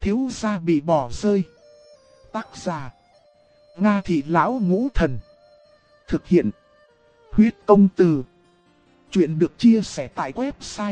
thiếu gia bị bỏ rơi. Tác giả: Nga Thị Lão Ngũ Thần. Thực hiện: Huyết Công Từ. Chuyện được chia sẻ tại website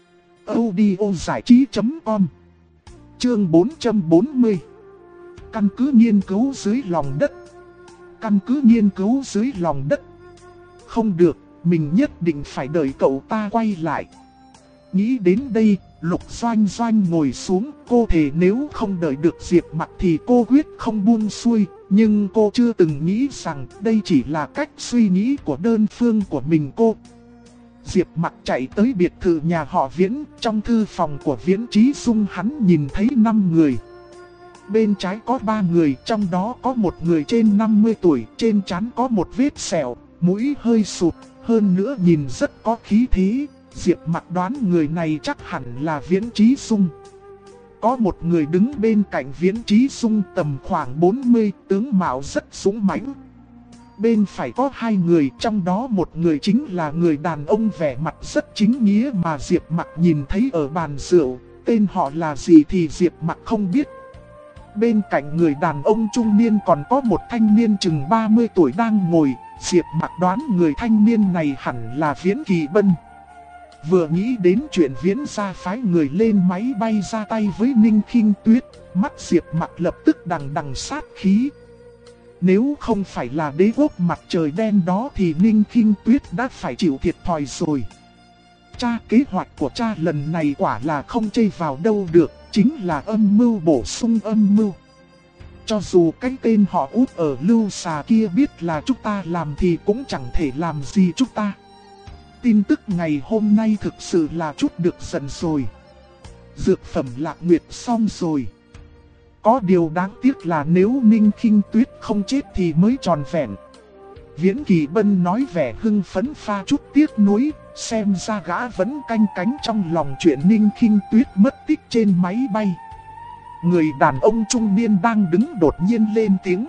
audiozảichí.com. Chương 440. Căn cứ nghiên cứu dưới lòng đất. Căn cứ nghiên cứu dưới lòng đất. Không được, mình nhất định phải đợi cậu ta quay lại. Nghĩ đến đây, Lục Doanh Doanh ngồi xuống. Cô thề nếu không đợi được Diệp Mặc thì cô quyết không buông xuôi. Nhưng cô chưa từng nghĩ rằng đây chỉ là cách suy nghĩ của đơn phương của mình cô. Diệp Mặc chạy tới biệt thự nhà họ Viễn. Trong thư phòng của Viễn Trí Dung hắn nhìn thấy 5 người. Bên trái có 3 người, trong đó có một người trên 50 tuổi. Trên trán có một vết sẹo, mũi hơi sụt, hơn nữa nhìn rất có khí thế. Diệp Mặc đoán người này chắc hẳn là Viễn Trí Dung. Có một người đứng bên cạnh Viễn Trí Dung tầm khoảng 40, tướng mạo rất dũng mãnh. Bên phải có 2 người, trong đó một người chính là người đàn ông vẻ mặt rất chính nghĩa mà Diệp Mặc nhìn thấy ở bàn rượu. Tên họ là gì thì Diệp Mặc không biết. Bên cạnh người đàn ông trung niên còn có một thanh niên chừng 30 tuổi đang ngồi. Diệp Mặc đoán người thanh niên này hẳn là Viễn Kỳ Bân. Vừa nghĩ đến chuyện Viễn gia phái người lên máy bay ra tay với Ninh Khinh Tuyết, mắt Diệp Mặc lập tức đằng đằng sát khí. Nếu không phải là đế quốc mặt trời đen đó thì Ninh Khinh Tuyết đã phải chịu thiệt thòi rồi. Cha, kế hoạch của cha lần này quả là không chê vào đâu được, chính là âm mưu bổ sung âm mưu. Cho dù cái tên họ Út ở Lưu Xà kia biết là chúng ta làm thì cũng chẳng thể làm gì chúng ta. Tin tức ngày hôm nay thực sự là chút được giận rồi. Dược phẩm Lạc Nguyệt xong rồi. Có điều đáng tiếc là nếu Ninh Khinh Tuyết không chết thì mới tròn vẹn. Viễn Kỳ Bân nói vẻ hưng phấn pha chút tiếc nuối, xem ra gã vẫn canh cánh trong lòng chuyện Ninh Khinh Tuyết mất tích trên máy bay. Người đàn ông trung niên đang đứng đột nhiên lên tiếng.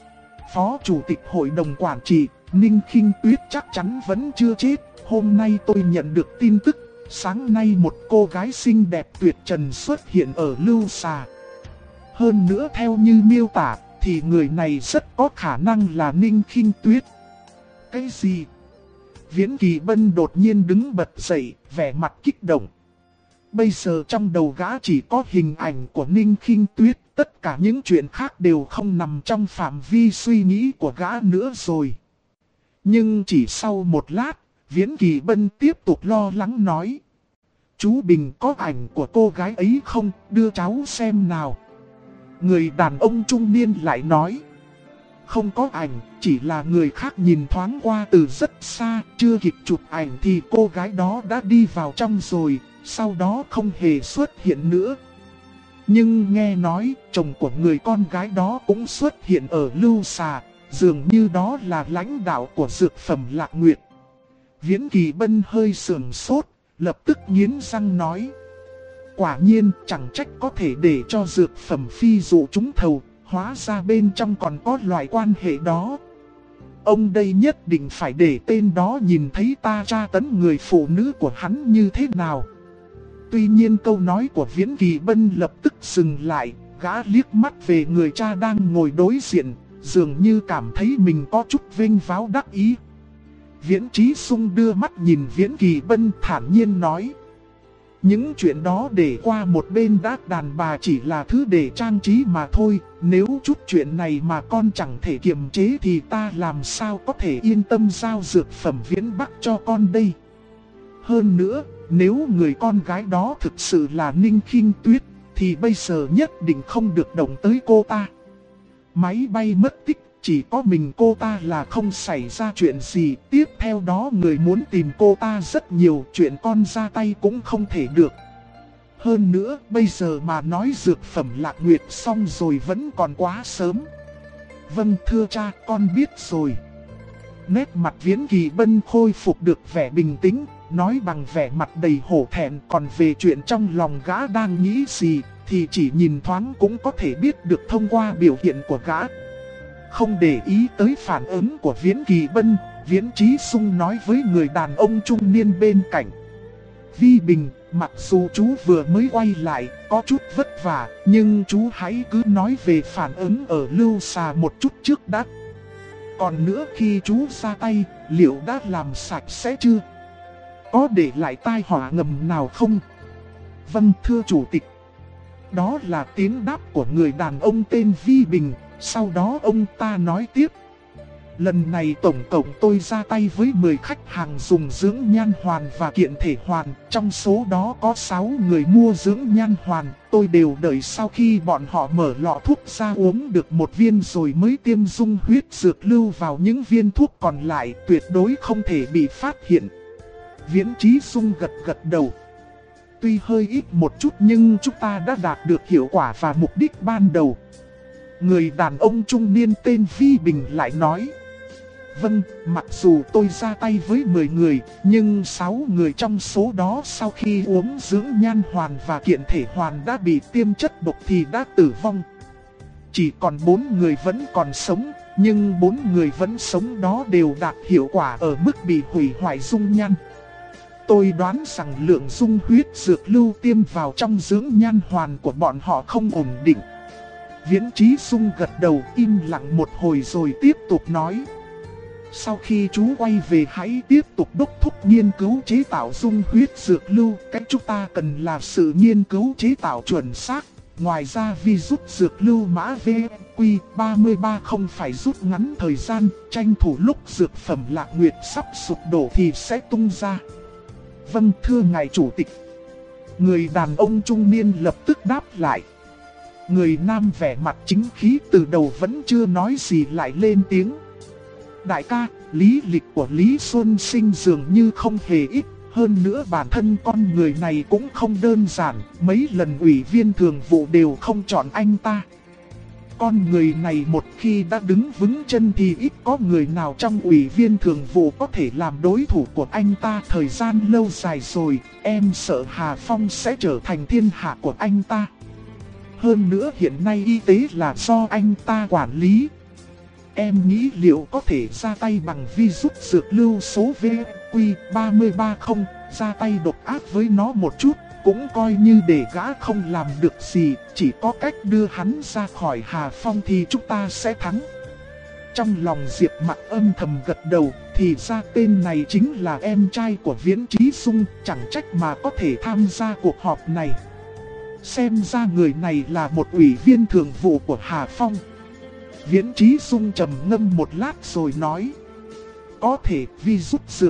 Phó Chủ tịch Hội đồng Quản trị, Ninh Khinh Tuyết chắc chắn vẫn chưa chết. Hôm nay tôi nhận được tin tức, sáng nay một cô gái xinh đẹp tuyệt trần xuất hiện ở Lưu Xà. Hơn nữa theo như miêu tả, thì người này rất có khả năng là Ninh Khinh Tuyết. Cái gì? Viễn Kỳ Bân đột nhiên đứng bật dậy, vẻ mặt kích động. Bây giờ trong đầu gã chỉ có hình ảnh của Ninh Khinh Tuyết, tất cả những chuyện khác đều không nằm trong phạm vi suy nghĩ của gã nữa rồi. Nhưng chỉ sau một lát, Viễn Kỳ Bân tiếp tục lo lắng nói. Chú Bình có ảnh của cô gái ấy không, đưa cháu xem nào. Người đàn ông trung niên lại nói. Không có ảnh, chỉ là người khác nhìn thoáng qua từ rất xa, chưa kịp chụp ảnh thì cô gái đó đã đi vào trong rồi, sau đó không hề xuất hiện nữa. Nhưng nghe nói, chồng của người con gái đó cũng xuất hiện ở Lưu Xà, dường như đó là lãnh đạo của dược phẩm Lạc Nguyệt. Viễn Kỳ Bân hơi sườn sốt, lập tức nghiến răng nói. Quả nhiên chẳng trách có thể để cho dược phẩm phi dụ trúng thầu, hóa ra bên trong còn có loại quan hệ đó. Ông đây nhất định phải để tên đó nhìn thấy ta tra tấn người phụ nữ của hắn như thế nào. Tuy nhiên câu nói của Viễn Kỳ Bân lập tức dừng lại, gã liếc mắt về người cha đang ngồi đối diện, dường như cảm thấy mình có chút vênh váo đắc ý. Viễn Trí Dung đưa mắt nhìn Viễn Kỳ Bân thản nhiên nói. Những chuyện đó để qua một bên đã, đàn bà chỉ là thứ để trang trí mà thôi. Nếu chút chuyện này mà con chẳng thể kiềm chế thì ta làm sao có thể yên tâm giao dược phẩm Viễn Bắc cho con đây. Hơn nữa, nếu người con gái đó thực sự là Ninh Khinh Tuyết thì bây giờ nhất định không được động tới cô ta. Máy bay mất tích, chỉ có mình cô ta là không xảy ra chuyện gì. Tiếp theo đó người muốn tìm cô ta rất nhiều, chuyện con ra tay cũng không thể được. Hơn nữa, bây giờ mà nói dược phẩm Lạc Nguyệt xong rồi vẫn còn quá sớm. Vâng thưa cha, con biết rồi. Nét mặt Viễn Kỳ Bân khôi phục được vẻ bình tĩnh, nói bằng vẻ mặt đầy hổ thẹn. Còn về chuyện trong lòng gã đang nghĩ gì thì chỉ nhìn thoáng cũng có thể biết được thông qua biểu hiện của gã. Không để ý tới phản ứng của Viễn Kỳ Bân, Viễn Trí Dung nói với người đàn ông trung niên bên cạnh. Vi Bình, mặc dù chú vừa mới quay lại, có chút vất vả, nhưng chú hãy cứ nói về phản ứng ở Lưu Xà một chút trước đã. Còn nữa khi chú ra tay, liệu đã làm sạch sẽ chưa? Có để lại tai họa ngầm nào không? Vâng thưa chủ tịch. Đó là tiếng đáp của người đàn ông tên Vi Bình, sau đó ông ta nói tiếp. Lần này tổng cộng tôi ra tay với 10 khách hàng dùng dưỡng nhan hoàn và kiện thể hoàn. Trong số đó có 6 người mua dưỡng nhan hoàn. Tôi đều đợi sau khi bọn họ mở lọ thuốc ra uống được một viên rồi mới tiêm dung huyết dược lưu vào những viên thuốc còn lại. Tuyệt đối không thể bị phát hiện. Viễn Chí Dung gật gật đầu. Tuy hơi ít một chút nhưng chúng ta đã đạt được hiệu quả và mục đích ban đầu. Người đàn ông trung niên tên Vi Bình lại nói. Vâng, mặc dù tôi ra tay với 10 người, nhưng 6 người trong số đó sau khi uống dưỡng nhan hoàn và kiện thể hoàn đã bị tiêm chất độc thì đã tử vong. Chỉ còn 4 người vẫn còn sống, nhưng 4 người vẫn sống đó đều đạt hiệu quả ở mức bị hủy hoại dung nhan. Tôi đoán rằng lượng dung huyết dược lưu tiêm vào trong dưỡng nhan hoàn của bọn họ không ổn định. Viễn Chí Dung gật đầu im lặng một hồi rồi tiếp tục nói. Sau khi chú quay về hãy tiếp tục đốc thúc nghiên cứu chế tạo dung huyết dược lưu. Cách chúng ta cần là sự nghiên cứu chế tạo chuẩn xác. Ngoài ra virus dược lưu mã VQ33 không phải rút ngắn thời gian, tranh thủ lúc dược phẩm Lạc Nguyệt sắp sụp đổ thì sẽ tung ra. Vâng thưa ngài chủ tịch. Người đàn ông trung niên lập tức đáp lại. Người nam vẻ mặt chính khí từ đầu vẫn chưa nói gì lại lên tiếng. Đại ca, lý lịch của Lý Xuân Sinh dường như không hề ít. Hơn nữa bản thân con người này cũng không đơn giản. Mấy lần ủy viên thường vụ đều không chọn anh ta. Con người này một khi đã đứng vững chân thì ít có người nào trong ủy viên thường vụ có thể làm đối thủ của anh ta thời gian lâu dài rồi. Em sợ Hà Phong sẽ trở thành thiên hạ của anh ta. Hơn nữa hiện nay y tế là do anh ta quản lý. Em nghĩ liệu có thể ra tay bằng virus dược lưu số VQ33 không? Ra tay độc ác với nó một chút, cũng coi như để gã không làm được gì. Chỉ có cách đưa hắn ra khỏi Hà Phong thì chúng ta sẽ thắng. Trong lòng Diệp Mặc âm thầm gật đầu. Thì ra tên này chính là em trai của Viễn Chí Dung. Chẳng trách mà có thể tham gia cuộc họp này. Xem ra người này là một ủy viên thường vụ của Hà Phong. Viễn Chí Dung trầm ngâm một lát rồi nói. Có thể virus dược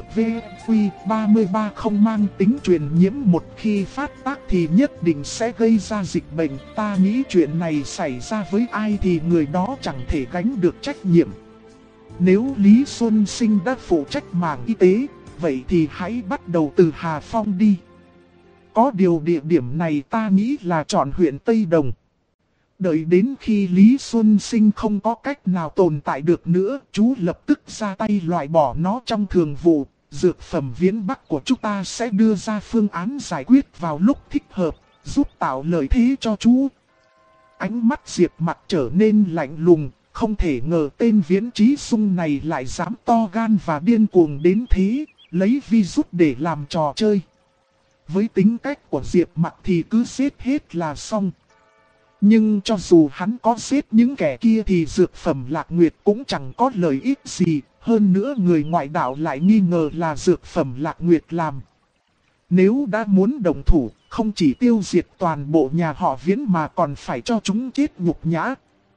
VQ33 không mang tính truyền nhiễm, một khi phát tác thì nhất định sẽ gây ra dịch bệnh. Ta nghĩ chuyện này xảy ra với ai thì người đó chẳng thể gánh được trách nhiệm. Nếu Lý Xuân Sinh đã phụ trách mảng y tế, vậy thì hãy bắt đầu từ Hà Phong đi. Có điều địa điểm này ta nghĩ là chọn huyện Tây Đồng. Đợi đến khi Lý Xuân Sinh không có cách nào tồn tại được nữa, chú lập tức ra tay loại bỏ nó trong thường vụ. Dược phẩm Viễn Bắc của chúng ta sẽ đưa ra phương án giải quyết vào lúc thích hợp, giúp tạo lợi thế cho chú. Ánh mắt Diệp Mặc trở nên lạnh lùng, không thể ngờ tên Viễn Chí Dung này lại dám to gan và điên cuồng đến thế, lấy virus để làm trò chơi. Với tính cách của Diệp Mặc thì cứ giết hết là xong. Nhưng cho dù hắn có giết những kẻ kia thì dược phẩm Lạc Nguyệt cũng chẳng có lợi ích gì. Hơn nữa người ngoại đạo lại nghi ngờ là dược phẩm Lạc Nguyệt làm. Nếu đã muốn đồng thủ, không chỉ tiêu diệt toàn bộ nhà họ Viễn mà còn phải cho chúng chết nhục nhã.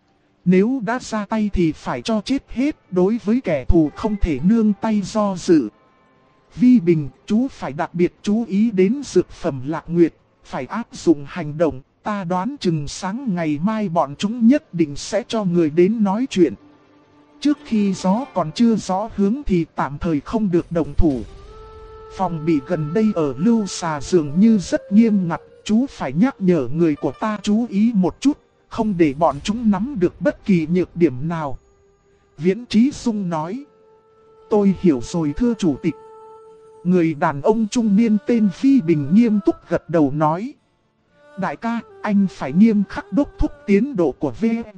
Nếu đã ra tay thì phải cho chết hết, đối với kẻ thù không thể nương tay do dự. Vi Bình, chú phải đặc biệt chú ý đến dược phẩm Lạc Nguyệt, phải áp dụng hành động. Ta đoán chừng sáng ngày mai bọn chúng nhất định sẽ cho người đến nói chuyện. Trước khi gió còn chưa rõ hướng thì tạm thời không được đồng thủ. Phòng bị gần đây ở Lưu Xà dường như rất nghiêm ngặt. Chú phải nhắc nhở người của ta chú ý một chút, không để bọn chúng nắm được bất kỳ nhược điểm nào. Viễn Chí Dung nói. Tôi hiểu rồi thưa chủ tịch. Người đàn ông trung niên tên Phi Bình nghiêm túc gật đầu nói. Đại ca, anh phải nghiêm khắc đốc thúc tiến độ của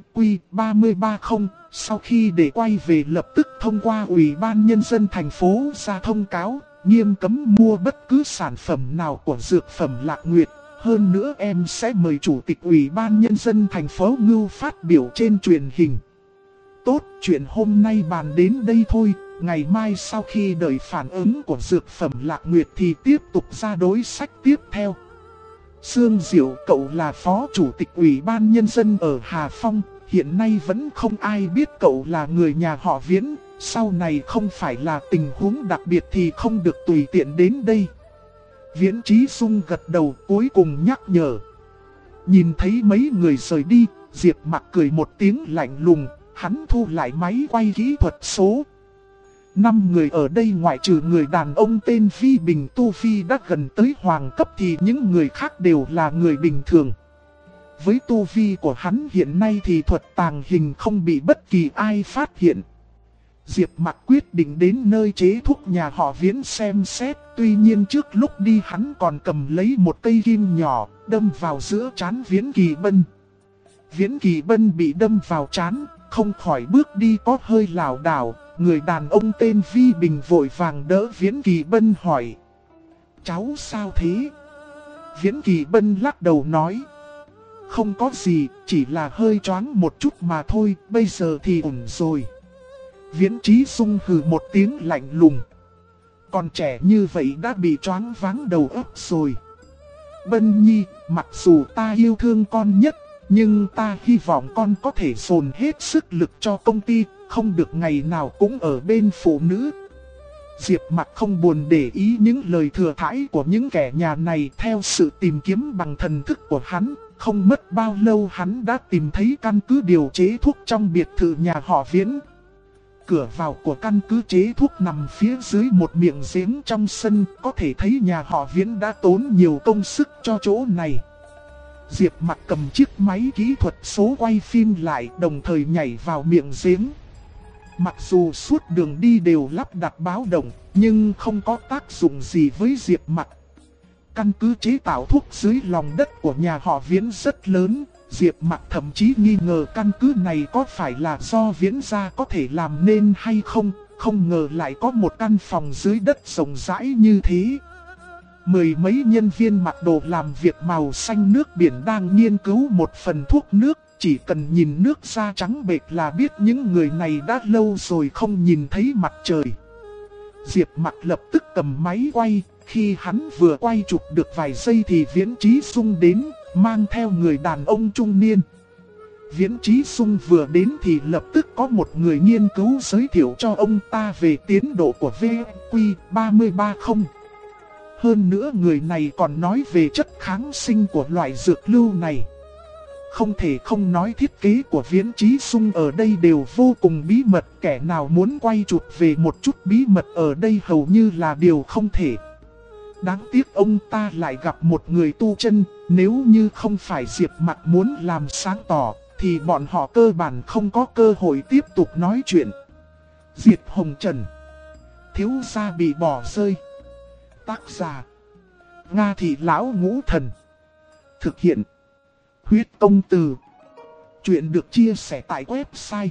VQ33 không? Sau khi để quay về lập tức thông qua Ủy ban Nhân dân thành phố ra thông cáo, nghiêm cấm mua bất cứ sản phẩm nào của dược phẩm Lạc Nguyệt. Hơn nữa em sẽ mời Chủ tịch Ủy ban Nhân dân thành phố Ngưu phát biểu trên truyền hình. Tốt, chuyện hôm nay bàn đến đây thôi. Ngày mai sau khi đợi phản ứng của dược phẩm Lạc Nguyệt thì tiếp tục ra đối sách tiếp theo. Sương Diệu, cậu là phó chủ tịch Ủy ban Nhân dân ở Hà Phong. Hiện nay vẫn không ai biết cậu là người nhà họ Viễn. Sau này không phải là tình huống đặc biệt thì không được tùy tiện đến đây. Viễn Chí Sung gật đầu cuối cùng nhắc nhở. Nhìn thấy mấy người rời đi, Diệp Mặc cười một tiếng lạnh lùng. Hắn thu lại máy quay kỹ thuật số. 5 người ở đây ngoại trừ người đàn ông tên Vi Bình tu vi đã gần tới hoàng cấp thì những người khác đều là người bình thường. Với tu vi của hắn hiện nay thì thuật tàng hình không bị bất kỳ ai phát hiện. Diệp Mặc quyết định đến nơi chế thuốc nhà họ Viễn xem xét. Tuy nhiên trước lúc đi hắn còn cầm lấy một cây kim nhỏ đâm vào giữa trán Viễn Kỳ Bân. Viễn Kỳ Bân bị đâm vào trán, không khỏi bước đi có hơi lảo đảo. Người đàn ông tên Vi Bình vội vàng đỡ Viễn Kỳ Bân hỏi: cháu sao thế? Viễn Kỳ Bân lắc đầu nói: không có gì, chỉ là hơi choáng một chút mà thôi, bây giờ thì ổn rồi. Viễn Chí Sung hừ một tiếng lạnh lùng: còn trẻ như vậy đã bị choáng váng đầu óc rồi. Bân Nhi, mặc dù ta yêu thương con nhất, nhưng ta hy vọng con có thể dồn hết sức lực cho công ty, không được ngày nào cũng ở bên phụ nữ. Diệp Mặc không buồn để ý những lời thừa thãi của những kẻ nhà này. Theo sự tìm kiếm bằng thần thức của hắn, không mất bao lâu hắn đã tìm thấy căn cứ điều chế thuốc trong biệt thự nhà họ Viễn. Cửa vào của căn cứ chế thuốc nằm phía dưới một miệng giếng trong sân, có thể thấy nhà họ Viễn đã tốn nhiều công sức cho chỗ này. Diệp Mặc cầm chiếc máy kỹ thuật số quay phim lại, đồng thời nhảy vào miệng giếng. Mặc dù suốt đường đi đều lắp đặt báo động, nhưng không có tác dụng gì với Diệp Mặc. Căn cứ chế tạo thuốc dưới lòng đất của nhà họ Viễn rất lớn. Diệp Mặc thậm chí nghi ngờ căn cứ này có phải là do Viễn gia có thể làm nên hay không. Không ngờ lại có một căn phòng dưới đất rộng rãi như thế. Mười mấy nhân viên mặc đồ làm việc màu xanh nước biển đang nghiên cứu một phần thuốc nước. Chỉ cần nhìn nước da trắng bệch là biết những người này đã lâu rồi không nhìn thấy mặt trời. Diệp Mặc lập tức cầm máy quay. Khi hắn vừa quay chụp được vài giây thì Viễn Chí Sung đến, mang theo người đàn ông trung niên. Viễn Chí Sung vừa đến thì lập tức có một người nghiên cứu giới thiệu cho ông ta về tiến độ của VQ330. Hơn nữa người này còn nói về chất kháng sinh của loại dược lưu này. Không thể không nói thiết kế của Viễn Chí Sung ở đây đều vô cùng bí mật. Kẻ nào muốn quay chụp về một chút bí mật ở đây hầu như là điều không thể. Đáng tiếc ông ta lại gặp một người tu chân. Nếu như không phải Diệp Mặc muốn làm sáng tỏ thì bọn họ cơ bản không có cơ hội tiếp tục nói chuyện. Diệp Hồng Trần, thiếu gia bị bỏ rơi. Tác giả: Nga Thị Lão Ngũ Thần. Thực hiện: Huyết Công Từ. Chuyện được chia sẻ tại website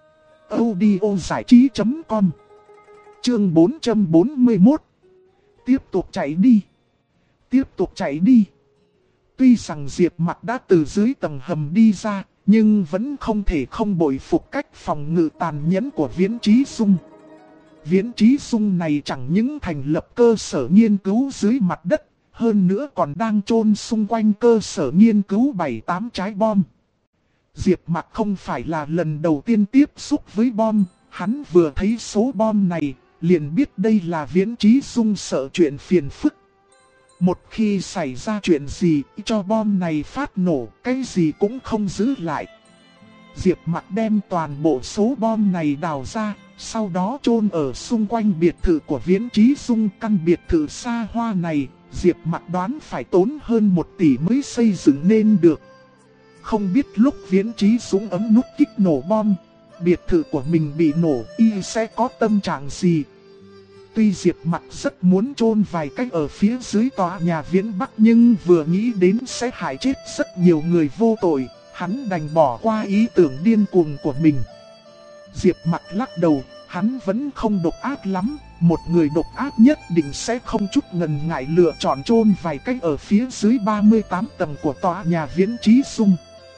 audiozảichí.com. Chương 441. Tiếp tục chạy đi. Tiếp tục chạy đi. Tuy rằng Diệp Mặc đã từ dưới tầng hầm đi ra, nhưng vẫn không thể không bội phục cách phòng ngự tàn nhẫn của Viễn Chí Sung. Viễn Chí Sung này chẳng những thành lập cơ sở nghiên cứu dưới mặt đất, hơn nữa còn đang chôn xung quanh cơ sở nghiên cứu 7-8 trái bom. Diệp Mặc không phải là lần đầu tiên tiếp xúc với bom, hắn vừa thấy số bom này, liền biết đây là Viễn Chí Sung sợ chuyện phiền phức. Một khi xảy ra chuyện gì, cho bom này phát nổ, cái gì cũng không giữ lại. Diệp Mặc đem toàn bộ số bom này đào ra, sau đó chôn ở xung quanh biệt thự của Viễn Chí Sung. Căn biệt thự xa hoa này, Diệp Mặc đoán phải tốn hơn 1 tỷ mới xây dựng nên được. Không biết lúc Viễn Chí Sung ấn nút kích nổ bom, biệt thự của mình bị nổ, y sẽ có tâm trạng gì? Tuy Diệp Mặc rất muốn chôn vài cách ở phía dưới tòa nhà Viễn Bắc, nhưng vừa nghĩ đến sẽ hại chết rất nhiều người vô tội, hắn đành bỏ qua ý tưởng điên cuồng của mình. Diệp Mặc lắc đầu, hắn vẫn không độc ác lắm, một người độc ác nhất định sẽ không chút ngần ngại lựa chọn chôn vài cách ở phía dưới 38 tầng của tòa nhà Viễn Trí Dung.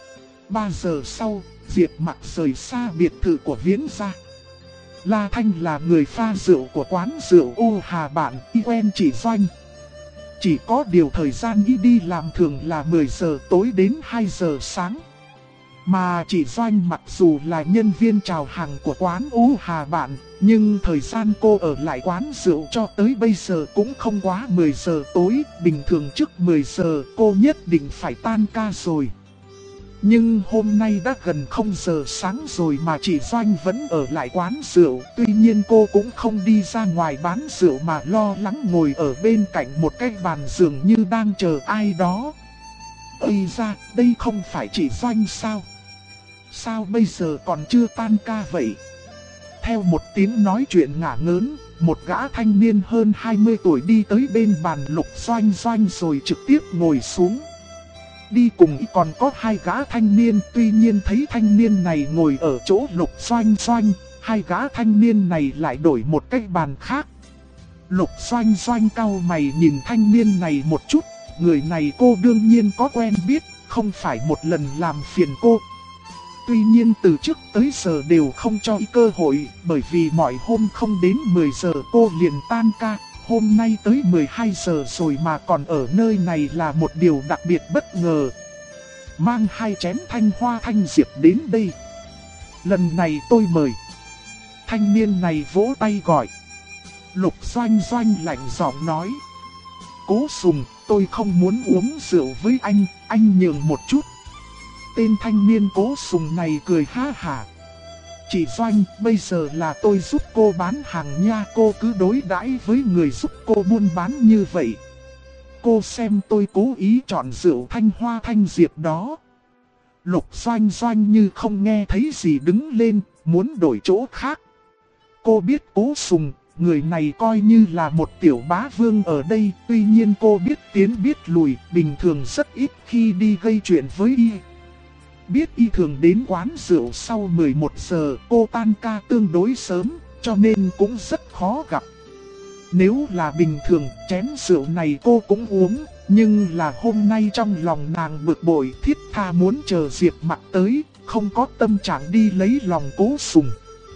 3 giờ sau, Diệp Mặc rời xa biệt thự của Viễn gia. La Thanh là người pha rượu của quán rượu Ô Hà Bạn, y quen chị Doanh. Chỉ có điều thời gian y đi làm thường là 10 giờ tối đến 2 giờ sáng. Mà chị Doanh mặc dù là nhân viên chào hàng của quán Ô Hà Bạn, nhưng thời gian cô ở lại quán rượu cho tới bây giờ cũng không quá 10 giờ tối. Bình thường trước 10 giờ cô nhất định phải tan ca rồi. Nhưng hôm nay đã gần 0 giờ sáng rồi mà chị Doanh vẫn ở lại quán rượu. Tuy nhiên cô cũng không đi ra ngoài bán rượu mà lo lắng ngồi ở bên cạnh một cái bàn dường như đang chờ ai đó. Ây ra, đây không phải chị Doanh sao? Sao bây giờ còn chưa tan ca vậy? Theo một tiếng nói chuyện ngả ngớn, một gã thanh niên hơn 20 tuổi đi tới bên bàn Lục Doanh Doanh rồi trực tiếp ngồi xuống. Đi cùng còn có 2 gã thanh niên, tuy nhiên thấy thanh niên này ngồi ở chỗ Lục Doanh Doanh, 2 gã thanh niên này lại đổi một cái bàn khác. Lục Doanh Doanh cau mày nhìn thanh niên này một chút, người này cô đương nhiên có quen biết, không phải một lần làm phiền cô. Tuy nhiên từ trước tới giờ đều không cho cơ hội, bởi vì mọi hôm không đến 10 giờ cô liền tan ca. Hôm nay tới 12 giờ rồi mà còn ở nơi này là một điều đặc biệt bất ngờ. Mang 2 chén thanh hoa thanh diệp đến đây. Lần này tôi mời. Thanh niên này vỗ tay gọi. Lục Doanh Doanh lạnh giọng nói. Cố Sùng, tôi không muốn uống rượu với anh nhường một chút. Tên thanh niên Cố Sùng này cười ha hả. Chị Doanh, bây giờ là tôi giúp cô bán hàng nha, cô cứ đối đãi với người giúp cô buôn bán như vậy. Cô xem tôi cố ý chọn rượu thanh hoa thanh diệp đó. Lục Doanh Doanh như không nghe thấy gì đứng lên, muốn đổi chỗ khác. Cô biết Cố Sùng, người này coi như là một tiểu bá vương ở đây, tuy nhiên cô biết tiến biết lùi, bình thường rất ít khi đi gây chuyện với y. Biết y thường đến quán rượu sau 11 giờ, cô tan ca tương đối sớm, cho nên cũng rất khó gặp. Nếu là bình thường, chén rượu này cô cũng uống, nhưng là hôm nay trong lòng nàng bực bội thiết tha muốn chờ Diệp Mặc tới, không có tâm trạng đi lấy lòng Cố Sùng.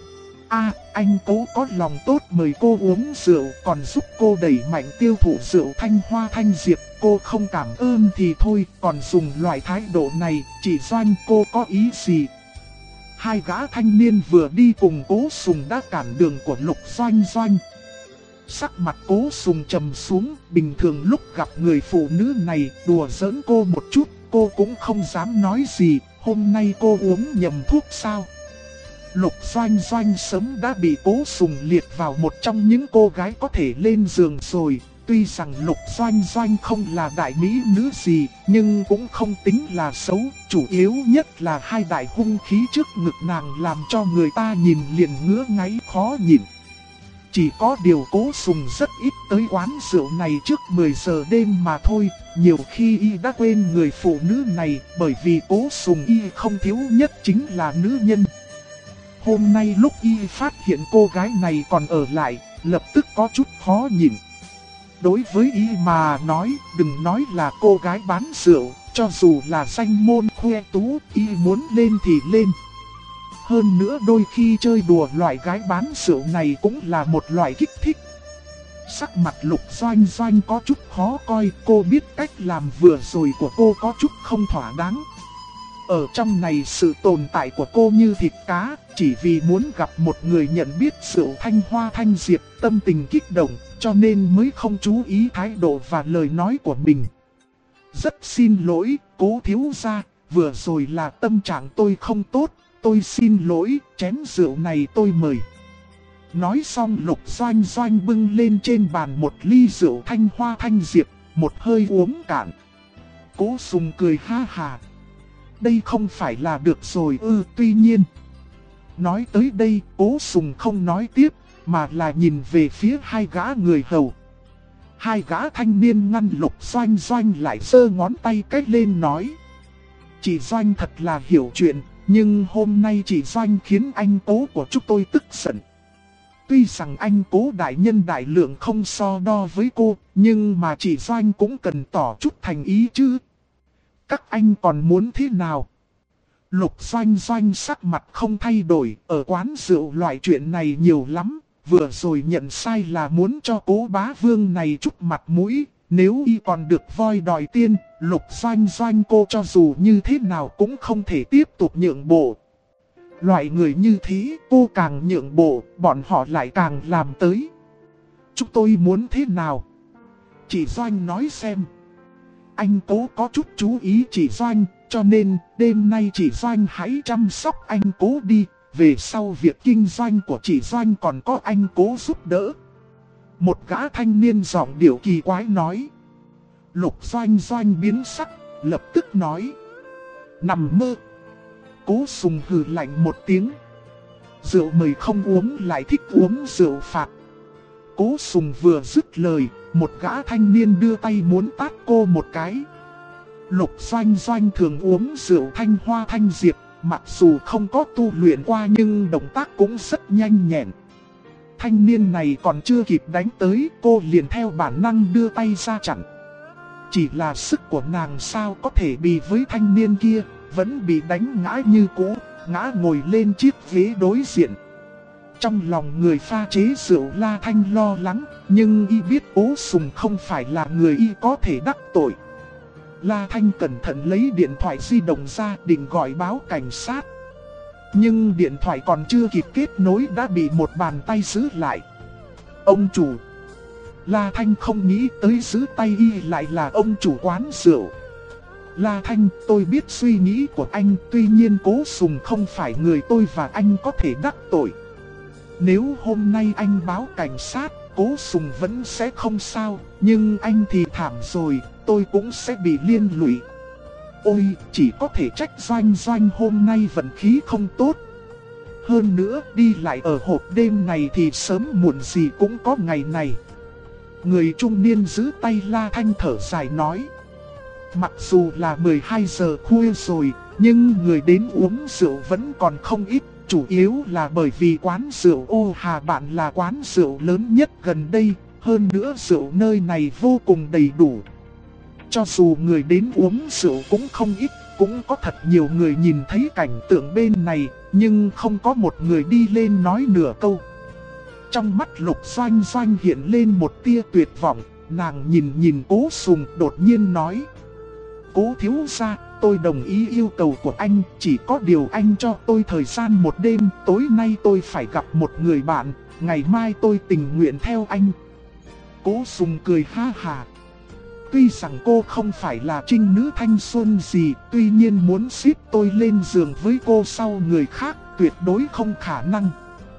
Anh Cố có lòng tốt mời cô uống rượu, còn giúp cô đẩy mạnh tiêu thụ rượu thanh hoa thanh diệp. Cô không cảm ơn thì thôi, còn dùng loại thái độ này, chị Doanh cô có ý gì? 2 gã thanh niên vừa đi cùng Cố Sùng đã cản đường của Lục Doanh Doanh. Sắc mặt Cố Sùng trầm xuống, bình thường lúc gặp người phụ nữ này đùa giỡn cô một chút, cô cũng không dám nói gì, hôm nay cô uống nhầm thuốc sao? Lục Doanh Doanh sớm đã bị Cố Sùng liệt vào một trong những cô gái có thể lên giường rồi. Tuy rằng Lục Doanh Doanh không là đại mỹ nữ gì, nhưng cũng không tính là xấu. Chủ yếu nhất là 2 đại hung khí trước ngực nàng làm cho người ta nhìn liền ngứa ngáy khó nhìn. Chỉ có điều Cố Sùng rất ít tới quán rượu này trước 10 giờ đêm mà thôi. Nhiều khi y đã quên người phụ nữ này, bởi vì Cố Sùng y không thiếu nhất chính là nữ nhân. Hôm nay lúc y phát hiện cô gái này còn ở lại, lập tức có chút khó nhìn. Đối với y mà nói, đừng nói là cô gái bán rượu, cho dù là danh môn khoe tú, y muốn lên thì lên. Hơn nữa đôi khi chơi đùa loại gái bán rượu này cũng là một loại kích thích. Sắc mặt Lục Doanh Doanh có chút khó coi, cô biết cách làm vừa rồi của cô có chút không thỏa đáng. Ở trong này sự tồn tại của cô như thịt cá, chỉ vì muốn gặp một người nhận biết rượu thanh hoa thanh diệp, tâm tình kích động, cho nên mới không chú ý thái độ và lời nói của mình. Rất xin lỗi, Cố thiếu gia, vừa rồi là tâm trạng tôi không tốt, tôi xin lỗi, chén rượu này tôi mời. Nói xong Lục Doanh Doanh bưng lên trên bàn một ly rượu thanh hoa thanh diệp, một hơi uống cạn. Cố Sùng cười ha hà. Đây không phải là được rồi tuy nhiên. Nói tới đây, Cố Sùng không nói tiếp, mà là nhìn về phía 2 gã người hầu. 2 gã thanh niên ngăn Lục Doanh Doanh lại giơ ngón tay cách lên nói. Chị Doanh thật là hiểu chuyện, nhưng hôm nay chị Doanh khiến anh Cố của chúng tôi tức giận. Tuy rằng anh Cố đại nhân đại lượng không so đo với cô, nhưng mà chị Doanh cũng cần tỏ chút thành ý chứ. Các anh còn muốn thế nào? Lục Doanh sắc mặt không thay đổi, ở quán rượu loại chuyện này nhiều lắm. Vừa rồi nhận sai là muốn cho Cố bá vương này chút mặt mũi. Nếu y còn được voi đòi tiên, Lục Doanh cô cho dù như thế nào cũng không thể tiếp tục nhượng bộ. Loại người như thế, cô càng nhượng bộ, bọn họ lại càng làm tới. Chúng tôi muốn thế nào? Chị Doanh nói xem. Anh Cố có chút chú ý chị Doanh, cho nên đêm nay chị Doanh hãy chăm sóc anh Cố đi. Về sau việc kinh doanh của chị Doanh còn có anh Cố giúp đỡ. Một gã thanh niên giọng điệu kỳ quái nói. Lục Doanh biến sắc, lập tức nói. Nằm mơ. Cố Sùng hừ lạnh một tiếng. Rượu mời không uống lại thích uống rượu phạt. Cố Sùng vừa dứt lời, một gã thanh niên đưa tay muốn tát cô một cái. Lục Doanh thường uống rượu Thanh Hoa Thanh Diệp, mặc dù không có tu luyện qua nhưng động tác cũng rất nhanh nhẹn. Thanh niên này còn chưa kịp đánh tới, cô liền theo bản năng đưa tay ra chặn. Chỉ là sức của nàng sao có thể bì với thanh niên kia, vẫn bị đánh ngã như cũ, ngã ngồi lên chiếc ghế đối diện. Trong lòng người pha chế rượu La Thanh lo lắng, nhưng y biết Cố Sùng không phải là người y có thể đắc tội. La Thanh cẩn thận lấy điện thoại di động ra định gọi báo cảnh sát. Nhưng điện thoại còn chưa kịp kết nối đã bị một bàn tay giữ lại. Ông chủ. La Thanh không nghĩ tới giữ tay y lại là ông chủ quán rượu. La Thanh, tôi biết suy nghĩ của anh, tuy nhiên Cố Sùng không phải người tôi và anh có thể đắc tội. Nếu hôm nay anh báo cảnh sát, Cố Sùng vẫn sẽ không sao, nhưng anh thì thảm rồi, tôi cũng sẽ bị liên lụy. Ôi, chỉ có thể trách Doanh hôm nay vận khí không tốt. Hơn nữa, đi lại ở hộp đêm này thì sớm muộn gì cũng có ngày này. Người trung niên giữ tay La Thanh thở dài nói. Mặc dù là 12 giờ khuya rồi, nhưng người đến uống rượu vẫn còn không ít. Chủ yếu là bởi vì quán rượu Ô Hà Bạn là quán rượu lớn nhất gần đây. Hơn nữa rượu nơi này vô cùng đầy đủ. Cho dù người đến uống rượu cũng không ít, cũng có thật nhiều người nhìn thấy cảnh tượng bên này, nhưng không có một người đi lên nói nửa câu. Trong mắt Lục Doanh hiện lên một tia tuyệt vọng, nàng nhìn Cố Sùng đột nhiên nói. Cố thiếu gia, tôi đồng ý yêu cầu của anh, chỉ có điều anh cho tôi thời gian một đêm, tối nay tôi phải gặp một người bạn, ngày mai tôi tình nguyện theo anh. Cố Sùng cười ha hà. Tuy rằng cô không phải là trinh nữ thanh xuân gì, tuy nhiên muốn xếp tôi lên giường với cô sau người khác tuyệt đối không khả năng.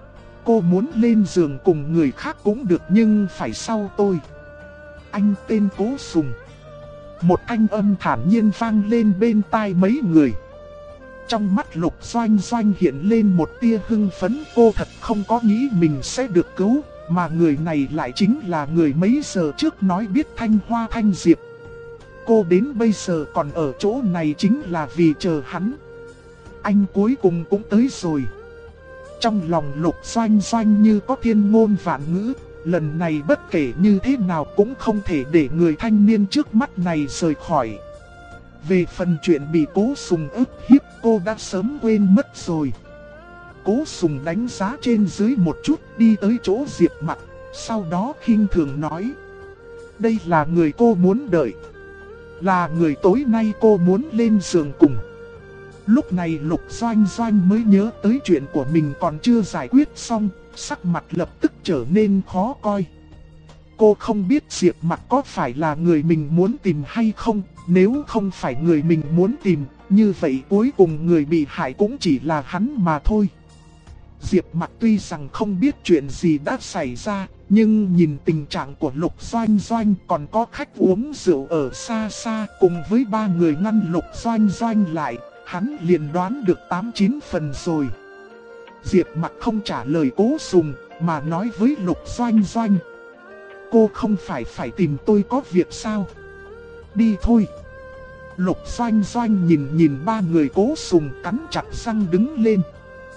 Cô muốn lên giường cùng người khác cũng được nhưng phải sau tôi. Anh tên Cố Sùng. Một thanh âm thản nhiên vang lên bên tai mấy người. Trong mắt Lục Doanh hiện lên một tia hưng phấn, cô thật không có nghĩ mình sẽ được cứu. Mà người này lại chính là người mấy giờ trước nói biết Thanh Hoa Thanh Diệp. Cô đến bây giờ còn ở chỗ này chính là vì chờ hắn. Anh cuối cùng cũng tới rồi. Trong lòng Lục Doanh như có thiên ngôn vạn ngữ. Lần này bất kể như thế nào cũng không thể để người thanh niên trước mắt này rời khỏi. Về phần chuyện bị Cố Sùng ức hiếp cô đã sớm quên mất rồi. Cố Sùng đánh giá trên dưới một chút đi tới chỗ Diệp Mặc, sau đó khinh thường nói. Đây là người cô muốn đợi. Là người tối nay cô muốn lên giường cùng. Lúc này Lục Doanh mới nhớ tới chuyện của mình còn chưa giải quyết xong, sắc mặt lập tức trở nên khó coi. Cô không biết Diệp Mặc có phải là người mình muốn tìm hay không, nếu không phải người mình muốn tìm, như vậy cuối cùng người bị hại cũng chỉ là hắn mà thôi. Diệp Mặc tuy rằng không biết chuyện gì đã xảy ra, nhưng nhìn tình trạng của Lục Doanh còn có khách uống rượu ở xa xa cùng với ba người ngăn Lục Doanh lại, hắn liền đoán được 8-9 phần rồi. Diệp Mặc không trả lời Cố Sùng mà nói với Lục Doanh. Cô không phải tìm tôi có việc sao? Đi thôi. Lục Doanh nhìn ba người Cố Sùng cắn chặt răng đứng lên.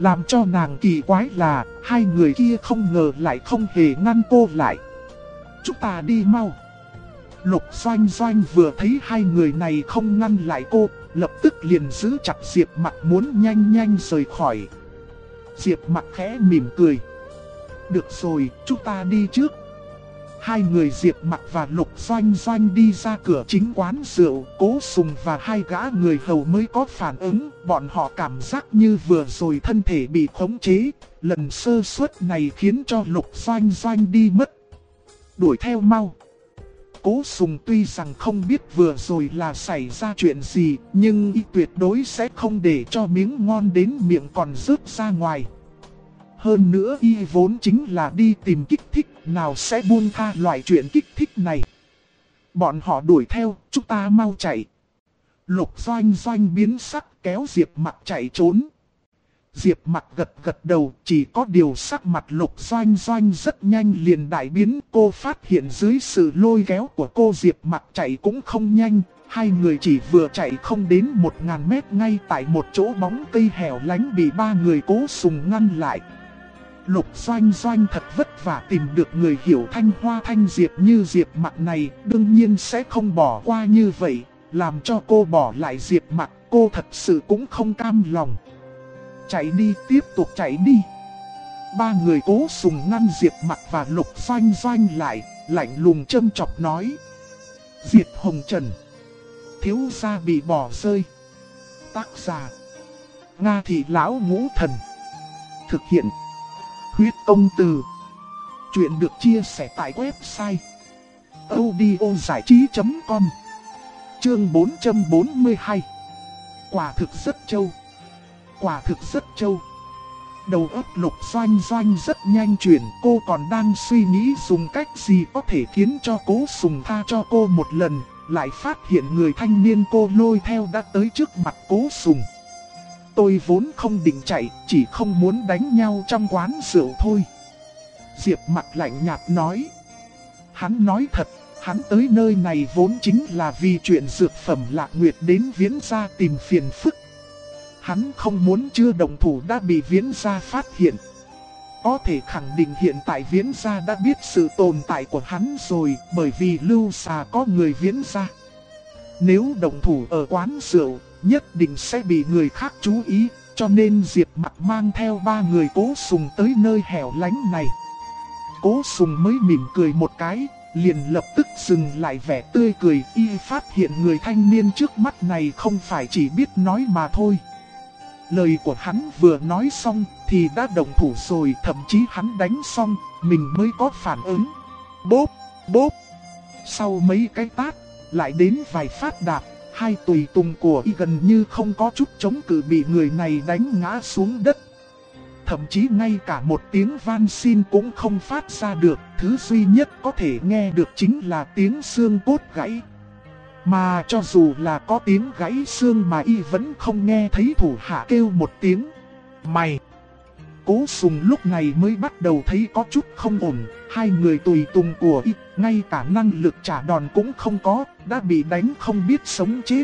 Làm cho nàng kỳ quái là, hai người kia không ngờ lại không hề ngăn cô lại. Chúng ta đi mau. Lục Doanh Doanh vừa thấy hai người này không ngăn lại cô, lập tức liền giữ chặt Diệp Mặc muốn nhanh nhanh rời khỏi. Diệp Mặc khẽ mỉm cười. Được rồi, chúng ta đi trước. Hai người Diệp Mặc và Lục Doanh Doanh đi ra cửa chính quán rượu, Cố Sùng và hai gã người hầu mới có phản ứng, bọn họ cảm giác như vừa rồi thân thể bị khống chế, lần sơ suất này khiến cho Lục Doanh Doanh đi mất. Đuổi theo mau. Cố Sùng tuy rằng không biết vừa rồi là xảy ra chuyện gì, nhưng y tuyệt đối sẽ không để cho miếng ngon đến miệng còn rớt ra ngoài. Hơn nữa y vốn chính là đi tìm kích thích, nào sẽ buông tha loại chuyện kích thích này. Bọn họ đuổi theo, chúng ta mau chạy. Lục Doanh Doanh biến sắc kéo Diệp Mặc chạy trốn. Diệp Mặc gật gật đầu, chỉ có điều sắc mặt Lục Doanh Doanh rất nhanh liền đại biến. Cô phát hiện dưới sự lôi kéo của cô Diệp Mặc chạy cũng không nhanh. Hai người chỉ vừa chạy không đến 1000 mét ngay tại một chỗ bóng cây hẻo lánh bị ba người Cố Sùng ngăn lại. Lục Doanh Doanh thật vất vả tìm được người hiểu thanh hoa thanh diệp như Diệp Mặc này, đương nhiên sẽ không bỏ qua như vậy. Làm cho cô bỏ lại Diệp Mặc, cô thật sự cũng không cam lòng. Chạy đi, tiếp tục chạy đi. Ba người Cố Sùng ngăn Diệp Mặc và Lục Doanh Doanh lại, lạnh lùng châm chọc nói. Diệp Hồng Trần, thiếu gia bị bỏ rơi. Tác giả Nga Thị Lão Ngũ Thần. Thực hiện Huyết Công Từ. Chuyện được chia sẻ tại website audiozảichí.com. Chương 442. Quả thực rất trâu. Quả thực rất trâu. Đầu óc Lục Doanh Doanh rất nhanh chuyển, cô còn đang suy nghĩ dùng cách gì có thể khiến cho Cố Sùng tha cho cô một lần, lại phát hiện người thanh niên cô lôi theo đã tới trước mặt Cố Sùng. Tôi vốn không định chạy, chỉ không muốn đánh nhau trong quán rượu thôi. Diệp Mặc lạnh nhạt nói. Hắn nói thật, hắn tới nơi này vốn chính là vì chuyện dược phẩm Lạc Nguyệt đến Viễn Gia tìm phiền phức. Hắn không muốn chưa động thủ đã bị Viễn Gia phát hiện. Có thể khẳng định hiện tại Viễn Gia đã biết sự tồn tại của hắn rồi, bởi vì Lưu Xà có người Viễn Gia. Nếu động thủ ở quán rượu, nhất định sẽ bị người khác chú ý, cho nên Diệp Mặc mang theo ba người Cố Sùng tới nơi hẻo lánh này. Cố Sùng mới mỉm cười một cái, liền lập tức dừng lại vẻ tươi cười, y phát hiện người thanh niên trước mắt này không phải chỉ biết nói mà thôi. Lời của hắn vừa nói xong thì đã động thủ rồi, thậm chí hắn đánh xong, mình mới có phản ứng. Bốp, bốp. Sau mấy cái tát, lại đến vài phát đạp, hai tùy tùng của y gần như không có chút chống cự bị người này đánh ngã xuống đất. Thậm chí ngay cả một tiếng van xin cũng không phát ra được, thứ duy nhất có thể nghe được chính là tiếng xương cốt gãy. Mà cho dù là có tiếng gãy xương mà y vẫn không nghe thấy thủ hạ kêu một tiếng mày. Cố Sùng lúc này mới bắt đầu thấy có chút không ổn, hai người tùy tùng của y, ngay cả năng lực trả đòn cũng không có, đã bị đánh không biết sống chết.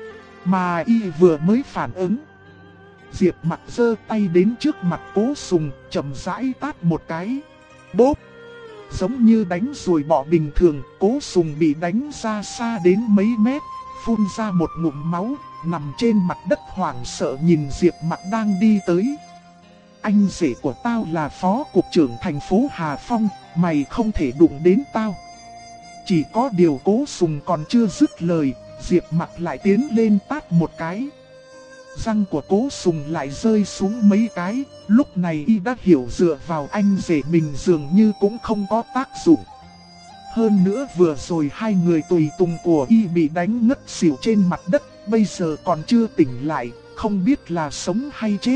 Mà y vừa mới phản ứng. Diệp Mặc giơ tay đến trước mặt Cố Sùng, chậm rãi tát một cái. Bốp! Giống như đánh ruồi bọ bình thường, Cố Sùng bị đánh ra xa đến mấy mét, phun ra một ngụm máu, nằm trên mặt đất hoảng sợ nhìn Diệp Mặc đang đi tới. Anh rể của tao là phó cục trưởng thành phố Hà Phong, mày không thể đụng đến tao. Chỉ có điều Cố Sùng còn chưa dứt lời, Diệp Mặc lại tiến lên tát một cái. Răng của Cố Sùng lại rơi xuống mấy cái, lúc này y đã hiểu dựa vào anh rể mình dường như cũng không có tác dụng. Hơn nữa vừa rồi hai người tùy tùng của y bị đánh ngất xỉu trên mặt đất, bây giờ còn chưa tỉnh lại, không biết là sống hay chết.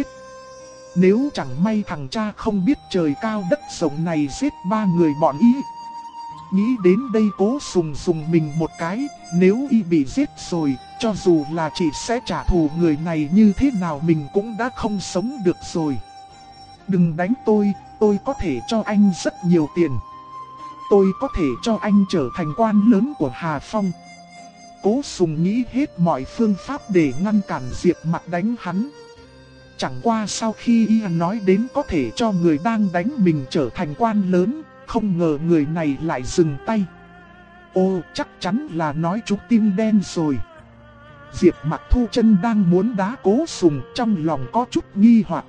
Nếu chẳng may thằng cha không biết trời cao đất rộng này giết ba người bọn y. Nghĩ đến đây Cố Sùng dùng mình một cái, nếu y bị giết rồi, cho dù là chỉ sẽ trả thù người này như thế nào mình cũng đã không sống được rồi. Đừng đánh tôi có thể cho anh rất nhiều tiền. Tôi có thể cho anh trở thành quan lớn của Hà Phong. Cố Sùng nghĩ hết mọi phương pháp để ngăn cản Diệp Mặc đánh hắn. Chẳng qua sau khi y nói đến có thể cho người đang đánh mình trở thành quan lớn, không ngờ người này lại dừng tay. Ô, chắc chắn là nói trúng tim đen rồi. Diệp Mặc thu chân đang muốn đá Cố Sùng, trong lòng có chút nghi hoặc.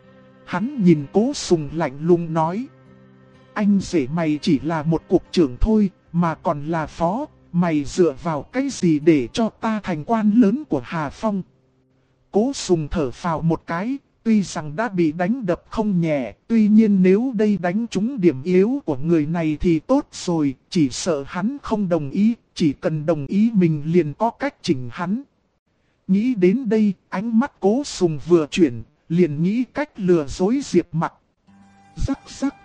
Hắn nhìn Cố Sùng lạnh lùng nói: anh rể mày chỉ là một cục trưởng thôi, mà còn là phó, mày dựa vào cái gì để cho ta thành quan lớn của Hà Phong? Cố Sùng thở phào một cái, tuy rằng đã bị đánh đập không nhẹ, tuy nhiên nếu đây đánh trúng điểm yếu của người này thì tốt rồi, chỉ sợ hắn không đồng ý, chỉ cần đồng ý mình liền có cách chỉnh hắn. Nghĩ đến đây, ánh mắt Cố Sùng vừa chuyển, liền nghĩ cách lừa dối Diệp Mặc. Rắc rắc.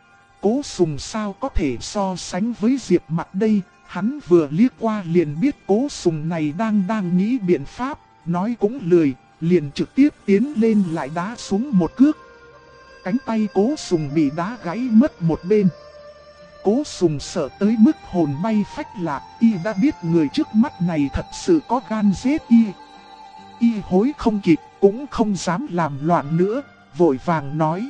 Cố Sùng sao có thể so sánh với Diệp Mặc đây, hắn vừa liếc qua liền biết Cố Sùng này đang nghĩ biện pháp, nói cũng lười, liền trực tiếp tiến lên lại đá xuống một cước. Cánh tay Cố Sùng bị đá gãy mất một bên. Cố Sùng sợ tới mức hồn bay phách lạc, y đã biết người trước mắt này thật sự có gan giết y. Y hối không kịp, cũng không dám làm loạn nữa, vội vàng nói: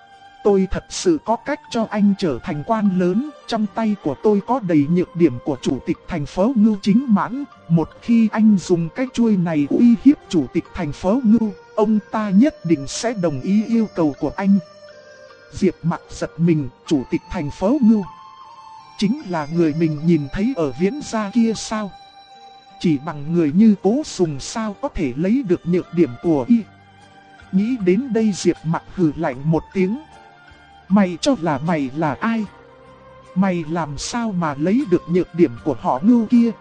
tôi thật sự có cách cho anh trở thành quan lớn, trong tay của tôi có đầy nhược điểm của chủ tịch thành phố Ngưu Chính Mãn. Một khi anh dùng cái chuôi này uy hiếp chủ tịch thành phố Ngưu, ông ta nhất định sẽ đồng ý yêu cầu của anh. Diệp Mặc giật mình, chủ tịch thành phố Ngưu chính là người mình nhìn thấy ở Viễn Gia kia sao? Chỉ bằng người như Cố Sùng sao có thể lấy được nhược điểm của y? Nghĩ đến đây Diệp Mặc hừ lạnh một tiếng: mày cho là mày là ai? Mày làm sao mà lấy được nhược điểm của họ Ngưu kia?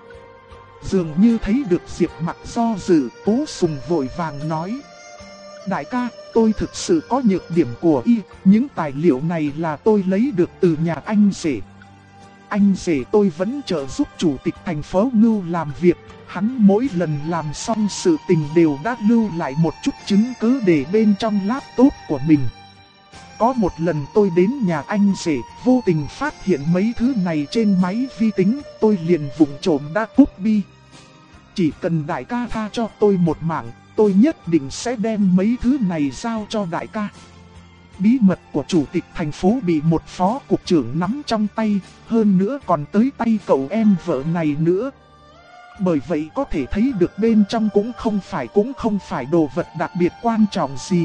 Dường như thấy được Diệp Mặc do dự, Cố Sùng vội vàng nói: đại ca, tôi thực sự có nhược điểm của y, những tài liệu này là tôi lấy được từ nhà anh rể. Anh rể tôi vẫn trợ giúp chủ tịch thành phố Ngưu làm việc, hắn mỗi lần làm xong sự tình đều đã lưu lại một chút chứng cứ để bên trong laptop của mình. Có một lần tôi đến nhà anh rể, vô tình phát hiện mấy thứ này trên máy vi tính, tôi liền vụng trộm đã copy. Chỉ cần đại ca tha cho tôi một mạng, tôi nhất định sẽ đem mấy thứ này giao cho đại ca. Bí mật của chủ tịch thành phố bị một phó cục trưởng nắm trong tay, hơn nữa còn tới tay cậu em vợ này nữa. Bởi vậy có thể thấy được bên trong cũng không phải đồ vật đặc biệt quan trọng gì.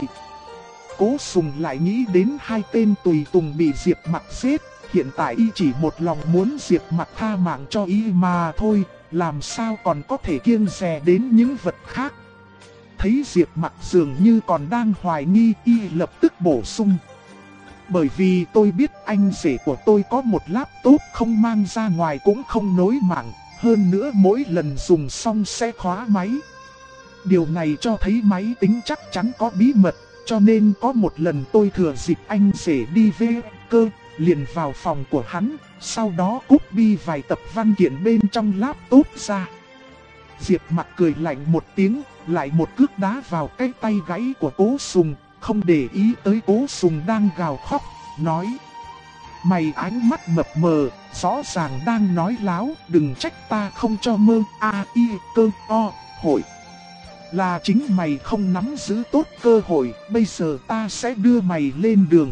Cố Sùng lại nghĩ đến hai tên tùy tùng bị Diệp Mặc giết, hiện tại y chỉ một lòng muốn Diệp Mặc tha mạng cho y mà thôi, làm sao còn có thể kiêng dè đến những vật khác. Thấy Diệp Mặc dường như còn đang hoài nghi, y lập tức bổ sung: bởi vì tôi biết anh rể của tôi có một laptop không mang ra ngoài cũng không nối mạng, hơn nữa mỗi lần dùng xong sẽ khóa máy. Điều này cho thấy máy tính chắc chắn có bí mật, cho nên có một lần tôi thừa dịp anh rể đi về cơ, liền vào phòng của hắn, sau đó copy vài tập văn kiện bên trong laptop ra. Diệp Mặc cười lạnh một tiếng, lại một cước đá vào cái tay gãy của Cố Sùng, không để ý tới Cố Sùng đang gào khóc, nói: mày ánh mắt mập mờ, rõ ràng đang nói láo, đừng trách ta không cho mơ cơ hội. Là chính mày không nắm giữ tốt cơ hội, bây giờ ta sẽ đưa mày lên đường.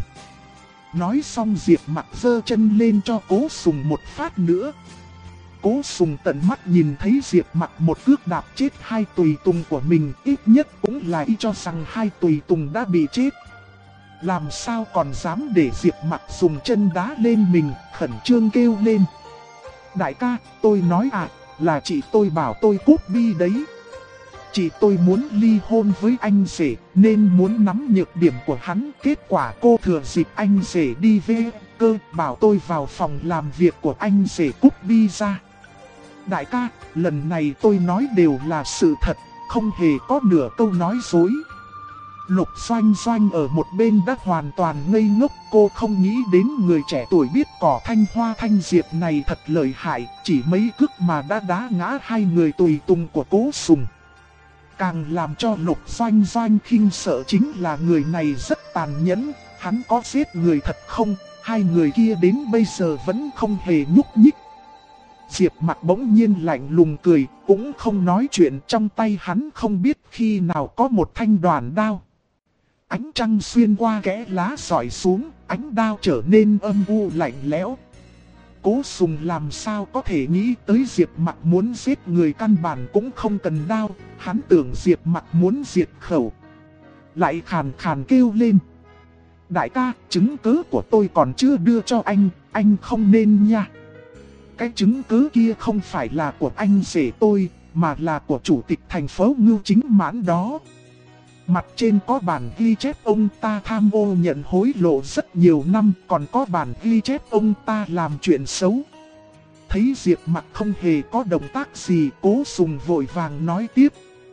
Nói xong Diệp Mặc giơ chân lên cho Cố Sùng một phát nữa. Cố Sùng tận mắt nhìn thấy Diệp Mặc một cước đạp chết hai tùy tùng của mình, ít nhất cũng là y cho rằng hai tùy tùng đã bị chết. Làm sao còn dám để Diệp Mặc dùng chân đá lên mình, khẩn trương kêu lên: đại ca, tôi nói là chị tôi bảo tôi copy đấy. Chị tôi muốn ly hôn với anh rể, nên muốn nắm nhược điểm của hắn. Kết quả cô thừa dịp anh rể đi về cơ, bảo tôi vào phòng làm việc của anh rể copy ra. Đại ca, lần này tôi nói đều là sự thật, không hề có nửa câu nói dối. Lục Doanh Doanh ở một bên đã hoàn toàn ngây ngốc, cô không nghĩ đến người trẻ tuổi biết cỏ thanh hoa thanh diệp này thật lợi hại, chỉ mấy cước mà đã đá ngã hai người tùy tùng của Cố Sùng. Càng làm cho Lục Doanh Doanh kinh sợ chính là người này rất tàn nhẫn, hắn có giết người thật không, hai người kia đến bây giờ vẫn không hề nhúc nhích. Diệp Mặc bỗng nhiên lạnh lùng cười, cũng không nói chuyện, trong tay hắn không biết khi nào có một thanh đoàn đao. ánh trăng xuyên qua kẽ lá rọi xuống, ánh đao trở nên âm u lạnh lẽo. Cố Sùng làm sao có thể nghĩ tới Diệp Mặc muốn giết người, căn bản cũng không cần đao, hắn tưởng Diệp Mặc muốn diệt khẩu. Lại khàn khàn kêu lên: đại ca, chứng cứ của tôi còn chưa đưa cho anh không nên nha. Cái chứng cứ kia không phải là của anh rể tôi, mà là của chủ tịch thành phố Ngưu Chính Mãn đó. Mặt trên có bản ghi chép ông ta tham ô nhận hối lộ rất nhiều năm, còn có bản ghi chép ông ta làm chuyện xấu. Thấy Diệp Mặc không hề có động tác gì, Cố Sùng vội vàng nói tiếp: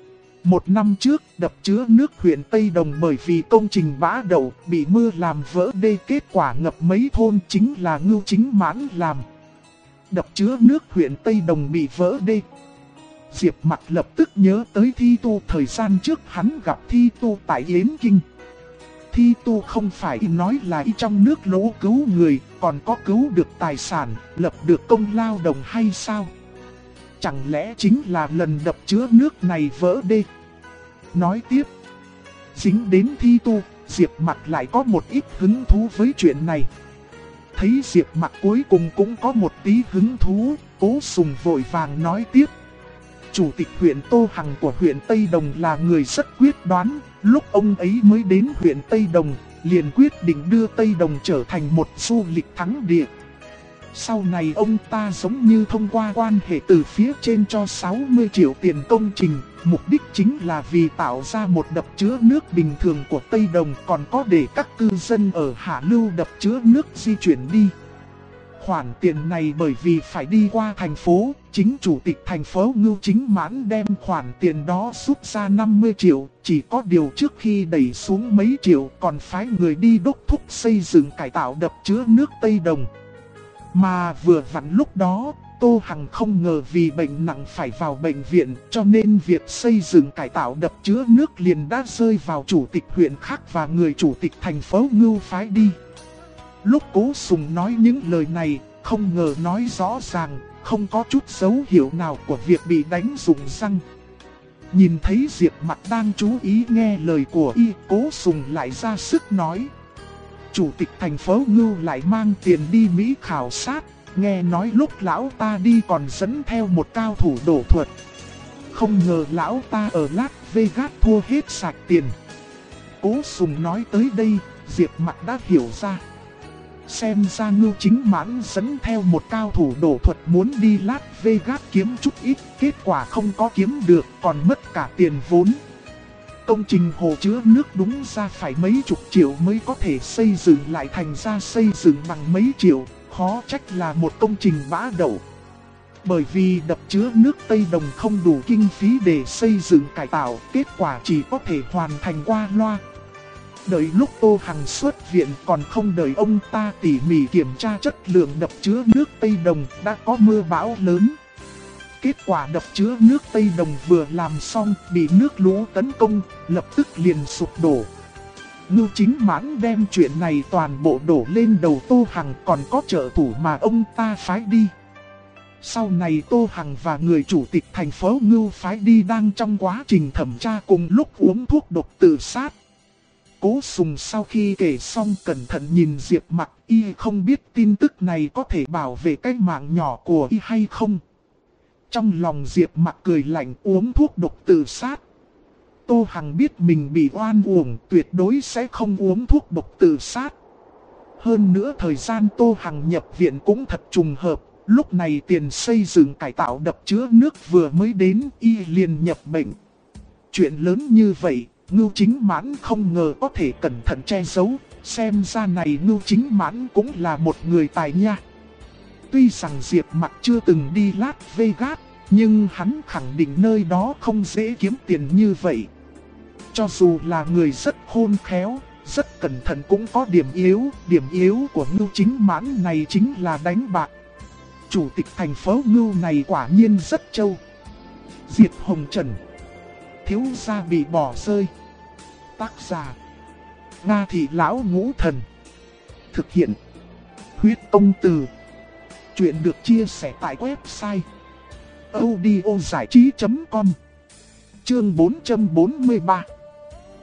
1 năm trước, đập chứa nước huyện Tây Đồng bởi vì công trình bã đậu bị mưa làm vỡ đê, kết quả ngập mấy thôn, chính là Ngưu Chính Mãn làm. Đập chứa nước huyện Tây Đồng bị vỡ đê. Diệp Mặc lập tức nhớ tới Thi Tu, thời gian trước hắn gặp Thi Tu tại Yến Kinh. Thi Tu không phải nói là trong nước lỗ cứu người, còn có cứu được tài sản, lập được công lao đồng hay sao? Chẳng lẽ chính là lần đập chứa nước này vỡ đê? Nói tiếp, dính đến Thi Tu, Diệp Mặc lại có một ít hứng thú với chuyện này. Thấy Diệp Mặc cuối cùng cũng có một tí hứng thú, Cố Sùng vội vàng nói tiếp: chủ tịch huyện Tô Hằng của huyện Tây Đồng là người rất quyết đoán, lúc ông ấy mới đến huyện Tây Đồng, liền quyết định đưa Tây Đồng trở thành một du lịch thắng địa. Sau này ông ta giống như thông qua quan hệ từ phía trên cho 60 triệu tiền công trình, mục đích chính là vì tạo ra một đập chứa nước bình thường của Tây Đồng, còn có để các cư dân ở hạ lưu đập chứa nước di chuyển đi. Khoản tiền này bởi vì phải đi qua thành phố, chính chủ tịch thành phố Ngưu Chính Mãn đem khoản tiền đó rút ra 50 triệu, chỉ có điều trước khi đẩy xuống mấy triệu còn phái người đi đốc thúc xây dựng cải tạo đập chứa nước Tây Đồng. Mà vừa vặn lúc đó, Tô Hằng không ngờ vì bệnh nặng phải vào bệnh viện, cho nên việc xây dựng cải tạo đập chứa nước liền đã rơi vào chủ tịch huyện khác và người chủ tịch thành phố Ngưu phái đi. Lúc Cố Sùng nói những lời này, không ngờ nói rõ ràng, không có chút dấu hiệu nào của việc bị đánh rụng răng. Nhìn thấy Diệp Mặc đang chú ý nghe lời của y, Cố Sùng lại ra sức nói: chủ tịch thành phố Ngưu lại mang tiền đi Mỹ khảo sát, nghe nói lúc lão ta đi còn dẫn theo một cao thủ đổ thuật. Không ngờ lão ta ở Las Vegas thua hết sạch tiền. Cố Sùng nói tới đây, Diệp Mặc đã hiểu ra. Xem ra Ngưu Chính Mãn dẫn theo một cao thủ đổ thuật muốn đi Las Vegas kiếm chút ít, kết quả không có kiếm được, còn mất cả tiền vốn. Công trình hồ chứa nước đúng ra phải mấy chục triệu mới có thể xây dựng lại, thành ra xây dựng bằng mấy triệu, khó trách là một công trình bã đậu. Bởi vì đập chứa nước Tây Đồng không đủ kinh phí để xây dựng cải tạo, kết quả chỉ có thể hoàn thành qua loa. Đợi lúc Tô Hằng xuất viện còn không đợi ông ta tỉ mỉ kiểm tra chất lượng đập chứa nước Tây Đồng, đã có mưa bão lớn. Kết quả đập chứa nước Tây Đồng vừa làm xong bị nước lũ tấn công, lập tức liền sụp đổ. Ngưu Chính Mãn đem chuyện này toàn bộ đổ lên đầu Tô Hằng, còn có trợ thủ mà ông ta phái đi. Sau này Tô Hằng và người chủ tịch thành phố Ngưu phái đi đang trong quá trình thẩm tra cùng lúc uống thuốc độc tự sát. Cố Sùng sau khi kể xong cẩn thận nhìn Diệp Mặc, y không biết tin tức này có thể bảo vệ cái mạng nhỏ của y hay không. Trong lòng Diệp Mặc cười lạnh, uống thuốc độc tự sát. Tô Hằng biết mình bị oan uổng, tuyệt đối sẽ không uống thuốc độc tự sát. Hơn nữa thời gian Tô Hằng nhập viện cũng thật trùng hợp, lúc này tiền xây dựng cải tạo đập chứa nước vừa mới đến, y liền nhập bệnh. Chuyện lớn như vậy, Ngưu Chính Mãn không ngờ có thể cẩn thận che giấu, xem ra này Ngưu Chính Mãn cũng là một người tài nha. Tuy rằng Diệp Mặc chưa từng đi Las Vegas, nhưng hắn khẳng định nơi đó không dễ kiếm tiền như vậy. Cho dù là người rất khôn khéo, rất cẩn thận cũng có điểm yếu của Ngưu Chính Mãn này chính là đánh bạc. Chủ tịch thành phố Ngưu này quả nhiên rất trâu. Diệt Hồng Trần. Thiếu gia bị bỏ rơi. Tác giả: Nga Thị Lão Ngũ Thần. Thực hiện: Huyết Công Từ. Chuyện được chia sẻ tại website audiozảichí.com. Chương 443.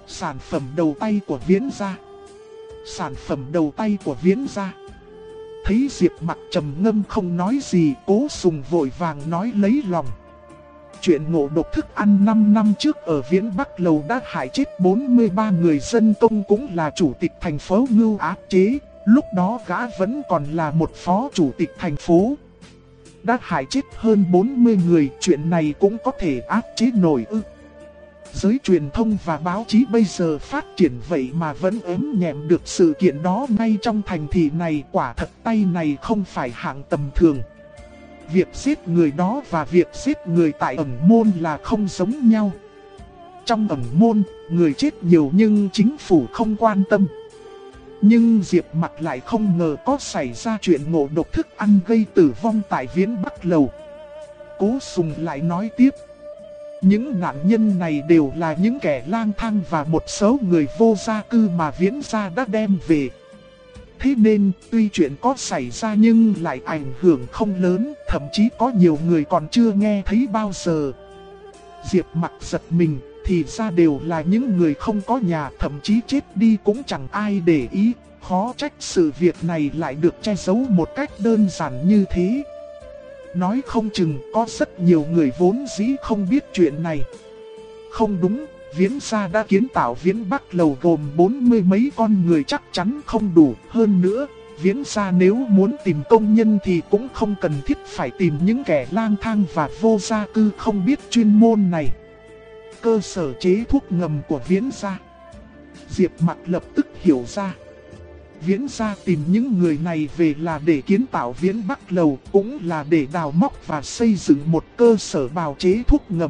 Sản phẩm đầu tay của Viễn gia. Sản phẩm đầu tay của Viễn gia. Thấy Diệp Mặc trầm ngâm không nói gì, Cố Sùng vội vàng nói lấy lòng. Chuyện ngộ độc thức ăn 5 năm trước ở Viễn Bắc Lầu đã hại chết 43 người dân công, cũng là chủ tịch thành phố Ngưu áp chế. Lúc đó gã vẫn còn là một phó chủ tịch thành phố. Đã hại chết hơn 40 người, chuyện này cũng có thể áp chế nổi ư? Giới truyền thông và báo chí bây giờ phát triển vậy mà vẫn ém nhẹm được sự kiện đó ngay trong thành thị này, quả thật tay này không phải hạng tầm thường. Việc giết người đó và việc giết người tại ẩn môn là không giống nhau. Trong ẩn môn, người chết nhiều nhưng chính phủ không quan tâm. Nhưng Diệp Mặc lại không ngờ có xảy ra chuyện ngộ độc thức ăn gây tử vong tại Viễn Bắc Lầu. Cố Sùng lại nói tiếp. Những nạn nhân này đều là những kẻ lang thang và một số người vô gia cư mà Viễn gia đã đem về. Thế nên, tuy chuyện có xảy ra nhưng lại ảnh hưởng không lớn, thậm chí có nhiều người còn chưa nghe thấy bao giờ. Diệp Mặc giật mình, thì ra đều là những người không có nhà, thậm chí chết đi cũng chẳng ai để ý. Khó trách sự việc này lại được che giấu một cách đơn giản như thế. Nói không chừng có rất nhiều người vốn dĩ không biết chuyện này. Không đúng, Viễn gia đã kiến tạo Viễn Bắc Lầu gồm 40 mấy con người chắc chắn không đủ. Hơn nữa, Viễn gia nếu muốn tìm công nhân thì cũng không cần thiết phải tìm những kẻ lang thang và vô gia cư không biết chuyên môn này. Cơ sở chế thuốc ngầm của Viễn gia. Diệp Mặc lập tức hiểu ra. Viễn gia tìm những người này về là để kiến tạo Viễn Bắc Lầu, cũng là để đào móc và xây dựng một cơ sở bào chế thuốc ngầm.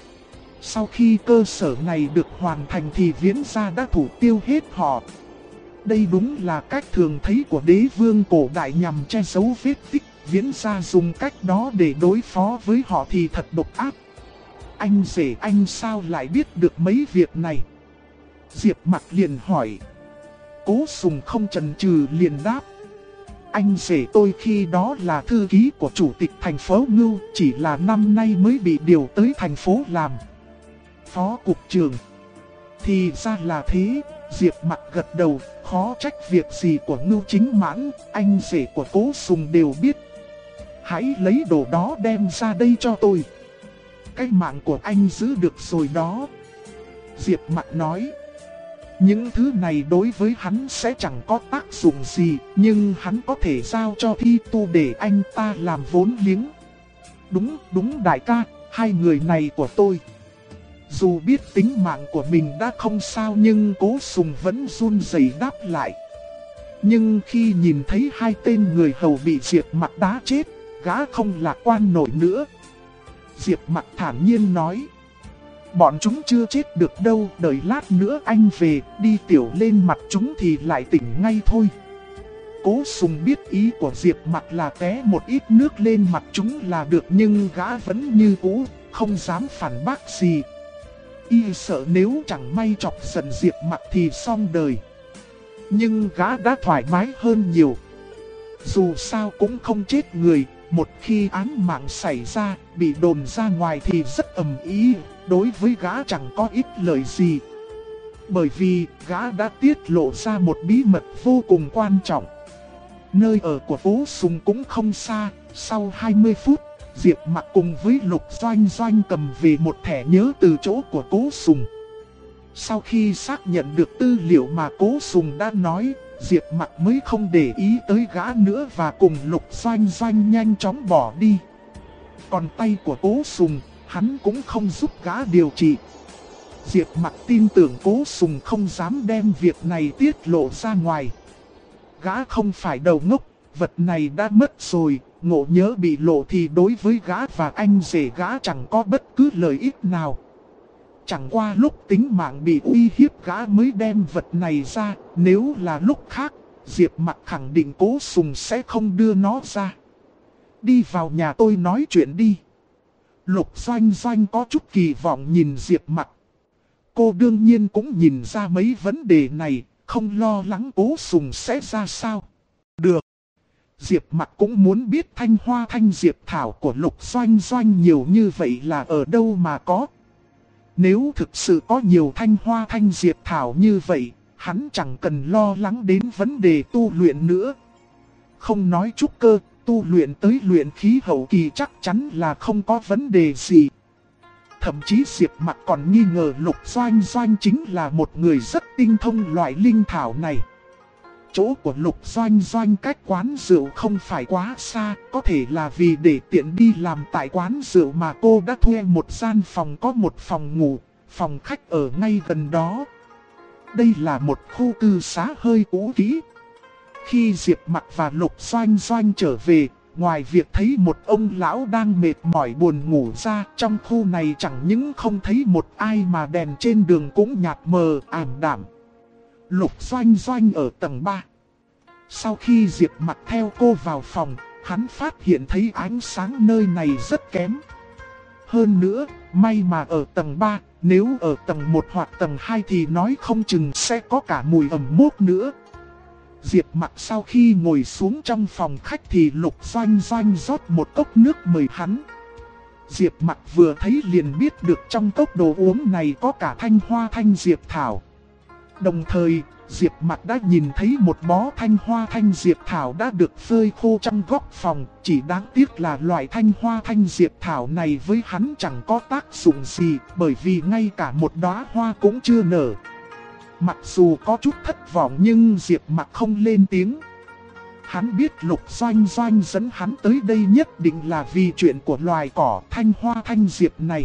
Sau khi cơ sở này được hoàn thành thì Viễn gia đã thủ tiêu hết họ. Đây đúng là cách thường thấy của đế vương cổ đại nhằm che giấu vết tích. Viễn gia dùng cách đó để đối phó với họ thì thật độc ác. Anh rể anh sao lại biết được mấy việc này? Diệp Mặc liền hỏi. Cố Sùng không chần chừ liền đáp. Anh rể tôi khi đó là thư ký của chủ tịch thành phố Ngưu, chỉ là năm nay mới bị điều tới thành phố làm phó cục trưởng. Thì ra là thế, Diệp Mặc gật đầu, khó trách việc gì của Ngưu Chính Mãn, anh rể của Cố Sùng đều biết. Hãy lấy đồ đó đem ra đây cho tôi. Cái mạng của anh giữ được rồi đó. Diệp Mặc nói. Những thứ này đối với hắn sẽ chẳng có tác dụng gì, nhưng hắn có thể giao cho Thi Tu để anh ta làm vốn liếng. Đúng đại ca, hai người này của tôi. Dù biết tính mạng của mình đã không sao nhưng Cố Sùng vẫn run rẩy đáp lại. Nhưng khi nhìn thấy hai tên người hầu bị Diệp Mặc đá chết, gã không lạc quan nổi nữa. Diệp Mặc thản nhiên nói. Bọn chúng chưa chết được đâu, đợi lát nữa anh về, đi tiểu lên mặt chúng thì lại tỉnh ngay thôi. Cố Sùng biết ý của Diệp Mặc là té một ít nước lên mặt chúng là được, nhưng gã vẫn như cũ, không dám phản bác gì. Y sợ nếu chẳng may chọc giận Diệp Mặc thì xong đời. Nhưng gã đã thoải mái hơn nhiều. Dù sao cũng không chết người, một khi án mạng xảy ra, bị đồn ra ngoài thì rất ầm ĩ, đối với gã chẳng có ích lợi gì. Bởi vì gã đã tiết lộ ra một bí mật vô cùng quan trọng. Nơi ở của Cố Sùng cũng không xa, sau 20 phút, Diệp Mặc cùng với Lục Doanh Doanh cầm về một thẻ nhớ từ chỗ của Cố Sùng. Sau khi xác nhận được tư liệu mà Cố Sùng đã nói, Diệp Mặc mới không để ý tới gã nữa và cùng Lục Doanh Doanh nhanh chóng bỏ đi. Còn tay của Cố Sùng, hắn cũng không giúp gã điều trị. Diệp Mặc tin tưởng Cố Sùng không dám đem việc này tiết lộ ra ngoài. Gã không phải đầu ngốc, vật này đã mất rồi, ngộ nhớ bị lộ thì đối với gã và anh rể gã chẳng có bất cứ lợi ích nào. Chẳng qua lúc tính mạng bị uy hiếp gã mới đem vật này ra, nếu là lúc khác, Diệp Mặc khẳng định Cố Sùng sẽ không đưa nó ra. Đi vào nhà tôi nói chuyện đi. Lục Doanh Doanh có chút kỳ vọng nhìn Diệp Mặc. Cô đương nhiên cũng nhìn ra mấy vấn đề này, không lo lắng Cố Sùng sẽ ra sao. Được. Diệp Mặc cũng muốn biết thanh hoa thanh diệp thảo của Lục Doanh Doanh nhiều như vậy là ở đâu mà có. Nếu thực sự có nhiều thanh hoa thanh diệp thảo như vậy, hắn chẳng cần lo lắng đến vấn đề tu luyện nữa. Không nói trúc cơ, tu luyện tới luyện khí hậu kỳ chắc chắn là không có vấn đề gì. Thậm chí Diệp Mặc còn nghi ngờ Lục Doanh Doanh chính là một người rất tinh thông loại linh thảo này. Chỗ của Lục Doanh Doanh cách quán rượu không phải quá xa, có thể là vì để tiện đi làm tại quán rượu mà cô đã thuê một gian phòng có một phòng ngủ, phòng khách ở ngay gần đó. Đây là một khu cư xá hơi cũ kỹ. Khi Diệp Mặc và Lục Doanh Doanh trở về, ngoài việc thấy một ông lão đang mệt mỏi buồn ngủ ra, trong khu này chẳng những không thấy một ai mà đèn trên đường cũng nhạt mờ ảm đạm. Lục Doanh Doanh ở tầng 3. Sau khi Diệp Mặc theo cô vào phòng, hắn phát hiện thấy ánh sáng nơi này rất kém. Hơn nữa, may mà ở tầng 3, nếu ở tầng 1 hoặc tầng 2 thì nói không chừng sẽ có cả mùi ẩm mốc nữa. Diệp Mặc sau khi ngồi xuống trong phòng khách thì Lục Doanh Doanh rót một cốc nước mời hắn. Diệp Mặc vừa thấy liền biết được trong cốc đồ uống này có cả thanh hoa thanh diệp thảo. Đồng thời, Diệp Mặc đã nhìn thấy một bó thanh hoa thanh diệp thảo đã được phơi khô trong góc phòng. Chỉ đáng tiếc là loại thanh hoa thanh diệp thảo này với hắn chẳng có tác dụng gì, bởi vì ngay cả một đóa hoa cũng chưa nở. Mặc dù có chút thất vọng nhưng Diệp Mặc không lên tiếng. Hắn biết Lục Doanh Doanh dẫn hắn tới đây nhất định là vì chuyện của loài cỏ thanh hoa thanh diệp này.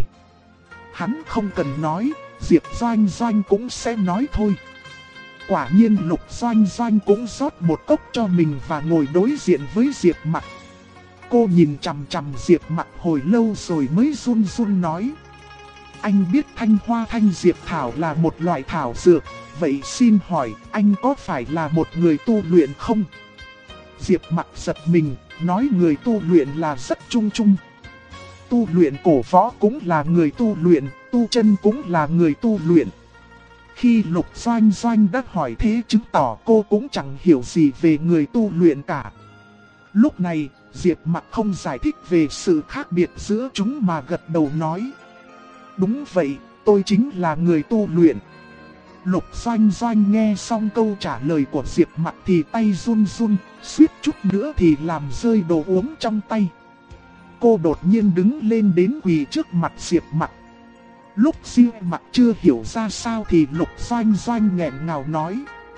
Hắn không cần nói, Diệp Doanh Doanh cũng sẽ nói thôi. Quả nhiên Lục Doanh Doanh cũng rót một cốc cho mình và ngồi đối diện với Diệp Mặc. Cô nhìn chằm chằm Diệp Mặc hồi lâu rồi mới run run nói: anh biết thanh hoa thanh diệp thảo là một loại thảo dược, vậy xin hỏi anh có phải là một người tu luyện không? Diệp Mặc giật mình, nói người tu luyện là rất chung chung. Tu luyện cổ võ cũng là người tu luyện, tu chân cũng là người tu luyện. Khi Lục Doanh Doanh đã hỏi thế chứng tỏ cô cũng chẳng hiểu gì về người tu luyện cả. Lúc này, Diệp Mặc không giải thích về sự khác biệt giữa chúng mà gật đầu nói: đúng vậy, tôi chính là người tu luyện. Lục Doanh Doanh nghe xong câu trả lời của Diệp Mặc thì tay run run, suýt chút nữa thì làm rơi đồ uống trong tay. Cô đột nhiên đứng lên đến quỳ trước mặt Diệp Mặc. Lúc Diệp Mặc chưa hiểu ra sao thì Lục Doanh Doanh nghẹn ngào nói: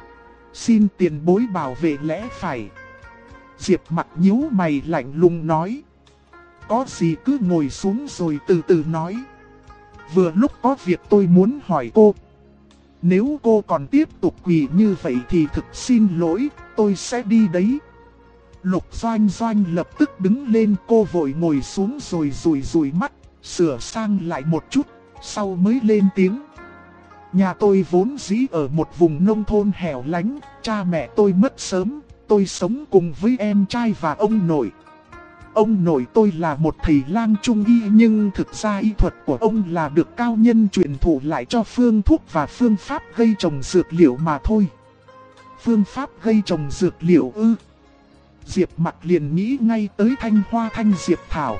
xin tiền bối bảo vệ lẽ phải. Diệp Mặc nhíu mày lạnh lùng nói: có gì cứ ngồi xuống rồi từ từ nói. Vừa lúc có việc tôi muốn hỏi cô. Nếu cô còn tiếp tục quỳ như vậy thì thực xin lỗi, tôi sẽ đi đấy. Lục Doanh Doanh lập tức đứng lên, cô vội ngồi xuống rồi rủi mắt, sửa sang lại một chút, sau mới lên tiếng. Nhà tôi vốn dĩ ở một vùng nông thôn hẻo lánh, cha mẹ tôi mất sớm, tôi sống cùng với em trai và ông nội. Ông nội tôi là một thầy lang trung y nhưng thực ra y thuật của ông là được cao nhân truyền thụ lại cho phương thuốc và phương pháp gây trồng dược liệu mà thôi. Phương pháp gây trồng dược liệu ư? Diệp Mặc liền nghĩ ngay tới thanh hoa thanh diệp thảo.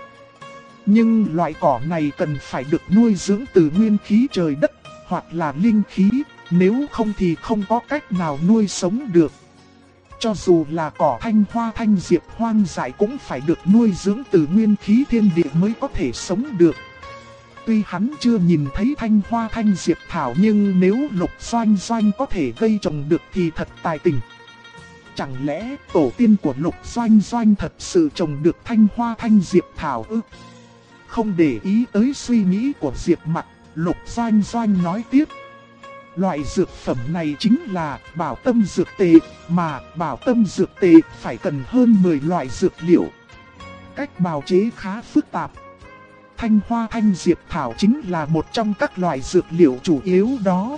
Nhưng loại cỏ này cần phải được nuôi dưỡng từ nguyên khí trời đất hoặc là linh khí, nếu không thì không có cách nào nuôi sống được. Cho dù là cỏ thanh hoa thanh diệp hoang dại cũng phải được nuôi dưỡng từ nguyên khí thiên địa mới có thể sống được. Tuy hắn chưa nhìn thấy thanh hoa thanh diệp thảo nhưng nếu Lục Doanh Doanh có thể gây trồng được thì thật tài tình. Chẳng lẽ tổ tiên của Lục Doanh Doanh thật sự trồng được thanh hoa thanh diệp thảo ư? Không để ý tới suy nghĩ của Diệp Mặc, Lục Doanh Doanh nói tiếp. Loại dược phẩm này chính là bảo tâm dược tề, mà bảo tâm dược tề phải cần hơn 10 loại dược liệu. Cách bào chế khá phức tạp. Thanh hoa thanh diệp thảo chính là một trong các loại dược liệu chủ yếu đó.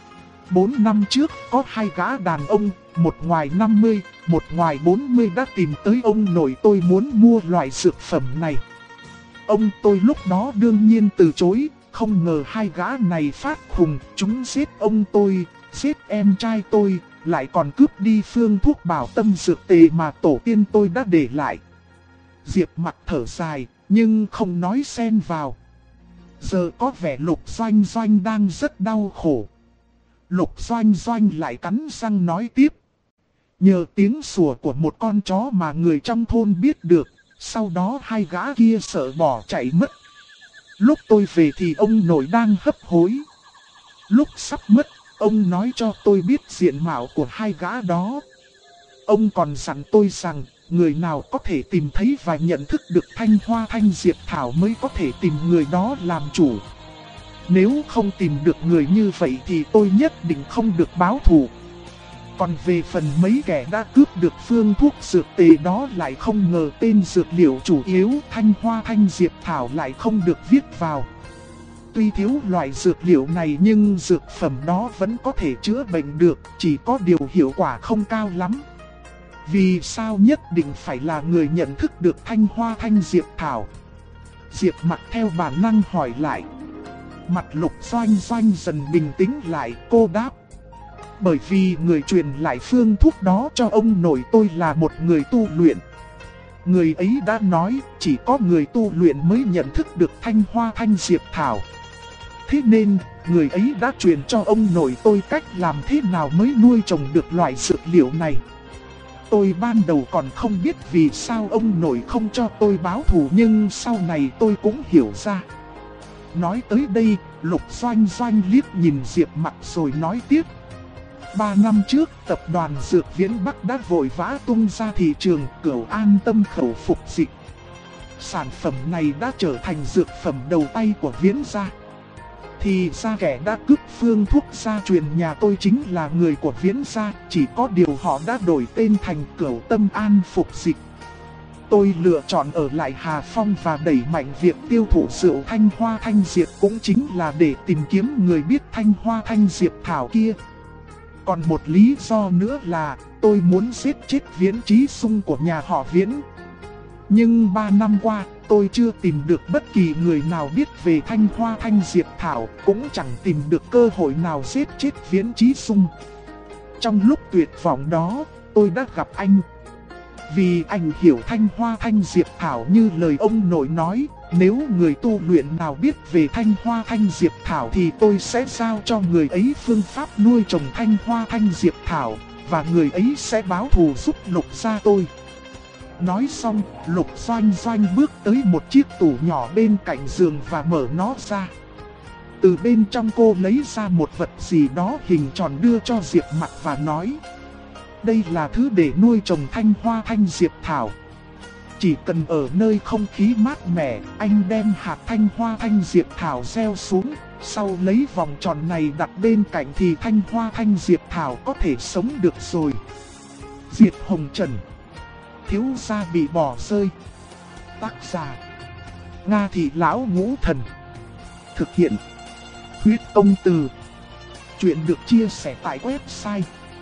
4 năm trước có 2 gã đàn ông, một ngoài 50, một ngoài 40 đã tìm tới ông nội tôi muốn mua loại dược phẩm này. Ông tôi lúc đó đương nhiên từ chối. Không ngờ 2 gã này phát khùng, chúng giết ông tôi, giết em trai tôi, lại còn cướp đi phương thuốc bảo tâm dược tề mà tổ tiên tôi đã để lại. Diệp Mặc thở dài, nhưng không nói xen vào. Giờ có vẻ Lục Doanh Doanh đang rất đau khổ. Lục Doanh Doanh lại cắn răng nói tiếp. Nhờ tiếng sủa của một con chó mà người trong thôn biết được, sau đó hai gã kia sợ bỏ chạy mất. Lúc tôi về thì ông nội đang hấp hối. Lúc sắp mất, ông nói cho tôi biết diện mạo của hai gã đó. Ông còn dặn tôi rằng, người nào có thể tìm thấy và nhận thức được Thanh Hoa Thanh Diệp Thảo mới có thể tìm người đó làm chủ. Nếu không tìm được người như vậy thì tôi nhất định không được báo thù. Còn về phần mấy kẻ đã cướp được phương thuốc dược tề đó lại không ngờ tên dược liệu chủ yếu Thanh Hoa Thanh Diệp Thảo lại không được viết vào. Tuy thiếu loại dược liệu này nhưng dược phẩm đó vẫn có thể chữa bệnh được, chỉ có điều hiệu quả không cao lắm. Vì sao nhất định phải là người nhận thức được Thanh Hoa Thanh Diệp Thảo? Diệp Mặc theo bản năng hỏi lại. Mặt Lục Doanh Doanh dần bình tĩnh lại, cô đáp. Bởi vì người truyền lại phương thuốc đó cho ông nội tôi là một người tu luyện. Người ấy đã nói chỉ có người tu luyện mới nhận thức được Thanh Hoa Thanh Diệp Thảo. Thế nên, người ấy đã truyền cho ông nội tôi cách làm thế nào mới nuôi trồng được loại dược liệu này. Tôi ban đầu còn không biết vì sao ông nội không cho tôi báo thù, nhưng sau này tôi cũng hiểu ra. Nói tới đây, Lục Doanh Doanh liếc nhìn Diệp Mặc rồi nói tiếp. 3 năm trước, tập đoàn Dược Viễn Bắc đã vội vã tung ra thị trường Cửu An Tâm khẩu phục dịch. Sản phẩm này đã trở thành dược phẩm đầu tay của Viễn gia. Thì ra kẻ đã cướp phương thuốc gia truyền nhà tôi chính là người của Viễn gia, chỉ có điều họ đã đổi tên thành Cửu Tâm An phục dịch. Tôi lựa chọn ở lại Hà Phong và đẩy mạnh việc tiêu thụ rượu Thanh Hoa Thanh Diệp cũng chính là để tìm kiếm người biết Thanh Hoa Thanh Diệp Thảo kia. Còn một lý do nữa là tôi muốn giết chết Viễn Chí Sung của nhà họ Viễn. Nhưng 3 năm qua, tôi chưa tìm được bất kỳ người nào biết về Thanh Hoa Thanh Diệp Thảo, cũng chẳng tìm được cơ hội nào giết chết Viễn Chí Sung. Trong lúc tuyệt vọng đó, tôi đã gặp anh. Vì anh hiểu Thanh Hoa Thanh Diệp Thảo như lời ông nội nói, nếu người tu luyện nào biết về Thanh Hoa Thanh Diệp Thảo thì tôi sẽ giao cho người ấy phương pháp nuôi trồng Thanh Hoa Thanh Diệp Thảo, và người ấy sẽ báo thù giúp Lục gia tôi. Nói xong, Lục Doanh Doanh bước tới một chiếc tủ nhỏ bên cạnh giường và mở nó ra. Từ bên trong cô lấy ra một vật gì đó hình tròn đưa cho Diệp Mặc và nói. Đây là thứ để nuôi trồng Thanh Hoa Thanh Diệp Thảo. Chỉ cần ở nơi không khí mát mẻ, anh đem hạt Thanh Hoa Thanh Diệp Thảo gieo xuống, sau lấy vòng tròn này đặt bên cạnh thì Thanh Hoa Thanh Diệp Thảo có thể sống được rồi. Diệp Hồng Trần. Thiếu gia bị bỏ rơi. Tác giả Nga Thị Lão Ngũ Thần. Thực hiện Huyết Công Từ. Chuyện được chia sẻ tại website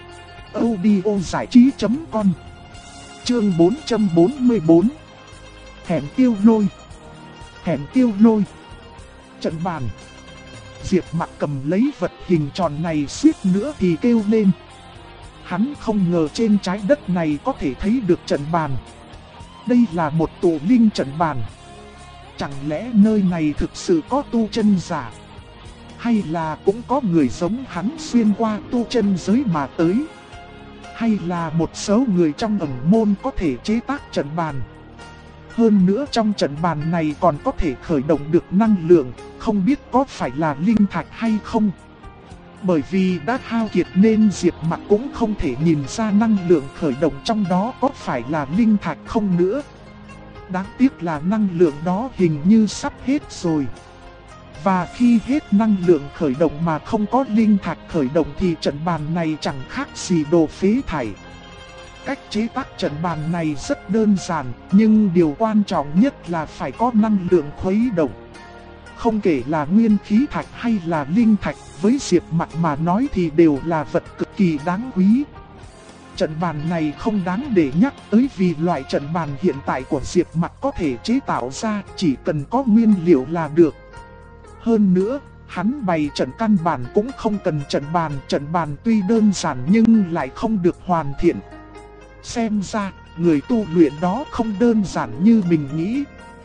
audiozảichí.com. Chương 444. Hẻm tiêu lôi. Hẻm tiêu lôi. Trận bàn. Diệp Mặc cầm lấy vật hình tròn này suýt nữa thì kêu lên. Hắn không ngờ trên trái đất này có thể thấy được trận bàn. Đây là một tụ linh trận bàn. Chẳng lẽ nơi này thực sự có tu chân giả? Hay là cũng có người giống hắn xuyên qua tu chân giới mà tới? Hay là một số người trong ẩn môn có thể chế tác trận bàn? Hơn nữa trong trận bàn này còn có thể khởi động được năng lượng, không biết có phải là linh thạch hay không? Bởi vì đã hao kiệt nên Diệp Mặc cũng không thể nhìn ra năng lượng khởi động trong đó có phải là linh thạch không nữa. Đáng tiếc là năng lượng đó hình như sắp hết rồi. Và khi hết năng lượng khởi động mà không có linh thạch khởi động thì trận bàn này chẳng khác gì đồ phế thải. Cách chế tác trận bàn này rất đơn giản, nhưng điều quan trọng nhất là phải có năng lượng khuấy động. Không kể là nguyên khí thạch hay là linh thạch, với Diệp Mặc mà nói thì đều là vật cực kỳ đáng quý. Trận bàn này không đáng để nhắc tới vì loại trận bàn hiện tại của Diệp Mặc có thể chế tạo ra chỉ cần có nguyên liệu là được. Hơn nữa, hắn bày trận căn bản cũng không cần trận bàn tuy đơn giản nhưng lại không được hoàn thiện. Xem ra, người tu luyện đó không đơn giản như mình nghĩ.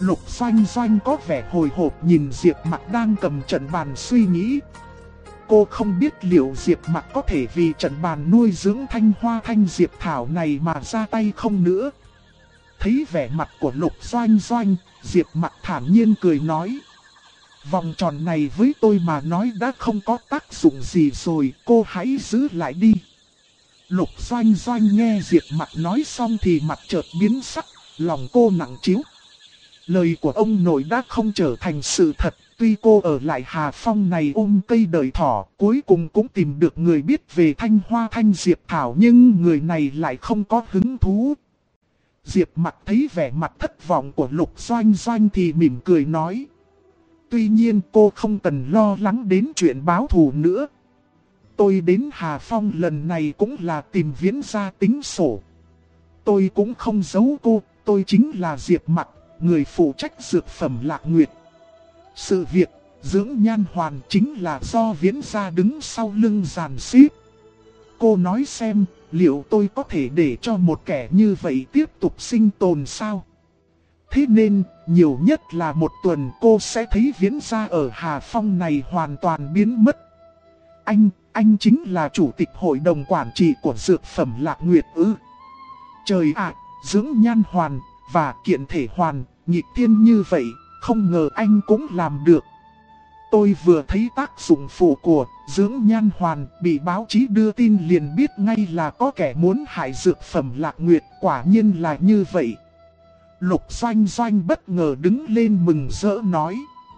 Lục Doanh Doanh có vẻ hồi hộp nhìn Diệp Mặc đang cầm trận bàn suy nghĩ. Cô không biết liệu Diệp Mặc có thể vì trận bàn nuôi dưỡng thanh hoa thanh diệp thảo này mà ra tay không nữa. Thấy vẻ mặt của Lục Doanh Doanh, Diệp Mặc thản nhiên cười nói. Vòng tròn này với tôi mà nói đã không có tác dụng gì rồi, cô hãy giữ lại đi. Lục Doanh Doanh nghe Diệp Mặc nói xong thì mặt chợt biến sắc, lòng cô nặng trĩu. Lời của ông nội đã không trở thành sự thật, tuy cô ở lại Hà Phong này ôm cây đời thỏ, cuối cùng cũng tìm được người biết về thanh hoa thanh diệp thảo nhưng người này lại không có hứng thú. Diệp Mặc thấy vẻ mặt thất vọng của Lục Doanh Doanh thì mỉm cười nói. Tuy nhiên cô không cần lo lắng đến chuyện báo thù nữa. Tôi đến Hà Phong lần này cũng là tìm Viễn gia tính sổ. Tôi cũng không giấu cô, tôi chính là Diệp Mặc, người phụ trách dược phẩm Lạc Nguyệt. Sự việc dưỡng nhan hoàn chính là do Viễn gia đứng sau lưng dàn xếp. Cô nói xem, liệu tôi có thể để cho một kẻ như vậy tiếp tục sinh tồn sao? Thế nên, nhiều nhất là một tuần cô sẽ thấy Viễn gia ở Hà Phong này hoàn toàn biến mất. Anh chính là chủ tịch hội đồng quản trị của dược phẩm Lạc Nguyệt ư? Trời ạ, dưỡng nhan hoàn và kiện thể hoàn, nghịch thiên như vậy, không ngờ anh cũng làm được. Tôi vừa thấy tác dụng phụ của dưỡng nhan hoàn bị báo chí đưa tin liền biết ngay là có kẻ muốn hại dược phẩm Lạc Nguyệt, quả nhiên là như vậy. Lục Doanh Doanh bất ngờ đứng lên mừng rỡ nói.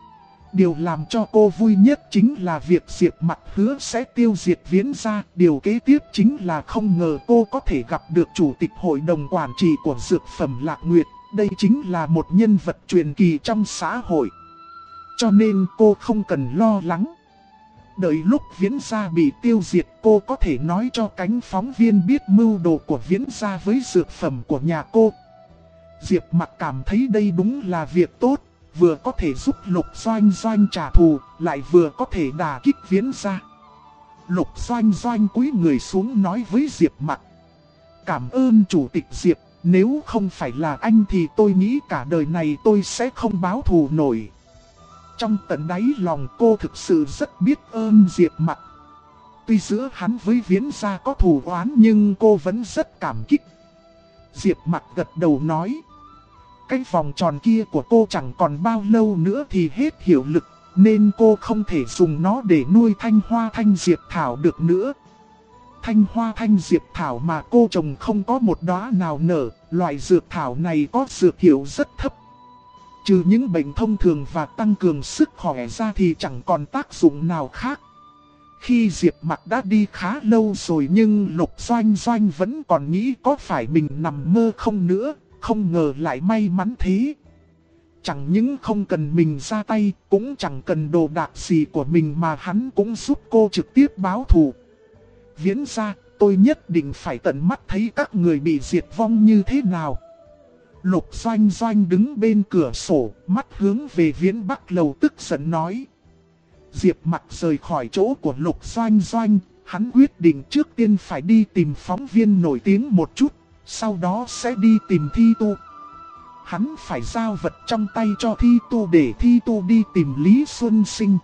Điều làm cho cô vui nhất chính là việc Diệp Mặc hứa sẽ tiêu diệt Viễn gia. Điều kế tiếp chính là không ngờ cô có thể gặp được chủ tịch hội đồng quản trị của dược phẩm Lạc Nguyệt. Đây chính là một nhân vật truyền kỳ trong xã hội. Cho nên cô không cần lo lắng. Đợi lúc Viễn gia bị tiêu diệt cô có thể nói cho cánh phóng viên biết mưu đồ của Viễn gia với dược phẩm của nhà cô. Diệp Mặc cảm thấy đây đúng là việc tốt, vừa có thể giúp Lục Doanh Doanh trả thù, lại vừa có thể đả kích Viễn gia. Lục Doanh Doanh cúi người xuống nói với Diệp Mặc. Cảm ơn chủ tịch Diệp, nếu không phải là anh thì tôi nghĩ cả đời này tôi sẽ không báo thù nổi. Trong tận đáy lòng cô thực sự rất biết ơn Diệp Mặc. Tuy giữa hắn với Viễn gia có thù oán nhưng cô vẫn rất cảm kích. Diệp Mặc gật đầu nói. Cái vòng tròn kia của cô chẳng còn bao lâu nữa thì hết hiệu lực, nên cô không thể dùng nó để nuôi thanh hoa thanh diệp thảo được nữa. Thanh hoa thanh diệp thảo mà cô trồng không có một đóa nào nở, loại dược thảo này có dược hiệu rất thấp. Trừ những bệnh thông thường và tăng cường sức khỏe ra thì chẳng còn tác dụng nào khác. Khi Diệp Mặc đã đi khá lâu rồi nhưng Lục Doanh Doanh vẫn còn nghĩ có phải mình nằm mơ không nữa, không ngờ lại may mắn thế. Chẳng những không cần mình ra tay, cũng chẳng cần đồ đạc gì của mình mà hắn cũng giúp cô trực tiếp báo thù. Viễn gia, tôi nhất định phải tận mắt thấy các người bị diệt vong như thế nào. Lục Doanh Doanh đứng bên cửa sổ, mắt hướng về Viễn Bắc lầu tức giận nói. Diệp Mặc rời khỏi chỗ của Lục Doanh Doanh, hắn quyết định trước tiên phải đi tìm phóng viên nổi tiếng một chút, sau đó sẽ đi tìm Thi Tu. Hắn phải giao vật trong tay cho Thi Tu để Thi Tu đi tìm Lý Xuân Sinh.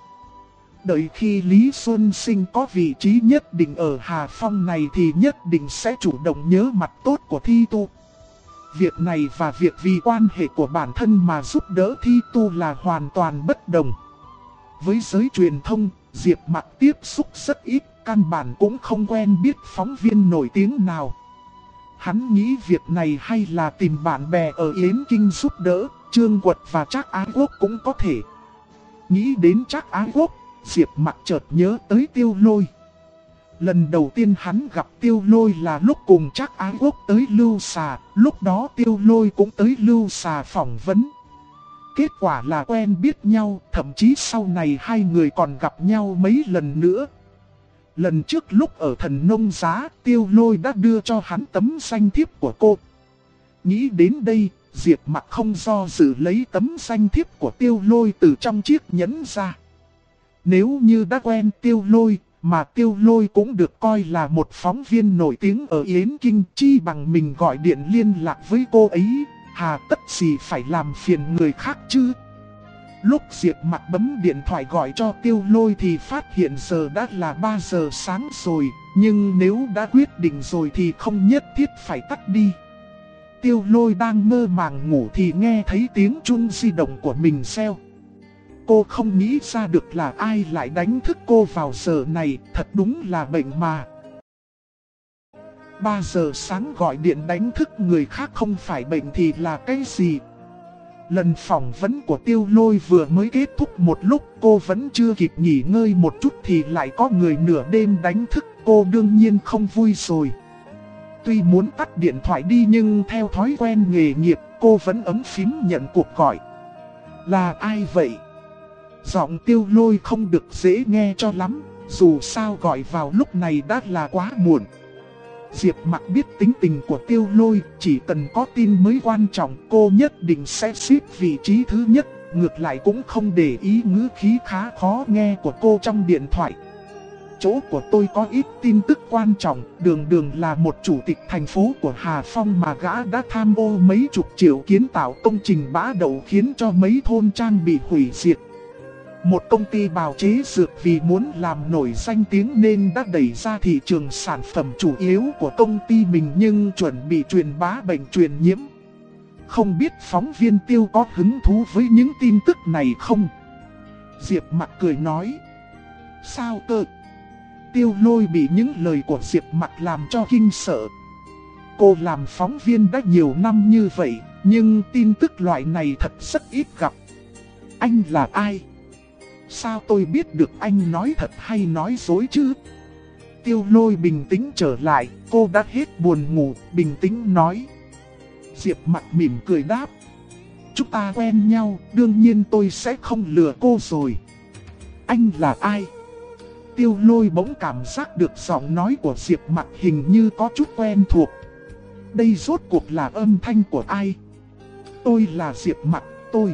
Đợi khi Lý Xuân Sinh có vị trí nhất định ở Hà Phong này thì nhất định sẽ chủ động nhớ mặt tốt của Thi Tu. Việc này và việc vì quan hệ của bản thân mà giúp đỡ Thi Tu là hoàn toàn bất đồng. Với giới truyền thông, Diệp Mặc tiếp xúc rất ít, căn bản cũng không quen biết phóng viên nổi tiếng nào. Hắn nghĩ việc này hay là tìm bạn bè ở Yến Kinh giúp đỡ, Trương Quật và Trác Ái Quốc cũng có thể. Nghĩ đến Trác Ái Quốc, Diệp Mặc chợt nhớ tới Tiêu Lôi. Lần đầu tiên hắn gặp Tiêu Lôi là lúc cùng Trác Ái Quốc tới Lưu Xà, lúc đó Tiêu Lôi cũng tới Lưu Xà phỏng vấn. Kết quả là quen biết nhau, thậm chí sau này hai người còn gặp nhau mấy lần nữa. Lần trước lúc ở Thần Nông Giá, Tiêu Lôi đã đưa cho hắn tấm danh thiếp của cô. Nghĩ đến đây, Diệp Mặc không do dự lấy tấm danh thiếp của Tiêu Lôi từ trong chiếc nhẫn ra. Nếu như đã quen Tiêu Lôi, mà Tiêu Lôi cũng được coi là một phóng viên nổi tiếng ở Yến Kinh, chi bằng mình gọi điện liên lạc với cô ấy, hà tất gì phải làm phiền người khác chứ. Lúc Diệp Mặc bấm điện thoại gọi cho Tiêu Lôi thì phát hiện giờ đã là 3 giờ sáng rồi, nhưng nếu đã quyết định rồi thì không nhất thiết phải tắt đi. Tiêu Lôi đang mơ màng ngủ thì nghe thấy tiếng chuông di động của mình reo. Cô không nghĩ ra được là ai lại đánh thức cô vào giờ này, thật đúng là bệnh mà. 3 giờ sáng gọi điện đánh thức người khác không phải bệnh thì là cái gì? Lần phỏng vấn của Tiêu Lôi vừa mới kết thúc một lúc, cô vẫn chưa kịp nghỉ ngơi một chút thì lại có người nửa đêm đánh thức, cô đương nhiên không vui rồi. Tuy muốn tắt điện thoại đi nhưng theo thói quen nghề nghiệp, cô vẫn ấn phím nhận cuộc gọi. Là ai vậy? Giọng Tiêu Lôi không được dễ nghe cho lắm, dù sao gọi vào lúc này đã là quá muộn. Diệp Mặc biết tính tình của Tiêu Lôi, chỉ cần có tin mới quan trọng cô nhất định sẽ xếp vị trí thứ nhất, ngược lại cũng không để ý ngữ khí khá khó nghe của cô trong điện thoại. Chỗ của tôi có ít tin tức quan trọng, Đường là một chủ tịch thành phố của Hà Phong mà gã đã tham ô mấy chục triệu kiến tạo công trình bã đậu khiến cho mấy thôn trang bị hủy diệt. Một công ty bào chế dược vì muốn làm nổi danh tiếng nên đã đẩy ra thị trường sản phẩm chủ yếu của công ty mình nhưng chuẩn bị truyền bá bệnh truyền nhiễm. Không biết phóng viên Tiêu có hứng thú với những tin tức này không? Diệp Mặc cười nói. Sao cơ? Tiêu Lôi bị những lời của Diệp Mặc làm cho kinh sợ. Cô làm phóng viên đã nhiều năm như vậy, nhưng tin tức loại này thật rất ít gặp. Anh là ai? Sao tôi biết được anh nói thật hay nói dối chứ? Tiêu Lôi bình tĩnh trở lại, cô đã hết buồn ngủ, bình tĩnh nói. Diệp Mặc mỉm cười đáp. Chúng ta quen nhau, đương nhiên tôi sẽ không lừa cô rồi. Anh là ai? Tiêu Lôi bỗng cảm giác được giọng nói của Diệp Mặc hình như có chút quen thuộc. Đây rốt cuộc là âm thanh của ai? Tôi là Diệp Mặc, tôi.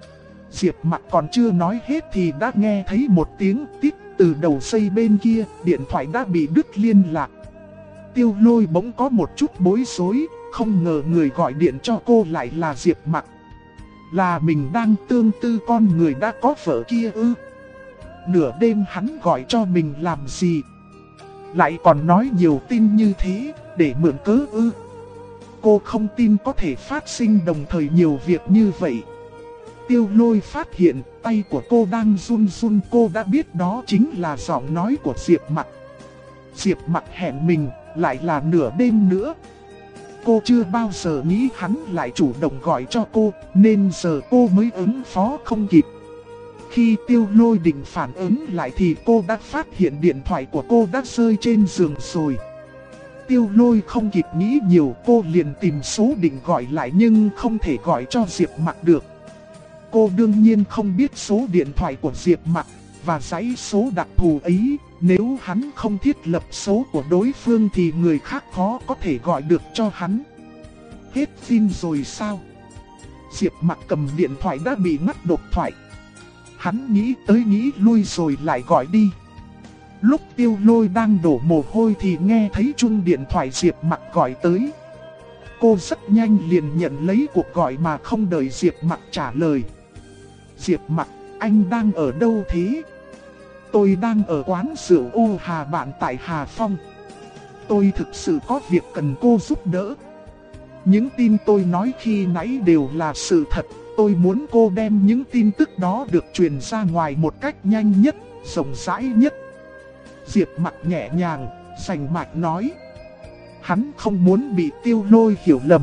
Diệp Mặc còn chưa nói hết thì đã nghe thấy một tiếng tít từ đầu dây bên kia, điện thoại đã bị đứt liên lạc. Tiêu Lôi bỗng có một chút bối rối, không ngờ người gọi điện cho cô lại là Diệp Mặc. Là mình đang tương tư con người đã có vợ kia ư? Nửa đêm hắn gọi cho mình làm gì? Lại còn nói nhiều tin như thế, để mượn cớ ư? Cô không tin có thể phát sinh đồng thời nhiều việc như vậy. Tiêu Lôi phát hiện tay của cô đang run run, cô đã biết đó chính là giọng nói của Diệp Mặc. Diệp Mặc hẹn mình, lại là nửa đêm nữa. Cô chưa bao giờ nghĩ hắn lại chủ động gọi cho cô, nên giờ cô mới ứng phó không kịp. Khi Tiêu Lôi định phản ứng lại thì cô đã phát hiện điện thoại của cô đã rơi trên giường rồi. Tiêu Lôi không kịp nghĩ nhiều, cô liền tìm số định gọi lại nhưng không thể gọi cho Diệp Mặc được. Cô đương nhiên không biết số điện thoại của Diệp Mặc và dãy số đặc thù ấy, nếu hắn không thiết lập số của đối phương thì người khác khó có thể gọi được cho hắn. Hết phim rồi sao? Diệp Mặc cầm điện thoại đã bị ngắt đột thoại. Hắn nghĩ tới nghĩ lui rồi lại gọi đi. Lúc Tiêu Lôi đang đổ mồ hôi thì nghe thấy chuông điện thoại Diệp Mặc gọi tới. Cô rất nhanh liền nhận lấy cuộc gọi mà không đợi Diệp Mặc trả lời. Diệp Mặc, anh đang ở đâu thế? Tôi đang ở quán rượu Ô Hà Bạn tại Hà Phong. Tôi thực sự có việc cần cô giúp đỡ. Những tin tôi nói khi nãy đều là sự thật. Tôi muốn cô đem những tin tức đó được truyền ra ngoài một cách nhanh nhất, rộng rãi nhất. Diệp Mặc nhẹ nhàng, sành mạch nói. Hắn không muốn bị Tiêu Lôi hiểu lầm.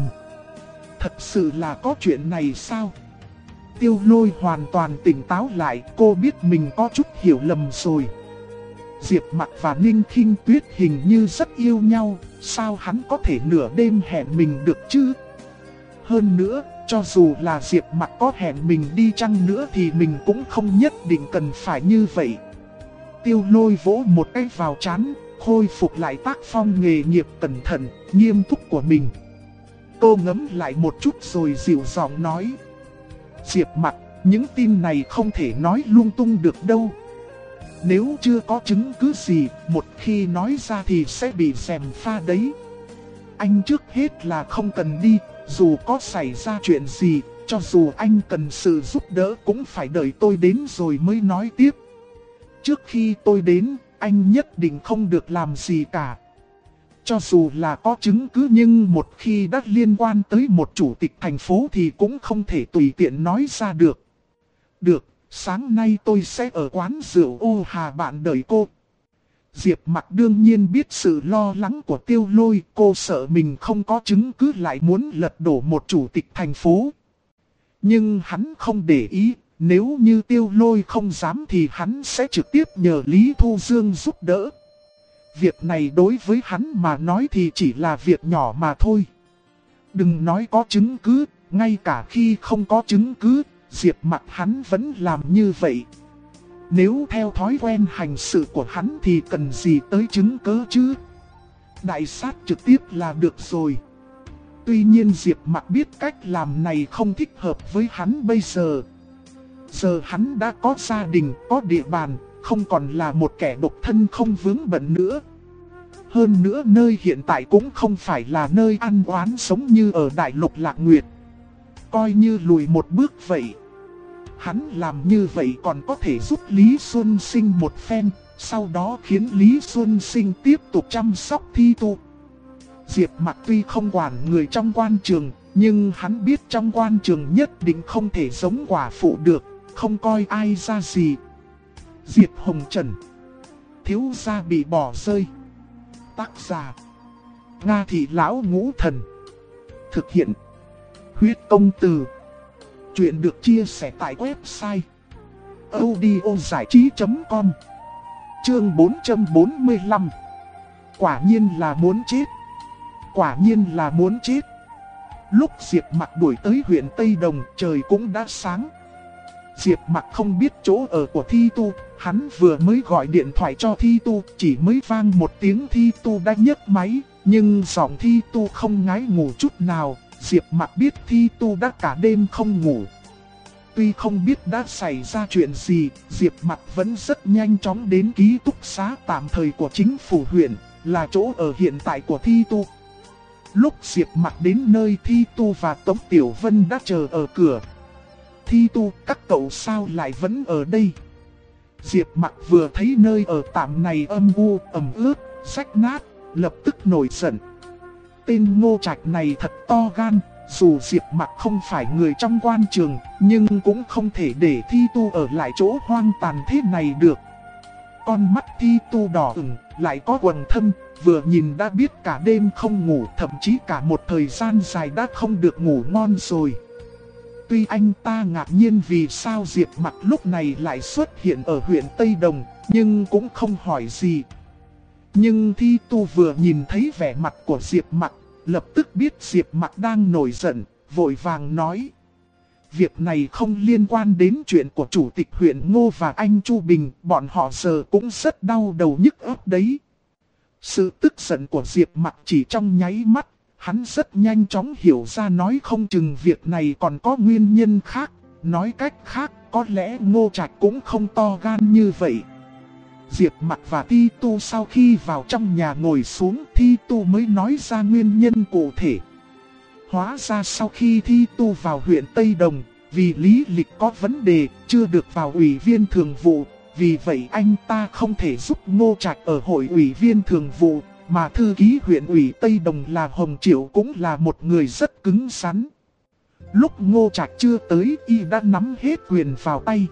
Thật sự là có chuyện này sao? Tiêu Lôi hoàn toàn tỉnh táo lại, cô biết mình có chút hiểu lầm rồi. Diệp Mặc và Ninh Khinh Tuyết hình như rất yêu nhau, sao hắn có thể nửa đêm hẹn mình được chứ? Hơn nữa, cho dù là Diệp Mặc có hẹn mình đi chăng nữa thì mình cũng không nhất định cần phải như vậy. Tiêu Lôi vỗ một cái vào trán, khôi phục lại tác phong nghề nghiệp cẩn thận, nghiêm túc của mình. Cô ngẫm lại một chút rồi dịu giọng nói. Diệp Mặc, những tin này không thể nói lung tung được đâu. Nếu chưa có chứng cứ gì, một khi nói ra thì sẽ bị gièm pha đấy. Anh trước hết là không cần đi, Dù có xảy ra chuyện gì, cho dù anh cần sự giúp đỡ cũng phải đợi tôi đến rồi mới nói tiếp. Trước khi tôi đến, anh nhất định không được làm gì cả. Cho dù là có chứng cứ nhưng một khi đã liên quan tới một chủ tịch thành phố thì cũng không thể tùy tiện nói ra được. Được, sáng nay tôi sẽ ở quán rượu Ô Hà bạn đợi cô. Diệp Mặc đương nhiên biết sự lo lắng của Tiêu Lôi, cô sợ mình không có chứng cứ lại muốn lật đổ một chủ tịch thành phố. Nhưng hắn không để ý, nếu như Tiêu Lôi không dám thì hắn sẽ trực tiếp nhờ Lý Thu Dương giúp đỡ. Việc này đối với hắn mà nói thì chỉ là việc nhỏ mà thôi. Đừng nói có chứng cứ, ngay cả khi không có chứng cứ, Diệp Mặc hắn vẫn làm như vậy. Nếu theo thói quen hành sự của hắn thì cần gì tới chứng cứ chứ? Đại sát trực tiếp là được rồi. Tuy nhiên Diệp Mặc biết cách làm này không thích hợp với hắn bây giờ. Giờ hắn đã có gia đình, có địa bàn, không còn là một kẻ độc thân không vướng bận nữa. Hơn nữa nơi hiện tại cũng không phải là nơi ăn oán sống như ở Đại Lục Lạc Nguyệt. Coi như lùi một bước vậy. Hắn làm như vậy còn có thể giúp Lý Xuân Sinh một phen, sau đó khiến Lý Xuân Sinh tiếp tục chăm sóc Thi Tu. Diệp Mặc tuy không quản người trong quan trường, nhưng hắn biết trong quan trường nhất định không thể giống quả phụ được, không coi ai ra gì. Diệp Hồng Trần, thiếu gia bị bỏ rơi. Tác giả Nga Thị Lão Ngũ Thần. Thực hiện Huyết Công Từ. Chuyện được chia sẻ tại website audiozảichí.com. Chương 445. Quả nhiên là muốn chết. Quả nhiên là muốn chết. Lúc Diệp Mặc đuổi tới huyện Tây Đồng, trời cũng đã sáng. Diệp Mặc không biết chỗ ở của Thi Tu, hắn vừa mới gọi điện thoại cho Thi Tu, chỉ mới vang một tiếng Thi Tu đã nhấc máy, nhưng giọng Thi Tu không ngái ngủ chút nào. Diệp Mặc biết Thi Tu đã cả đêm không ngủ. Tuy không biết đã xảy ra chuyện gì, Diệp Mặc vẫn rất nhanh chóng đến ký túc xá tạm thời của chính phủ huyện, là chỗ ở hiện tại của Thi Tu. Lúc Diệp Mặc đến nơi, Thi Tu và Tống Tiểu Vân đã chờ ở cửa. Thi Tu, các cậu sao lại vẫn ở đây? Diệp Mặc vừa thấy nơi ở tạm này âm u, ẩm ướt, rách nát, lập tức nổi giận. Tên Ngô Trạch này thật to gan, dù Diệp Mặc không phải người trong quan trường, nhưng cũng không thể để Thi Tu ở lại chỗ hoang tàn thế này được. Con mắt Thi Tu đỏ ửng, lại có quầng thâm, vừa nhìn đã biết cả đêm không ngủ, thậm chí cả một thời gian dài đã không được ngủ ngon rồi. Tuy anh ta ngạc nhiên vì sao Diệp Mặc lúc này lại xuất hiện ở huyện Tây Đồng, nhưng cũng không hỏi gì. Nhưng Thi Tu vừa nhìn thấy vẻ mặt của Diệp Mặc, lập tức biết Diệp Mặc đang nổi giận, vội vàng nói. Việc này không liên quan đến chuyện của chủ tịch huyện Ngô và anh Chu Bình, bọn họ giờ cũng rất đau đầu nhức óc đấy. Sự tức giận của Diệp Mặc chỉ trong nháy mắt, hắn rất nhanh chóng hiểu ra nói không chừng việc này còn có nguyên nhân khác. Nói cách khác, có lẽ Ngô Trạch cũng không to gan như vậy. Diệp Mặc và Thi Tu sau khi vào trong nhà ngồi xuống, Thi Tu mới nói ra nguyên nhân cụ thể. Hóa ra sau khi Thi Tu vào huyện Tây Đồng, vì lý lịch có vấn đề, chưa được vào ủy viên thường vụ, vì vậy anh ta không thể giúp Ngô Trạch ở hội ủy viên thường vụ, mà thư ký huyện ủy Tây Đồng là Hồng Triệu cũng là một người rất cứng rắn. Lúc Ngô Trạch chưa tới, y đã nắm hết quyền vào tay.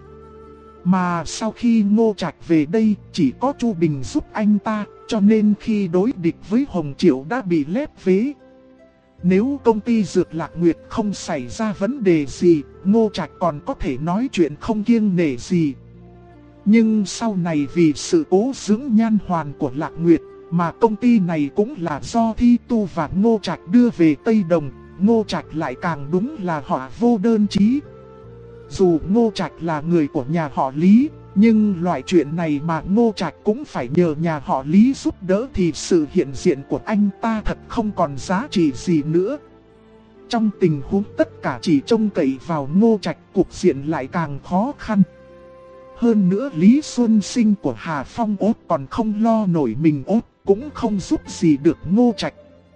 Mà sau khi Ngô Trạch về đây, chỉ có Chu Bình giúp anh ta, cho nên khi đối địch với Hồng Triệu đã bị lép vế. Nếu công ty Dược Lạc Nguyệt không xảy ra vấn đề gì, Ngô Trạch còn có thể nói chuyện không kiêng nể gì. Nhưng sau này vì sự cố dưỡng nhan hoàn của Lạc Nguyệt, mà công ty này cũng là do Thi Tu và Ngô Trạch đưa về Tây Đồng, Ngô Trạch lại càng đúng là họ vô đơn chí. Dù Ngô Trạch là người của nhà họ Lý, nhưng loại chuyện này mà Ngô Trạch cũng phải nhờ nhà họ Lý giúp đỡ thì sự hiện diện của anh ta thật không còn giá trị gì nữa. Trong tình huống tất cả chỉ trông cậy vào Ngô Trạch, cục diện lại càng khó khăn. Hơn nữa Lý Xuân Sinh của Hà Phong ốt còn không lo nổi mình ốt, cũng không giúp gì được Ngô Trạch.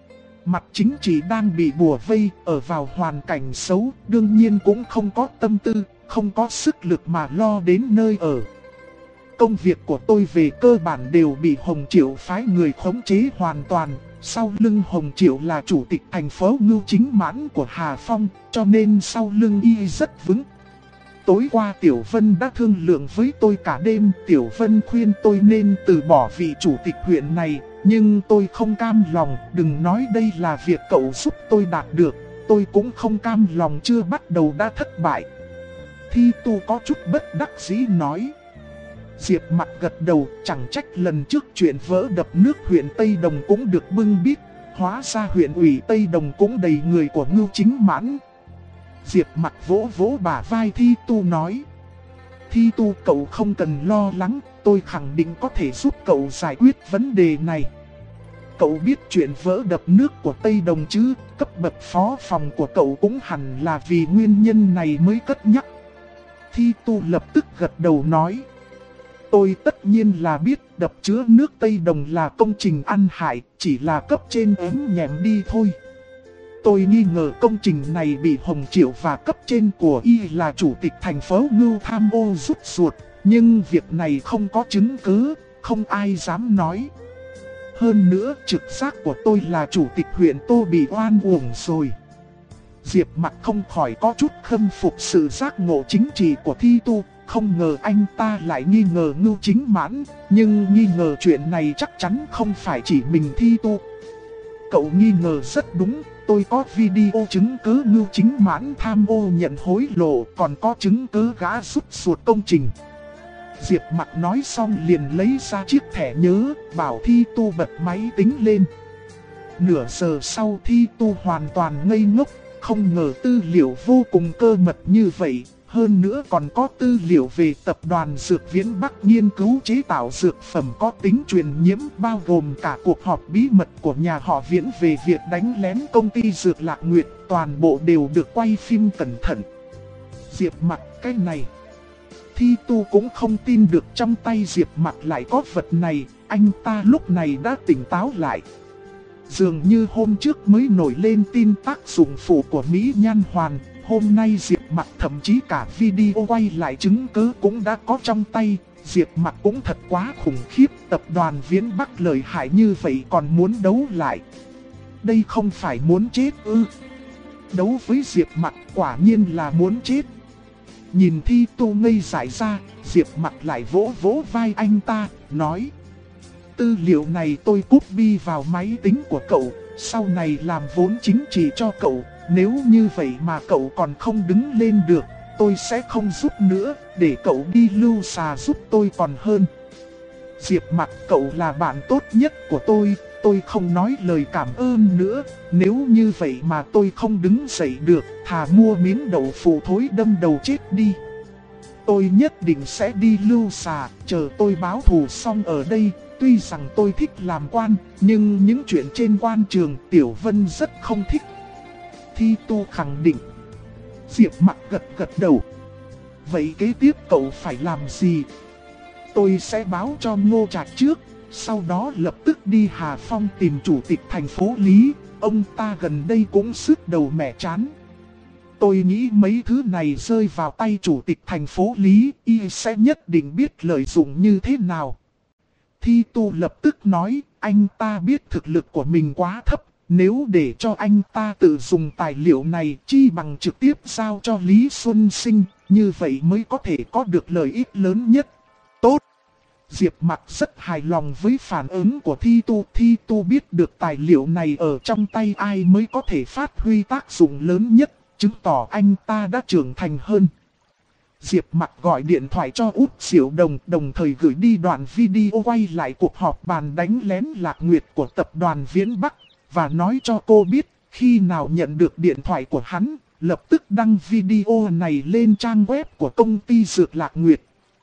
mặt chính trị đang bị bùa vây, ở vào hoàn cảnh xấu, đương nhiên cũng không có tâm tư, không có sức lực mà lo đến nơi ở. Công việc của tôi về cơ bản đều bị Hồng Triệu phái người khống chế hoàn toàn. Sau lưng Hồng Triệu là chủ tịch thành phố Ngưu Chính Mãn của Hà Phong, cho nên sau lưng y rất vững. Tối qua Tiểu Vân đã thương lượng với tôi cả đêm. Tiểu Vân khuyên tôi nên từ bỏ vị chủ tịch huyện này, nhưng tôi không cam lòng. Đừng nói đây là việc cậu giúp tôi đạt được, tôi cũng không cam lòng chưa bắt đầu đã thất bại. Thi Tu có chút bất đắc dĩ nói. Diệp Mặc gật đầu, chẳng trách lần trước chuyện vỡ đập nước huyện Tây Đồng cũng được bưng bít, hóa ra huyện ủy Tây Đồng cũng đầy người của Ngưu Chính Mãn. Diệp Mặc vỗ vỗ bả vai Thi Tu nói. Thi Tu, cậu không cần lo lắng, tôi khẳng định có thể giúp cậu giải quyết vấn đề này. Cậu biết chuyện vỡ đập nước của Tây Đồng chứ, cấp bậc phó phòng của cậu cũng hẳn là vì nguyên nhân này mới cất nhắc. Thi Tu lập tức gật đầu nói. Tôi tất nhiên là biết đập chứa nước Tây Đồng là công trình ăn hại, chỉ là cấp trên ém nhẹm đi thôi. Tôi nghi ngờ công trình này bị Hồng Triệu và cấp trên của y là chủ tịch thành phố Ngưu tham ô rút ruột, nhưng việc này không có chứng cứ, không ai dám nói. Hơn nữa trực giác của tôi là chủ tịch huyện Tô bị oan uổng rồi. Diệp Mặc không khỏi có chút khâm phục sự giác ngộ chính trị của Thi Tu. Không ngờ anh ta lại nghi ngờ Ngưu Chính Mãn, nhưng nghi ngờ chuyện này chắc chắn không phải chỉ mình Thi Tu. Cậu nghi ngờ rất đúng, tôi có video chứng cứ Ngưu Chính Mãn tham ô nhận hối lộ, còn có chứng cứ gã rút ruột công trình. Diệp Mặc nói xong liền lấy ra chiếc thẻ nhớ, bảo Thi Tu bật máy tính lên. Nửa giờ sau Thi Tu hoàn toàn ngây ngốc, không ngờ tư liệu vô cùng cơ mật như vậy. Hơn nữa còn có tư liệu về tập đoàn Dược Viễn Bắc nghiên cứu chế tạo dược phẩm có tính truyền nhiễm, bao gồm cả cuộc họp bí mật của nhà họ Viễn về việc đánh lén công ty Dược Lạc Nguyệt, toàn bộ đều được quay phim cẩn thận. Diệp Mặc, cái này, Thi Tu cũng không tin được trong tay Diệp Mặc lại có vật này, anh ta lúc này đã tỉnh táo lại. Dường như hôm trước mới nổi lên tin tác dụng phụ của Mỹ Nhan Hoàn. Hôm nay Diệp Mặc thậm chí cả video quay lại chứng cứ cũng đã có trong tay. Diệp Mặc cũng thật quá khủng khiếp, tập đoàn Viễn Bắc lợi hại như vậy còn muốn đấu lại. Đây không phải muốn chết ư? Đấu với Diệp Mặc quả nhiên là muốn chết. Nhìn Thi Tu ngây dại ra, Diệp Mặc lại vỗ vỗ vai anh ta, nói. Tư liệu này tôi copy vào máy tính của cậu, sau này làm vốn chính trị cho cậu. Nếu như vậy mà cậu còn không đứng lên được, tôi sẽ không giúp nữa, để cậu đi lưu xà giúp tôi còn hơn. Diệp Mặc, cậu là bạn tốt nhất của tôi không nói lời cảm ơn nữa. Nếu như vậy mà tôi không đứng dậy được, thà mua miếng đậu phụ thối đâm đầu chết đi. Tôi nhất định sẽ đi lưu xà, chờ tôi báo thù xong ở đây. Tuy rằng tôi thích làm quan, nhưng những chuyện trên quan trường Tiểu Vân rất không thích. Thi Tu khẳng định. Diệp Mặc gật gật đầu. Vậy kế tiếp cậu phải làm gì? Tôi sẽ báo cho Ngô Trạch trước, sau đó lập tức đi Hà Phong tìm chủ tịch thành phố Lý. Ông ta gần đây cũng sứt đầu mẻ chán. Tôi nghĩ mấy thứ này rơi vào tay chủ tịch thành phố Lý, y sẽ nhất định biết lợi dụng như thế nào. Thi Tu lập tức nói, anh ta biết thực lực của mình quá thấp. Nếu để cho anh ta tự dùng tài liệu này, chi bằng trực tiếp giao cho Lý Xuân Sinh, như vậy mới có thể có được lợi ích lớn nhất. Tốt! Diệp Mặc rất hài lòng với phản ứng của Thi Tu. Thi Tu biết được tài liệu này ở trong tay ai mới có thể phát huy tác dụng lớn nhất, chứng tỏ anh ta đã trưởng thành hơn. Diệp Mặc gọi điện thoại cho Út Diệu Đồng, đồng thời gửi đi đoạn video quay lại cuộc họp bàn đánh lén Lạc Nguyệt của tập đoàn Viễn Bắc. Và nói cho cô biết, khi nào nhận được điện thoại của hắn, lập tức đăng video này lên trang web của công ty Dược Lạc Nguyệt.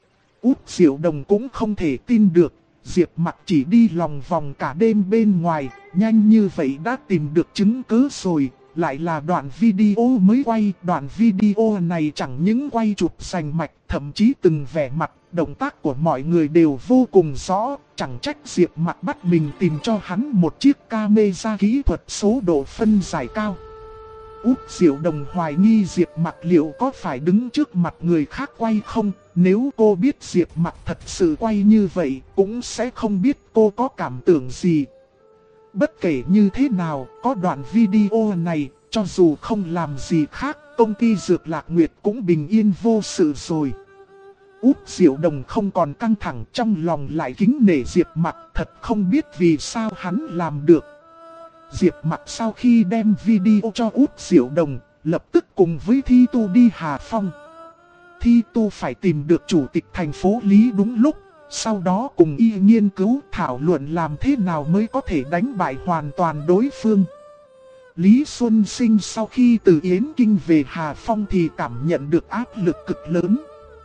Út Diệu Đồng cũng không thể tin được, Diệp Mặc chỉ đi lòng vòng cả đêm bên ngoài, nhanh như vậy đã tìm được chứng cứ rồi, lại là đoạn video mới quay. Đoạn video này chẳng những quay chụp rành mạch, thậm chí từng vẻ mặt, động tác của mọi người đều vô cùng rõ. Chẳng trách Diệp Mặc bắt mình tìm cho hắn một chiếc camera kỹ thuật số độ phân giải cao. Út Diệu Đồng hoài nghi Diệp Mặc liệu có phải đứng trước mặt người khác quay không. Nếu cô biết Diệp Mặc thật sự quay như vậy, cũng sẽ không biết cô có cảm tưởng gì. Bất kể như thế nào, có đoạn video này, cho dù không làm gì khác, công ty Dược Lạc Nguyệt cũng bình yên vô sự rồi. Út Diệu Đồng không còn căng thẳng, trong lòng lại kính nể Diệp Mặc, thật không biết vì sao hắn làm được. Diệp Mặc sau khi đem video cho Út Diệu Đồng, lập tức cùng với Thi Tu đi Hà Phong. Thi Tu phải tìm được chủ tịch thành phố Lý đúng lúc, sau đó cùng y nghiên cứu thảo luận làm thế nào mới có thể đánh bại hoàn toàn đối phương. Lý Xuân Sinh sau khi từ Yến Kinh về Hà Phong thì cảm nhận được áp lực cực lớn.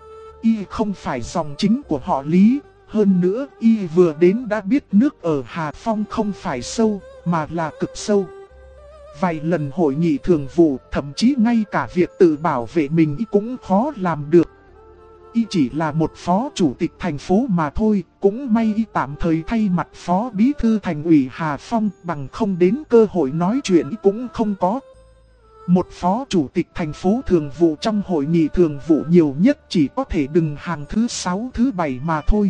Y không phải dòng chính của họ Lý, hơn nữa y vừa đến đã biết nước ở Hà Phong không phải sâu, mà là cực sâu. Vài lần hội nghị thường vụ, thậm chí ngay cả việc tự bảo vệ mình y cũng khó làm được. Y chỉ là một phó chủ tịch thành phố mà thôi, cũng may y tạm thời thay mặt phó bí thư thành ủy Hà Phong, bằng không đến cơ hội nói chuyện y cũng không có. Một phó chủ tịch thành phố thường vụ trong hội nghị thường vụ nhiều nhất chỉ có thể đứng hàng thứ 6 thứ 7 mà thôi.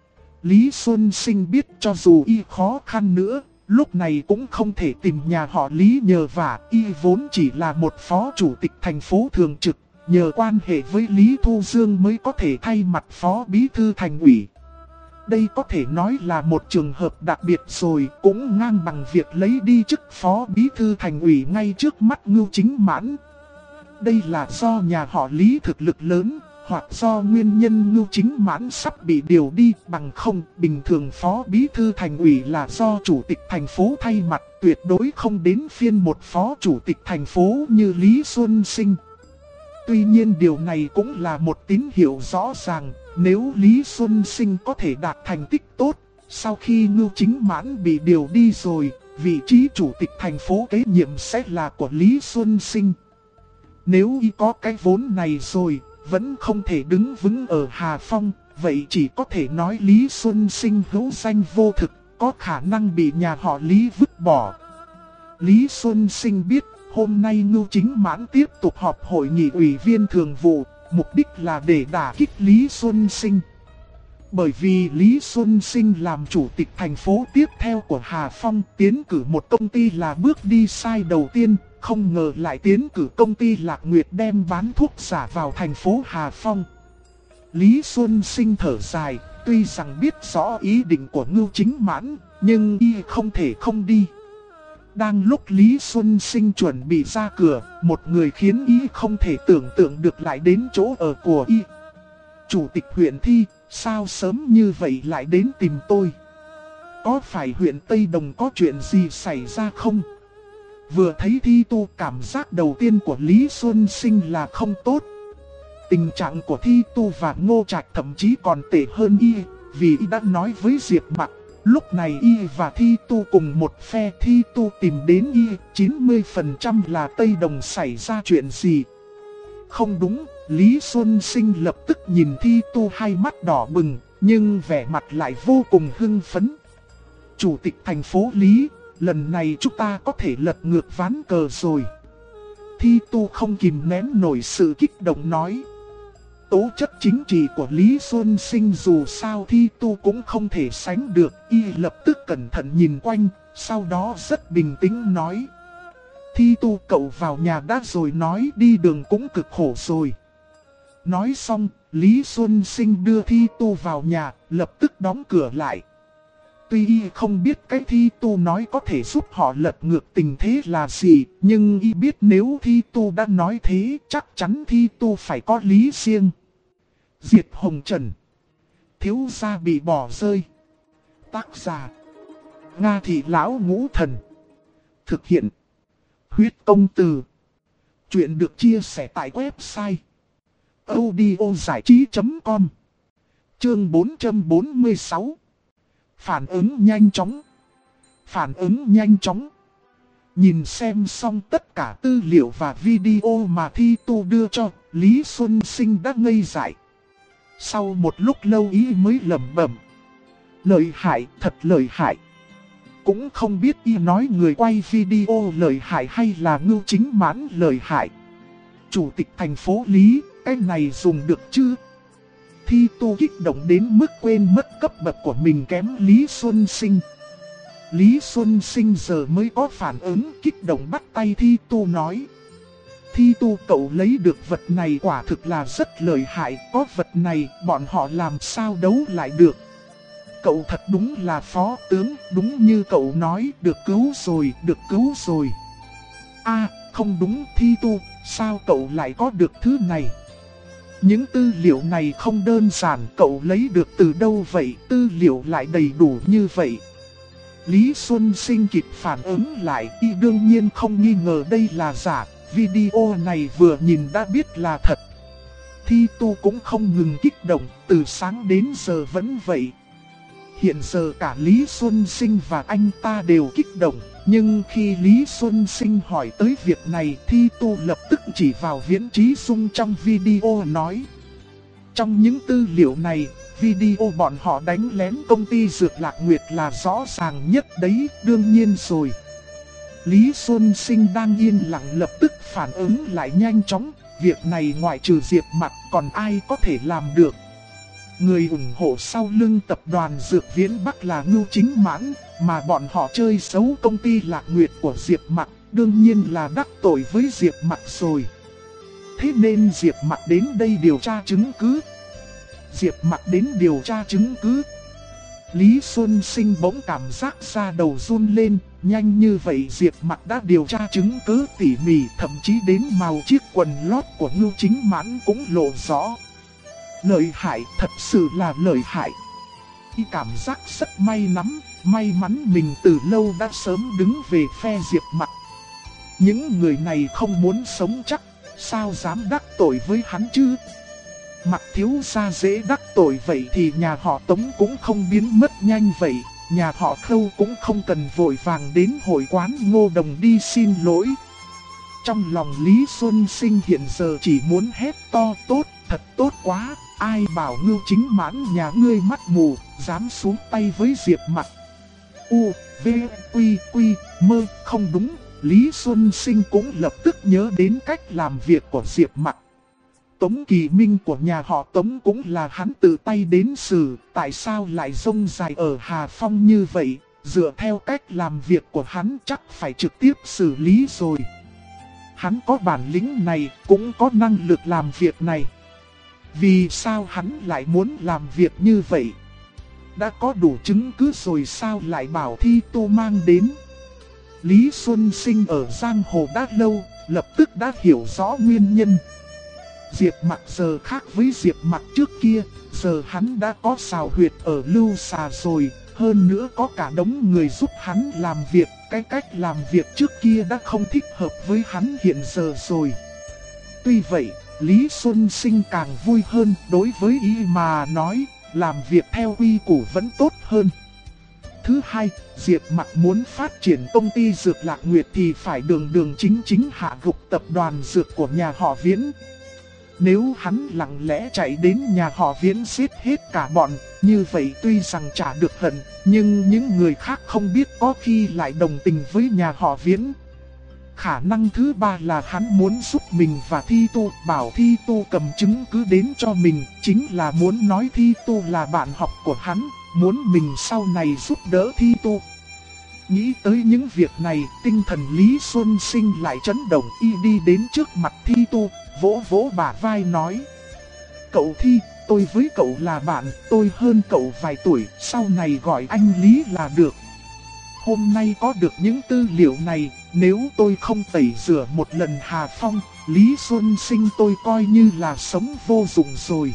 Lý Xuân Sinh biết cho dù y khó khăn nữa, lúc này cũng không thể tìm nhà họ Lý nhờ vả. Y vốn chỉ là một phó chủ tịch thành phố thường trực, nhờ quan hệ với Lý Thu Dương mới có thể thay mặt phó bí thư thành ủy. Đây có thể nói là một trường hợp đặc biệt rồi, cũng ngang bằng việc lấy đi chức phó bí thư thành ủy ngay trước mắt Ngưu Chính Mãn. Đây là do nhà họ Lý thực lực lớn, hoặc do nguyên nhân Ngưu Chính Mãn sắp bị điều đi, bằng không bình thường phó bí thư thành ủy là do chủ tịch thành phố thay mặt, tuyệt đối không đến phiên một phó chủ tịch thành phố như Lý Xuân Sinh. Tuy nhiên điều này cũng là một tín hiệu rõ ràng, nếu Lý Xuân Sinh có thể đạt thành tích tốt, sau khi Ngưu Chính Mãn bị điều đi rồi, vị trí chủ tịch thành phố kế nhiệm sẽ là của Lý Xuân Sinh. Nếu y có cái vốn này rồi, vẫn không thể đứng vững ở Hà Phong, vậy chỉ có thể nói Lý Xuân Sinh hữu danh vô thực, có khả năng bị nhà họ Lý vứt bỏ. Lý Xuân Sinh biết hôm nay Ngưu Chính Mãn tiếp tục họp hội nghị ủy viên thường vụ, mục đích là để đả kích Lý Xuân Sinh. Bởi vì Lý Xuân Sinh làm chủ tịch thành phố tiếp theo của Hà Phong, tiến cử một công ty là bước đi sai đầu tiên, không ngờ lại tiến cử công ty Lạc Nguyệt đem bán thuốc giả vào thành phố Hà Phong. Lý Xuân Sinh thở dài, tuy rằng biết rõ ý định của Ngưu Chính Mãn, nhưng y không thể không đi. Đang lúc Lý Xuân Sinh chuẩn bị ra cửa, một người khiến y không thể tưởng tượng được lại đến chỗ ở của y. Chủ tịch huyện Thi, sao sớm như vậy lại đến tìm tôi? Có phải huyện Tây Đồng có chuyện gì xảy ra không? Vừa thấy Thi Tu, cảm giác đầu tiên của Lý Xuân Sinh là không tốt. Tình trạng của Thi Tu và Ngô Trạch thậm chí còn tệ hơn y, vì y đã nói với Diệp Mặc. Lúc này y và Thi Tu cùng một phe. Thi Tu tìm đến y, 90% là Tây Đồng xảy ra chuyện gì. Không đúng, Lý Xuân Sinh lập tức nhìn Thi Tu hai mắt đỏ bừng, nhưng vẻ mặt lại vô cùng hưng phấn. Chủ tịch thành phố Lý, lần này chúng ta có thể lật ngược ván cờ rồi. Thi Tu không kìm nén nổi sự kích động nói. Tố chất chính trị của Lý Xuân Sinh dù sao Thi Tu cũng không thể sánh được. Y lập tức cẩn thận nhìn quanh, sau đó rất bình tĩnh nói. Thi Tu, cậu vào nhà đã rồi, nói đi đường cũng cực khổ rồi. Nói xong, Lý Xuân Sinh đưa Thi Tu vào nhà, lập tức đóng cửa lại. Tuy y không biết cái Thi Tu nói có thể giúp họ lật ngược tình thế là gì, nhưng y biết nếu Thi Tu đã nói thế, chắc chắn Thi Tu phải có lý riêng. Diệt Hồng Trần, thiếu gia bị bỏ rơi. Tác giả: Nga Thị Lão Ngũ Thần. Thực hiện: Huyết Công Từ. Chuyện được chia sẻ tại website audiozảichí.com. Chương 446. Phản ứng nhanh chóng. Phản ứng nhanh chóng. Nhìn xem xong tất cả tư liệu và video mà Thi Tu đưa cho, Lý Xuân Sinh đã ngây dại. Sau một lúc lâu y mới lẩm bẩm. Lợi hại, thật lợi hại. Cũng không biết y nói người quay video lợi hại hay là Ngưu Chính Mãn lợi hại. Chủ tịch thành phố Lý, cái này dùng được chứ? Thi Tu kích động đến mức quên mất cấp bậc của mình kém Lý Xuân Sinh. Lý Xuân Sinh giờ mới có phản ứng kích động bắt tay Thi Tu nói. Thi Tu, cậu lấy được vật này quả thực là rất lợi hại, có vật này bọn họ làm sao đấu lại được. Cậu thật đúng là phó tướng, đúng như cậu nói, được cứu rồi, được cứu rồi. Không đúng Thi Tu, sao cậu lại có được thứ này? Những tư liệu này không đơn giản, cậu lấy được từ đâu vậy, tư liệu lại đầy đủ như vậy. Lý Xuân Sinh kịp phản ứng lại, y đương nhiên không nghi ngờ đây là giả, video này vừa nhìn đã biết là thật. Thi Tu cũng không ngừng kích động, từ sáng đến giờ vẫn vậy. Hiện giờ cả Lý Xuân Sinh và anh ta đều kích động, nhưng khi Lý Xuân Sinh hỏi tới việc này, Thi Tu lập tức chỉ vào Viễn Trí Dung trong video nói. Trong những tư liệu này, video bọn họ đánh lén công ty Dược Lạc Nguyệt là rõ ràng nhất đấy, đương nhiên rồi. Lý Xuân Sinh đang yên lặng lập tức phản ứng lại nhanh chóng, việc này ngoại trừ Diệp Mặc còn ai có thể làm được. Người ủng hộ sau lưng tập đoàn Dược Viễn Bắc là Ngưu Chính Mãn, mà bọn họ chơi xấu công ty Lạc Nguyệt của Diệp Mặc, đương nhiên là đắc tội với Diệp Mặc rồi. Thế nên Diệp Mặc đến đây điều tra chứng cứ. Diệp Mặc đến điều tra chứng cứ. Lý Xuân Sinh bỗng cảm giác da đầu run lên, nhanh như vậy Diệp Mặc đã điều tra chứng cứ tỉ mỉ, thậm chí đến màu chiếc quần lót của Ngưu Chính Mãn cũng lộ rõ. Lợi hại, thật sự là lợi hại. Y cảm giác rất may mắn mình từ lâu đã sớm đứng về phe Diệp Mặc. Những người này không muốn sống chắc, sao dám đắc tội với hắn chứ? Mặc thiếu gia dễ đắc tội vậy thì nhà họ Tống cũng không biến mất nhanh vậy. Nhà họ Khâu cũng không cần vội vàng đến hội quán Ngô Đồng đi xin lỗi. Trong lòng Lý Xuân Sinh hiện giờ chỉ muốn hét to tốt, thật tốt quá. Ai bảo Ngưu Chính Mãn nhà ngươi mắt mù, dám xuống tay với Diệp Mặc. Mơ, không đúng. Lý Xuân Sinh cũng lập tức nhớ đến cách làm việc của Diệp Mặc. Tống Kỳ Minh của nhà họ Tống cũng là hắn tự tay đến xử, tại sao lại rông dài ở Hà Phong như vậy? Dựa theo cách làm việc của hắn chắc phải trực tiếp xử lý rồi. Hắn có bản lĩnh này, cũng có năng lực làm việc này. Vì sao hắn lại muốn làm việc như vậy? Đã có đủ chứng cứ rồi sao lại bảo Thi Tu mang đến? Lý Xuân Sinh ở giang hồ đã lâu, lập tức đã hiểu rõ nguyên nhân. Diệp Mặc giờ khác với Diệp Mặc trước kia, giờ hắn đã có xào huyệt ở Lưu Xà rồi, hơn nữa có cả đống người giúp hắn làm việc, cái cách làm việc trước kia đã không thích hợp với hắn hiện giờ rồi. Tuy vậy, Lý Xuân Sinh càng vui hơn, đối với ý mà nói, làm việc theo quy củ vẫn tốt hơn. Thứ hai, Diệp Mặc muốn phát triển công ty Dược Lạc Nguyệt thì phải đường chính hạ gục tập đoàn dược của nhà họ Viễn. Nếu hắn lặng lẽ chạy đến nhà họ Viễn giết hết cả bọn, như vậy tuy rằng trả được hận, nhưng những người khác không biết có khi lại đồng tình với nhà họ Viễn. Khả năng thứ ba là hắn muốn giúp mình và Thi Tu, bảo Thi Tu cầm chứng cứ đến cho mình, chính là muốn nói Thi Tu là bạn học của hắn, muốn mình sau này giúp đỡ Thi Tu. Nghĩ tới những việc này, tinh thần Lý Xuân Sinh lại chấn động, y đi đến trước mặt Thi Tu, vỗ vỗ bả vai nói. Cậu Thi, tôi với cậu là bạn, tôi hơn cậu vài tuổi, sau này gọi anh Lý là được. Hôm nay có được những tư liệu này, nếu tôi không tẩy rửa một lần Hà Phong, Lý Xuân Sinh tôi coi như là sống vô dụng rồi.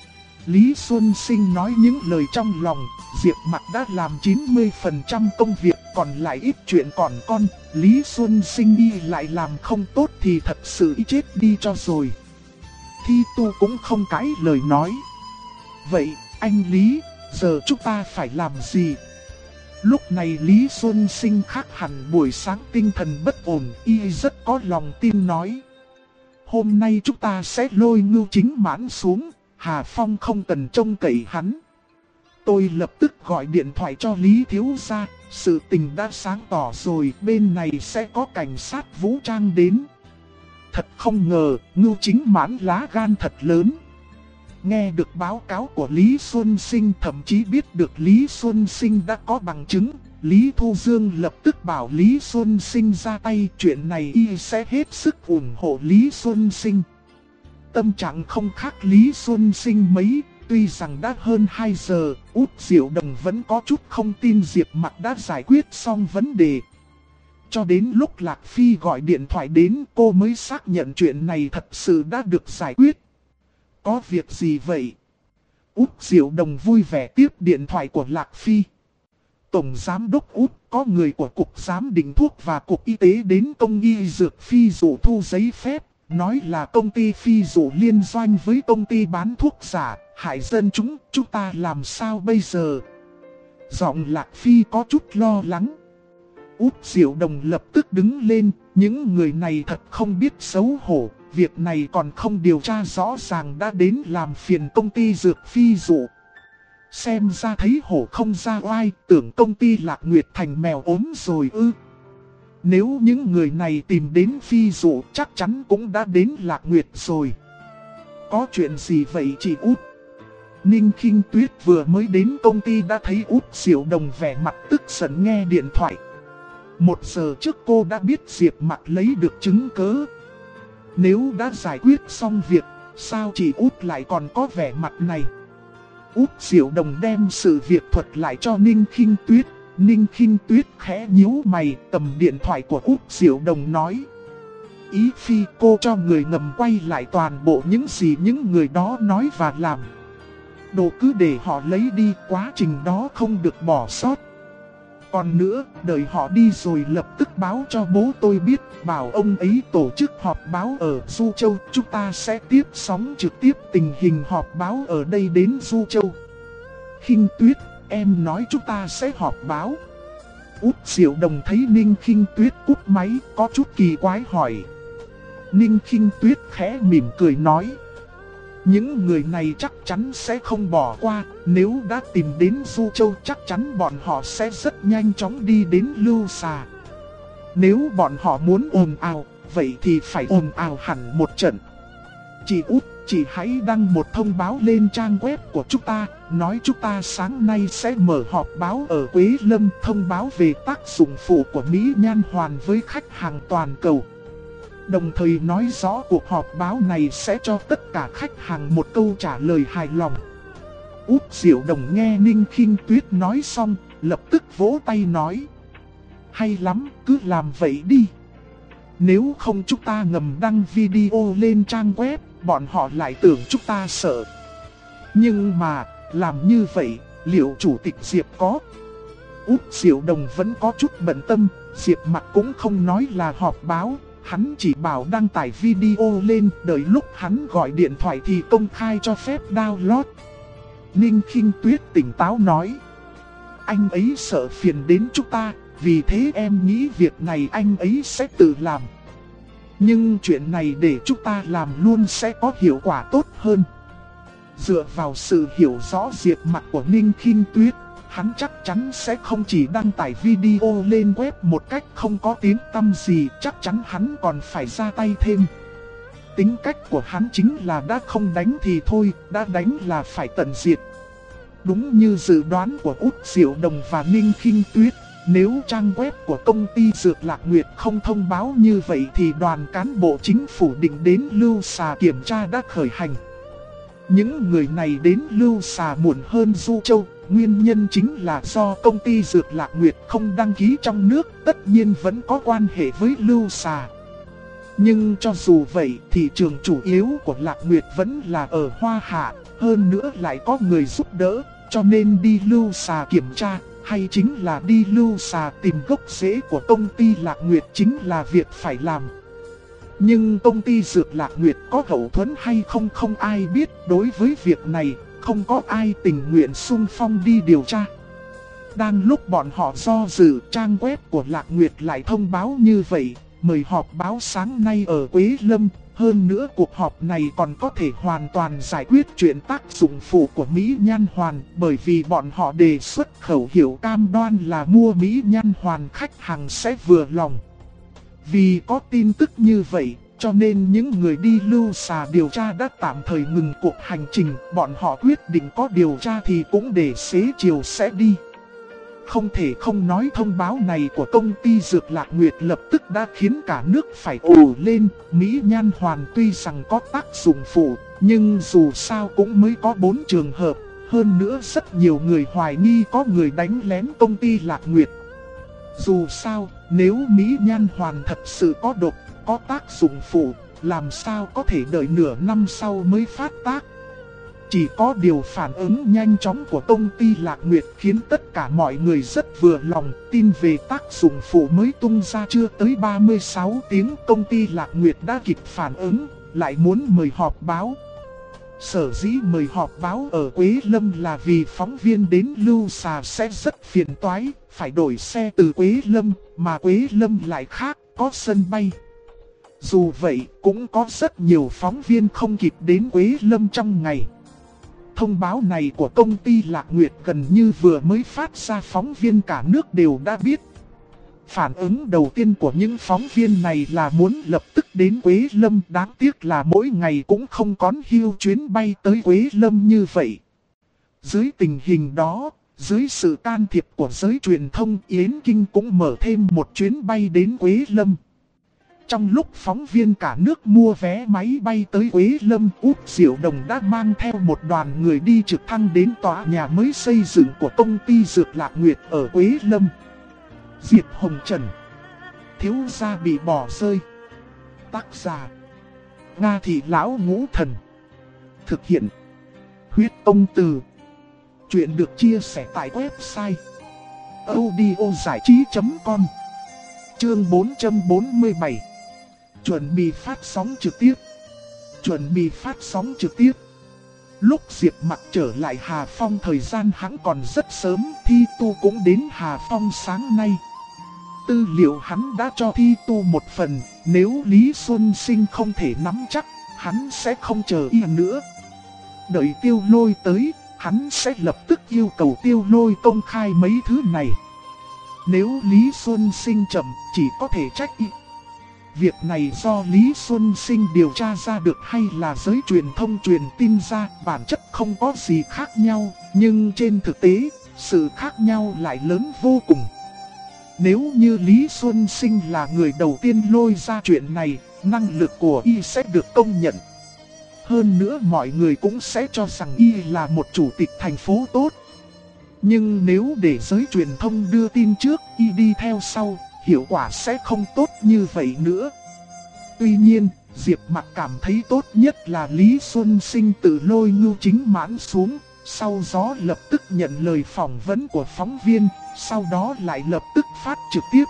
Lý Xuân Sinh nói những lời trong lòng, Diệp Mặc đã làm 90% công việc, còn lại ít chuyện còn con, Lý Xuân Sinh y lại làm không tốt thì thật sự chết đi cho rồi. Thi Tu cũng không cãi lời nói. Vậy, anh Lý, giờ chúng ta phải làm gì? Lúc này Lý Xuân Sinh khác hẳn buổi sáng tinh thần bất ổn, y rất có lòng tin nói. Hôm nay chúng ta sẽ lôi Ngưu Chính Mãn xuống, Hà Phong không cần trông cậy hắn. Tôi lập tức gọi điện thoại cho Lý Thiếu Gia, sự tình đã sáng tỏ rồi, bên này sẽ có cảnh sát vũ trang đến. Thật không ngờ, Ngưu Chính Mãn lá gan thật lớn. Nghe được báo cáo của Lý Xuân Sinh, thậm chí biết được Lý Xuân Sinh đã có bằng chứng, Lý Thu Dương lập tức bảo Lý Xuân Sinh ra tay, chuyện này y sẽ hết sức ủng hộ Lý Xuân Sinh. Tâm trạng không khác Lý Xuân Sinh mấy, tuy rằng đã hơn 2 giờ, Út Diệu Đồng vẫn có chút không tin Diệp Mặc đã giải quyết xong vấn đề. Cho đến lúc Lạc Phi gọi điện thoại đến, cô mới xác nhận chuyện này thật sự đã được giải quyết. Có việc gì vậy? Út Diệu Đồng vui vẻ tiếp điện thoại của Lạc Phi. Tổng Giám đốc Út, có người của Cục Giám định Thuốc và Cục Y tế đến công y dược Phi Dụ thu giấy phép, nói là công ty Phi Dụ liên doanh với công ty bán thuốc giả, hại dân chúng ta làm sao bây giờ? Giọng Lạc Phi có chút lo lắng. Út Diệu Đồng lập tức đứng lên, những người này thật không biết xấu hổ, việc này còn không điều tra rõ ràng đã đến làm phiền công ty dược Phi Dụ. Xem ra thấy hổ không ra oai, tưởng công ty Lạc Nguyệt thành mèo ốm rồi ư. Nếu những người này tìm đến Phi Dụ chắc chắn cũng đã đến Lạc Nguyệt rồi. Có chuyện gì vậy chị Út? Ninh Khinh Tuyết vừa mới đến công ty đã thấy Út Diệu Đồng vẻ mặt tức giận nghe điện thoại. 1 giờ trước cô đã biết Diệp Mặc lấy được chứng cớ. Nếu đã giải quyết xong việc, sao chị Út lại còn có vẻ mặt này? Út Diệu Đồng đem sự việc thuật lại cho Ninh Khinh Tuyết. Ninh Khinh Tuyết khẽ nhíu mày, cầm điện thoại của Út Diệu Đồng nói. Ý Phi, cô cho người ngầm quay lại toàn bộ những gì những người đó nói và làm. Đồ cứ để họ lấy đi, quá trình đó không được bỏ sót. Còn nữa, đợi họ đi rồi lập tức báo cho bố tôi biết, bảo ông ấy tổ chức họp báo ở Du Châu. Chúng ta sẽ tiếp sóng trực tiếp tình hình họp báo ở đây đến Du Châu. Khinh Tuyết, em nói chúng ta sẽ họp báo. Út Diệu Đồng thấy Ninh Khinh Tuyết cúp máy, có chút kỳ quái hỏi. Ninh Khinh Tuyết khẽ mỉm cười nói. Những người này chắc chắn sẽ không bỏ qua, nếu đã tìm đến Du Châu chắc chắn bọn họ sẽ rất nhanh chóng đi đến Lưu Xà. Nếu bọn họ muốn ồn ào, vậy thì phải ồn ào hẳn một trận. Chị Út, chị hãy đăng một thông báo lên trang web của chúng ta, nói chúng ta sáng nay sẽ mở họp báo ở Quế Lâm, thông báo về tác dụng phụ của Mỹ Nhan Hoàn với khách hàng toàn cầu. Đồng thời nói rõ cuộc họp báo này sẽ cho tất cả khách hàng một câu trả lời hài lòng. Út Diệu Đồng nghe Ninh Khinh Tuyết nói xong, lập tức vỗ tay nói. Hay lắm, cứ làm vậy đi. Nếu không chúng ta ngầm đăng video lên trang web, bọn họ lại tưởng chúng ta sợ. Nhưng mà, làm như vậy, liệu chủ tịch Diệp có? Út Diệu Đồng vẫn có chút bận tâm, Diệp Mặc cũng không nói là họp báo. Hắn chỉ bảo đăng tải video lên, đợi lúc hắn gọi điện thoại thì công khai cho phép download. Ninh Khinh Tuyết tỉnh táo nói. Anh ấy sợ phiền đến chúng ta, vì thế em nghĩ việc này anh ấy sẽ tự làm. Nhưng chuyện này để chúng ta làm luôn sẽ có hiệu quả tốt hơn. Dựa vào sự hiểu rõ Diệp Mặc của Ninh Khinh Tuyết, hắn chắc chắn sẽ không chỉ đăng tải video lên web một cách không có tiếng tăm gì, chắc chắn hắn còn phải ra tay thêm. Tính cách của hắn chính là đã không đánh thì thôi, đã đánh là phải tận diệt. Đúng như dự đoán của Út Diệu Đồng và Ninh Khinh Tuyết, nếu trang web của công ty Dược Lạc Nguyệt không thông báo như vậy thì đoàn cán bộ chính phủ định đến Lưu Xà kiểm tra đã khởi hành. Những người này đến Lưu Xà muộn hơn Du Châu. Nguyên nhân chính là do công ty Dược Lạc Nguyệt không đăng ký trong nước, tất nhiên vẫn có quan hệ với Lưu Xà. Nhưng cho dù vậy, thị trường chủ yếu của Lạc Nguyệt vẫn là ở Hoa Hạ, hơn nữa lại có người giúp đỡ, cho nên đi Lưu Xà kiểm tra, hay chính là đi Lưu Xà tìm gốc rễ của công ty Lạc Nguyệt chính là việc phải làm. Nhưng công ty Dược Lạc Nguyệt có hậu thuẫn hay không ai biết, đối với việc này không có ai tình nguyện xung phong đi điều tra. Đang lúc bọn họ do dự, trang web của Lạc Nguyệt lại thông báo như vậy, mời họp báo sáng nay ở Quế Lâm. Hơn nữa cuộc họp này còn có thể hoàn toàn giải quyết chuyện tác dụng phụ của Mỹ Nhan Hoàn, bởi vì bọn họ đề xuất khẩu hiệu cam đoan là mua Mỹ Nhan Hoàn khách hàng sẽ vừa lòng. Vì có tin tức như vậy, cho nên những người đi lưu xà điều tra đã tạm thời ngừng cuộc hành trình. Bọn họ quyết định có điều tra thì cũng để xế chiều sẽ đi. Không thể không nói thông báo này của công ty Dược Lạc Nguyệt lập tức đã khiến cả nước phải ồ lên. Mỹ Nhan Hoàn tuy rằng có tác dụng phụ, nhưng dù sao cũng mới có 4 trường hợp. Hơn nữa rất nhiều người hoài nghi có người đánh lén công ty Lạc Nguyệt. Dù sao, nếu Mỹ Nhan Hoàn thật sự có độc, có tác dụng phụ, làm sao có thể đợi nửa năm sau mới phát tác. Chỉ có điều phản ứng nhanh chóng của công ty Lạc Nguyệt khiến tất cả mọi người rất vừa lòng. Tin về tác dụng phụ mới tung ra chưa tới 36 tiếng, công ty Lạc Nguyệt đã kịp phản ứng, lại muốn mời họp báo. Sở dĩ mời họp báo ở Quế Lâm là vì phóng viên đến lưu xà sẽ rất phiền toái, phải đổi xe từ Quế Lâm, mà Quế Lâm lại khác, có sân bay. Dù vậy, cũng có rất nhiều phóng viên không kịp đến Quế Lâm trong ngày. Thông báo này của công ty Lạc Nguyệt gần như vừa mới phát ra, phóng viên cả nước đều đã biết. Phản ứng đầu tiên của những phóng viên này là muốn lập tức đến Quế Lâm, đáng tiếc là mỗi ngày cũng không có hưu chuyến bay tới Quế Lâm như vậy. Dưới tình hình đó, dưới sự can thiệp của giới truyền thông, Yến Kinh cũng mở thêm một chuyến bay đến Quế Lâm. Trong lúc phóng viên cả nước mua vé máy bay tới Quế Lâm, Út Diệu Đồng đã mang theo một đoàn người đi trực thăng đến tòa nhà mới xây dựng của công ty Dược Lạc Nguyệt ở Quế Lâm. Diệp Hồng Trần, thiếu gia bị bỏ rơi. Tác giả: Nga Thị Lão Ngũ Thần. Thực hiện: Huyết Công Từ. Chuyện được chia sẻ tại website audiozảichí.com. Chương 447. Chuẩn bị phát sóng trực tiếp. Chuẩn bị phát sóng trực tiếp. Lúc Diệp Mặc trở lại Hà Phong, thời gian hắn còn rất sớm, Thi Tu cũng đến Hà Phong sáng nay. Tư liệu hắn đã cho Thi Tu một phần, nếu Lý Xuân Sinh không thể nắm chắc, hắn sẽ không chờ y nữa. Đợi Tiêu Lôi tới, hắn sẽ lập tức yêu cầu Tiêu Lôi công khai mấy thứ này. Nếu Lý Xuân Sinh chậm, chỉ có thể trách y. Việc này do Lý Xuân Sinh điều tra ra được hay là giới truyền thông truyền tin ra, bản chất không có gì khác nhau, nhưng trên thực tế, sự khác nhau lại lớn vô cùng. Nếu như Lý Xuân Sinh là người đầu tiên lôi ra chuyện này, năng lực của y sẽ được công nhận. Hơn nữa mọi người cũng sẽ cho rằng y là một chủ tịch thành phố tốt. Nhưng nếu để giới truyền thông đưa tin trước, y đi theo sau, hiệu quả sẽ không tốt như vậy nữa. Tuy nhiên, Diệp Mặc cảm thấy tốt nhất là Lý Xuân Sinh tự lôi Ngưu Chính Mãn xuống, sau đó lập tức nhận lời phỏng vấn của phóng viên, sau đó lại lập tức phát trực tiếp.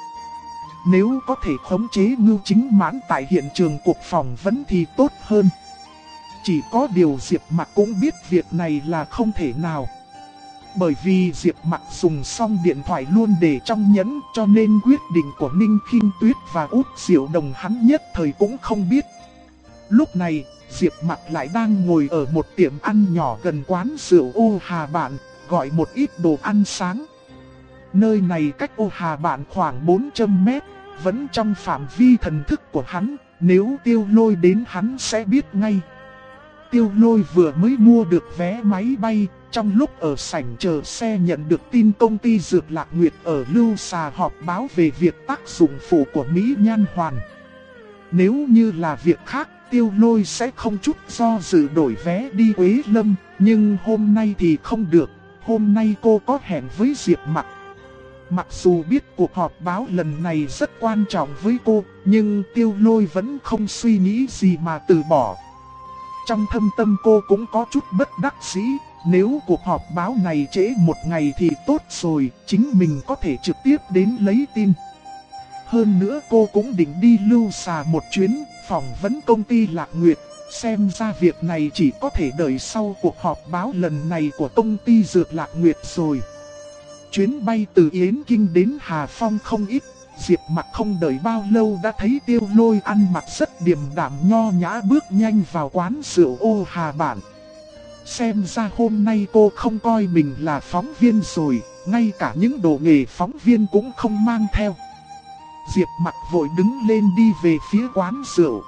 Nếu có thể khống chế Ngưu Chính Mãn tại hiện trường cuộc phỏng vấn thì tốt hơn. Chỉ có điều Diệp Mặc cũng biết việc này là không thể nào. Bởi vì Diệp Mặc dùng xong điện thoại luôn để trong nhẫn, cho nên quyết định của Ninh Khinh Tuyết và Út Diệu Đồng hắn nhất thời cũng không biết. Lúc này, Diệp Mặc lại đang ngồi ở một tiệm ăn nhỏ gần quán rượu Ô Hà Bạn, gọi một ít đồ ăn sáng. Nơi này cách Ô Hà Bạn khoảng 400 mét, vẫn trong phạm vi thần thức của hắn, nếu Tiêu Lôi đến hắn sẽ biết ngay. Tiêu Lôi vừa mới mua được vé máy bay, trong lúc ở sảnh chờ xe nhận được tin công ty Dược Lạc Nguyệt ở Lưu Xà họp báo về việc tác dụng phụ của Mỹ Nhan Hoàn. Nếu như là việc khác, Tiêu Lôi sẽ không chút do dự đổi vé đi Quế Lâm, nhưng hôm nay thì không được, hôm nay cô có hẹn với Diệp Mặc. Mặc dù biết cuộc họp báo lần này rất quan trọng với cô, nhưng Tiêu Lôi vẫn không suy nghĩ gì mà từ bỏ. Trong thâm tâm cô cũng có chút bất đắc dĩ, nếu cuộc họp báo này trễ một ngày thì tốt rồi, chính mình có thể trực tiếp đến lấy tin. Hơn nữa cô cũng định đi Lưu Xà một chuyến, phỏng vấn công ty Lạc Nguyệt, xem ra việc này chỉ có thể đợi sau cuộc họp báo lần này của công ty Dược Lạc Nguyệt rồi. Chuyến bay từ Yến Kinh đến Hà Phong không ít, Diệp Mặc không đợi bao lâu đã thấy Tiêu Lôi ăn mặc rất điềm đạm nho nhã bước nhanh vào quán rượu Ô Hà Bản. Xem ra hôm nay cô không coi mình là phóng viên rồi, ngay cả những đồ nghề phóng viên cũng không mang theo. Diệp Mặc vội đứng lên đi về phía quán rượu.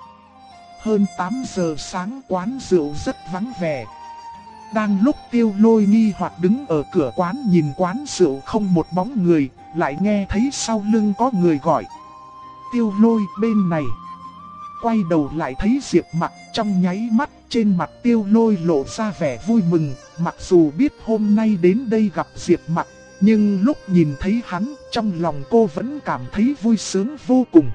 Hơn 8 giờ sáng quán rượu rất vắng vẻ. Đang lúc Tiêu Lôi nghi hoặc đứng ở cửa quán nhìn quán rượu không một bóng người, lại nghe thấy sau lưng có người gọi. Tiêu Lôi bên này. Quay đầu lại thấy Diệp Mặc, trong nháy mắt trên mặt Tiêu Lôi lộ ra vẻ vui mừng. Mặc dù biết hôm nay đến đây gặp Diệp Mặc, nhưng lúc nhìn thấy hắn, trong lòng cô vẫn cảm thấy vui sướng vô cùng.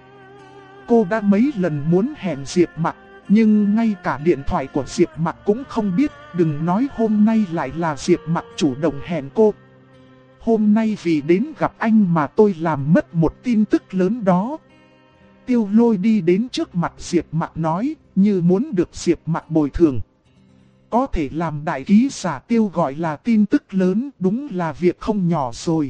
Cô đã mấy lần muốn hẹn Diệp Mặc, nhưng ngay cả điện thoại của Diệp Mặc cũng không biết, đừng nói hôm nay lại là Diệp Mặc chủ động hẹn cô. Hôm nay vì đến gặp anh mà tôi làm mất một tin tức lớn đó. Tiêu Lôi đi đến trước mặt Diệp Mặc nói, như muốn được Diệp Mặc bồi thường. Có thể làm đại ký giả Tiêu gọi là tin tức lớn, đúng là việc không nhỏ rồi.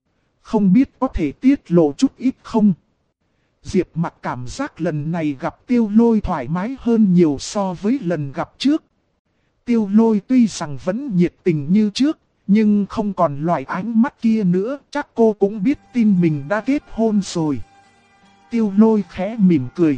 Không biết có thể tiết lộ chút ít không? Diệp Mặc cảm giác lần này gặp Tiêu Lôi thoải mái hơn nhiều so với lần gặp trước. Tiêu Lôi tuy rằng vẫn nhiệt tình như trước, nhưng không còn loại ánh mắt kia nữa, chắc cô cũng biết tin mình đã kết hôn rồi. Tiêu Lôi khẽ mỉm cười.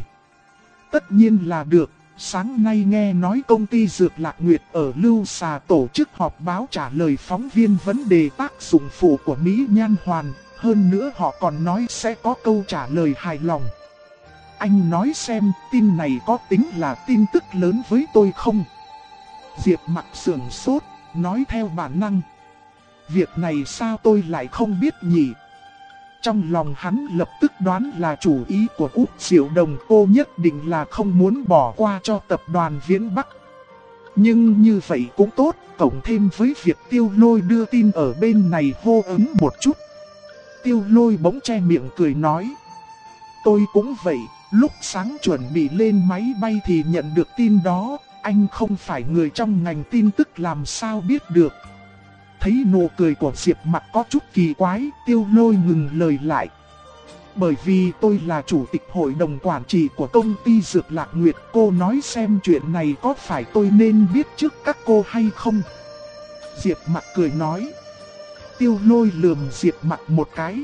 Tất nhiên là được, sáng nay nghe nói công ty Dược Lạc Nguyệt ở Lưu Xà tổ chức họp báo trả lời phóng viên vấn đề tác dụng phụ của Mỹ Nhan Hoàn. Hơn nữa họ còn nói sẽ có câu trả lời hài lòng. Anh nói xem tin này có tính là tin tức lớn với tôi không? Diệp Mặc sườn sốt, nói theo bản năng. Việc này sao tôi lại không biết nhỉ? Trong lòng hắn lập tức đoán là chủ ý của Úc Diệu Đồng, cô nhất định là không muốn bỏ qua cho tập đoàn Viễn Bắc. Nhưng như vậy cũng tốt, cộng thêm với việc Tiêu Lôi đưa tin ở bên này hô ứng một chút. Tiêu Lôi bỗng che miệng cười nói. Tôi cũng vậy, lúc sáng chuẩn bị lên máy bay thì nhận được tin đó, anh không phải người trong ngành tin tức làm sao biết được. Thấy nụ cười của Diệp Mặc có chút kỳ quái, Tiêu Lôi ngừng lời lại. Bởi vì tôi là chủ tịch hội đồng quản trị của công ty Dược Lạc Nguyệt, cô nói xem chuyện này có phải tôi nên biết trước các cô hay không? Diệp Mặc cười nói. Tiêu Lôi lườm Diệp Mặc một cái.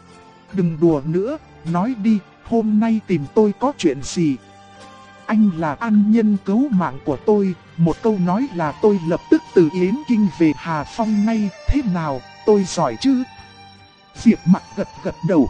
Đừng đùa nữa, nói đi, hôm nay tìm tôi có chuyện gì? Anh là ân nhân cứu mạng của tôi, một câu nói là tôi lập tức từ Yến Kinh về Hà Phong ngay, thế nào, tôi giỏi chứ? Diệp Mặc gật đầu.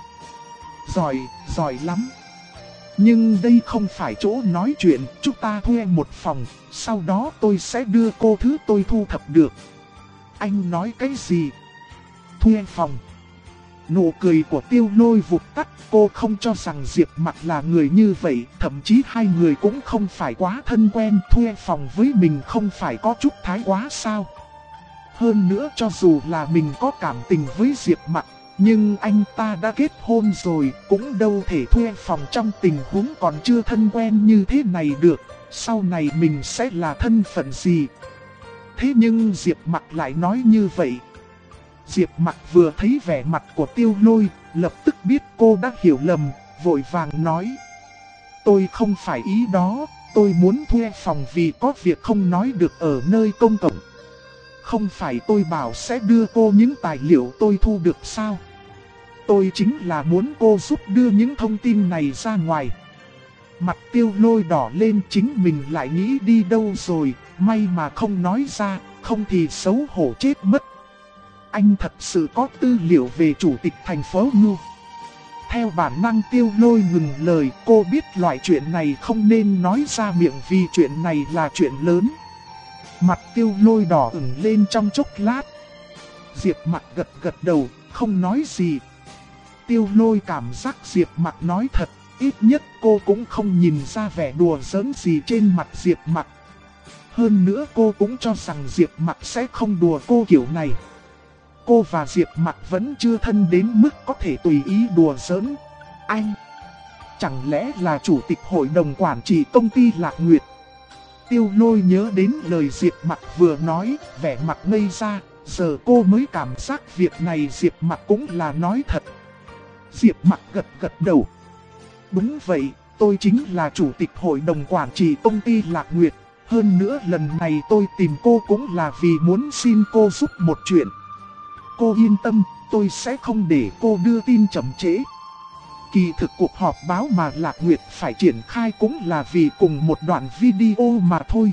Giỏi lắm. Nhưng đây không phải chỗ nói chuyện, chúng ta thuê một phòng, sau đó tôi sẽ đưa cô thứ tôi thu thập được. Anh nói cái gì? Thuê phòng. Nụ cười của Tiêu Lôi vụt tắt, cô không cho rằng Diệp Mặc là người như vậy, thậm chí hai người cũng không phải quá thân quen, thuê phòng với mình không phải có chút thái quá sao? Hơn nữa cho dù là mình có cảm tình với Diệp Mặc, nhưng anh ta đã kết hôn rồi, cũng đâu thể thuê phòng trong tình huống còn chưa thân quen như thế này được, sau này mình sẽ là thân phận gì? Thế nhưng Diệp Mặc lại nói như vậy. Diệp Mặc vừa thấy vẻ mặt của Tiêu Lôi, lập tức biết cô đã hiểu lầm, vội vàng nói. Tôi không phải ý đó, tôi muốn thuê phòng vì có việc không nói được ở nơi công cộng. Không phải tôi bảo sẽ đưa cô những tài liệu tôi thu được sao? Tôi chính là muốn cô giúp đưa những thông tin này ra ngoài. Mặt Tiêu Lôi đỏ lên, chính mình lại nghĩ đi đâu rồi, may mà không nói ra, không thì xấu hổ chết mất. Anh thật sự có tư liệu về chủ tịch thành phố Ngưu. Theo bản năng Tiêu Lôi ngừng lời, cô biết loại chuyện này không nên nói ra miệng vì chuyện này là chuyện lớn. Mặt Tiêu Lôi đỏ ửng lên trong chốc lát. Diệp Mặc gật đầu, không nói gì. Tiêu Lôi cảm giác Diệp Mặc nói thật, ít nhất cô cũng không nhìn ra vẻ đùa giỡn gì trên mặt Diệp Mặc. Hơn nữa cô cũng cho rằng Diệp Mặc sẽ không đùa cô kiểu này. Cô và Diệp Mặc vẫn chưa thân đến mức có thể tùy ý đùa giỡn. Anh, chẳng lẽ là chủ tịch hội đồng quản trị công ty Lạc Nguyệt? Tiêu Lôi nhớ đến lời Diệp Mặc vừa nói, vẻ mặt ngây ra, Giờ cô mới cảm giác việc này Diệp Mặc cũng là nói thật. Diệp Mặc gật gật đầu. Đúng vậy, tôi chính là chủ tịch hội đồng quản trị công ty Lạc Nguyệt. Hơn nữa lần này tôi tìm cô cũng là vì muốn xin cô giúp một chuyện. Cô yên tâm, tôi sẽ không để cô đưa tin chậm trễ. Kỳ thực cuộc họp báo mà Lạc Nguyệt phải triển khai cũng là vì cùng một đoạn video mà thôi.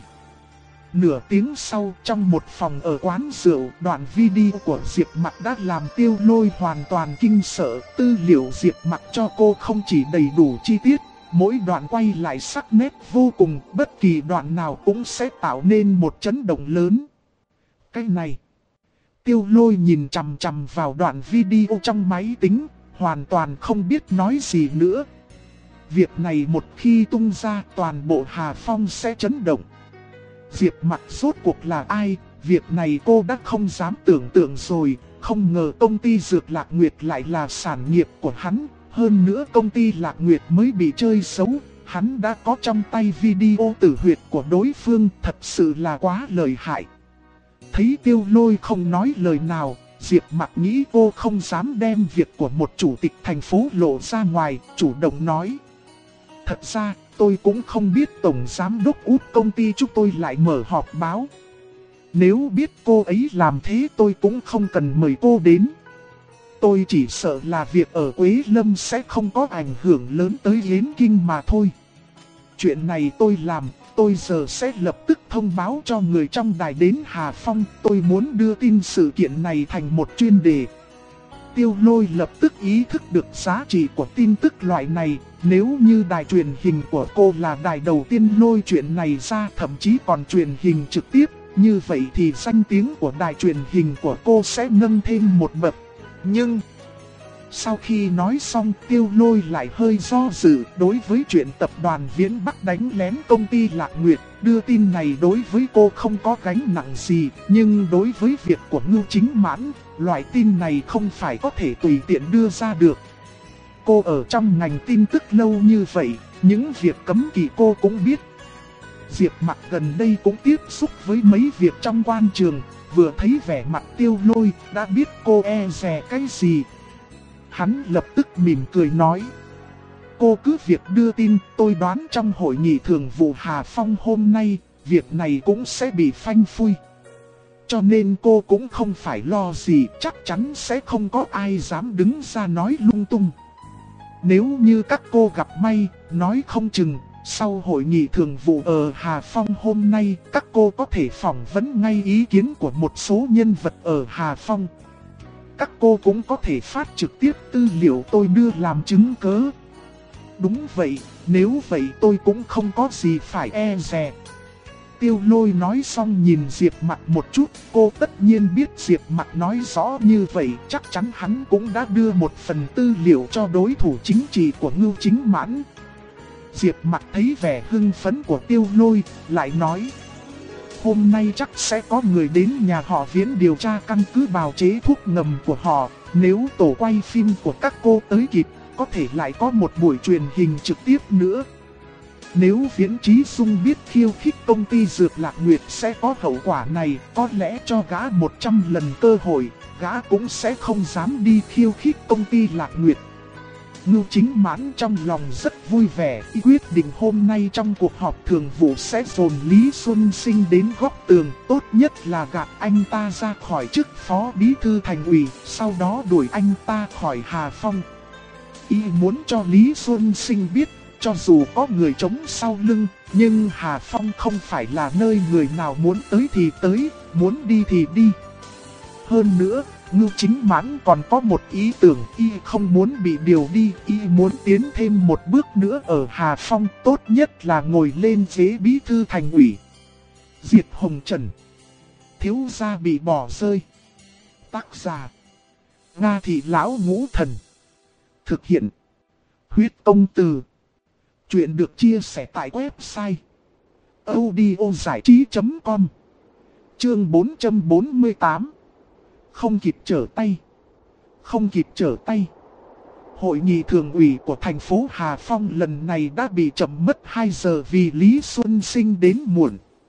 Nửa tiếng sau, trong một phòng ở quán rượu, đoạn video của Diệp Mặc đã làm Tiêu Lôi hoàn toàn kinh sợ. Tư liệu Diệp Mặc cho cô không chỉ đầy đủ chi tiết, mỗi đoạn quay lại sắc nét vô cùng, bất kỳ đoạn nào cũng sẽ tạo nên một chấn động lớn. Cái này, Tiêu Lôi nhìn chằm chằm vào đoạn video trong máy tính, hoàn toàn không biết nói gì nữa. Việc này một khi tung ra, toàn bộ Hà Phong sẽ chấn động. Diệp Mặc rốt cuộc là ai, việc này cô đã không dám tưởng tượng rồi. Không ngờ công ty Dược Lạc Nguyệt lại là sản nghiệp của hắn. Hơn nữa công ty Lạc Nguyệt mới bị chơi xấu. Hắn đã có trong tay video tử huyệt của đối phương, thật sự là quá lợi hại. Thấy Tiêu Lôi không nói lời nào, Diệp Mặc nghĩ cô không dám đem việc của một chủ tịch thành phố lộ ra ngoài, chủ động nói. Thật ra, tôi cũng không biết tổng giám đốc út công ty chúng tôi lại mở họp báo. Nếu biết cô ấy làm thế tôi cũng không cần mời cô đến. Tôi chỉ sợ là việc ở Quế Lâm sẽ không có ảnh hưởng lớn tới Yến Kinh mà thôi. Chuyện này tôi làm, tôi giờ sẽ lập tức thông báo cho người trong đài đến Hà Phong. Tôi muốn đưa tin sự kiện này thành một chuyên đề. Tiêu Lôi lập tức ý thức được giá trị của tin tức loại này. Nếu như đài truyền hình của cô là đài đầu tiên lôi chuyện này ra, thậm chí còn truyền hình trực tiếp, như vậy thì danh tiếng của đài truyền hình của cô sẽ nâng thêm một bậc. Nhưng sau khi nói xong, Tiêu Lôi lại hơi do dự. Đối với chuyện tập đoàn Viễn Bắc đánh lén công ty Lạc Nguyệt, đưa tin này đối với cô không có gánh nặng gì. Nhưng đối với việc của Ngưu Chính Mãn, loại tin này không phải có thể tùy tiện đưa ra được. Cô ở trong ngành tin tức lâu như vậy, những việc cấm kỵ cô cũng biết. Diệp Mặc gần đây cũng tiếp xúc với mấy việc trong quan trường, vừa thấy vẻ mặt Tiêu Lôi đã biết cô e dè cái gì. Hắn lập tức mỉm cười nói. Cô cứ việc đưa tin, tôi đoán trong hội nghị thường vụ Hà Phong hôm nay, việc này cũng sẽ bị phanh phui. Cho nên cô cũng không phải lo gì, chắc chắn sẽ không có ai dám đứng ra nói lung tung. Nếu như các cô gặp may, nói không chừng, sau hội nghị thường vụ ở Hà Phong hôm nay, các cô có thể phỏng vấn ngay ý kiến của một số nhân vật ở Hà Phong. Các cô cũng có thể phát trực tiếp tư liệu tôi đưa làm chứng cớ. Đúng vậy, nếu vậy tôi cũng không có gì phải e dè. Tiêu Lôi nói xong nhìn Diệp Mặc một chút, cô tất nhiên biết Diệp Mặc nói rõ như vậy, chắc chắn hắn cũng đã đưa một phần tư liệu cho đối thủ chính trị của Ngưu Chính Mãn. Diệp Mặc thấy vẻ hưng phấn của Tiêu Lôi, lại nói. Hôm nay chắc sẽ có người đến nhà họ Viễn điều tra căn cứ bào chế thuốc ngầm của họ, nếu tổ quay phim của các cô tới kịp, có thể lại có một buổi truyền hình trực tiếp nữa. Nếu Viễn Chí Dung biết khiêu khích công ty Dược Lạc Nguyệt sẽ có hậu quả này, có lẽ cho gã 100 lần cơ hội, gã cũng sẽ không dám đi khiêu khích công ty Lạc Nguyệt. Ngưu Chính Mãn trong lòng rất vui vẻ, quyết định hôm nay trong cuộc họp thường vụ sẽ dồn Lý Xuân Sinh đến góc tường, tốt nhất là gạt anh ta ra khỏi chức phó bí thư thành ủy, sau đó đuổi anh ta khỏi Hà Phong. Y muốn cho Lý Xuân Sinh biết, cho dù có người chống sau lưng, nhưng Hà Phong không phải là nơi người nào muốn tới thì tới, muốn đi thì đi. Hơn nữa, Ngưu Chính Mãn còn có một ý tưởng, y không muốn bị điều đi, y muốn tiến thêm một bước nữa ở Hà Phong, tốt nhất là ngồi lên ghế bí thư thành ủy. Diệt Hồng Trần. Thiếu gia bị bỏ rơi. Tác giả: Nga Thị Lão Ngũ Thần. Thực hiện: Huyết Công Từ. Chuyện được chia sẻ tại website audiozảichí.com. Chương 448. Không kịp trở tay. Không kịp trở tay. Hội nghị thường ủy của thành phố Hà Phong lần này đã bị chậm mất 2 giờ vì Lý Xuân Sinh đến muộn.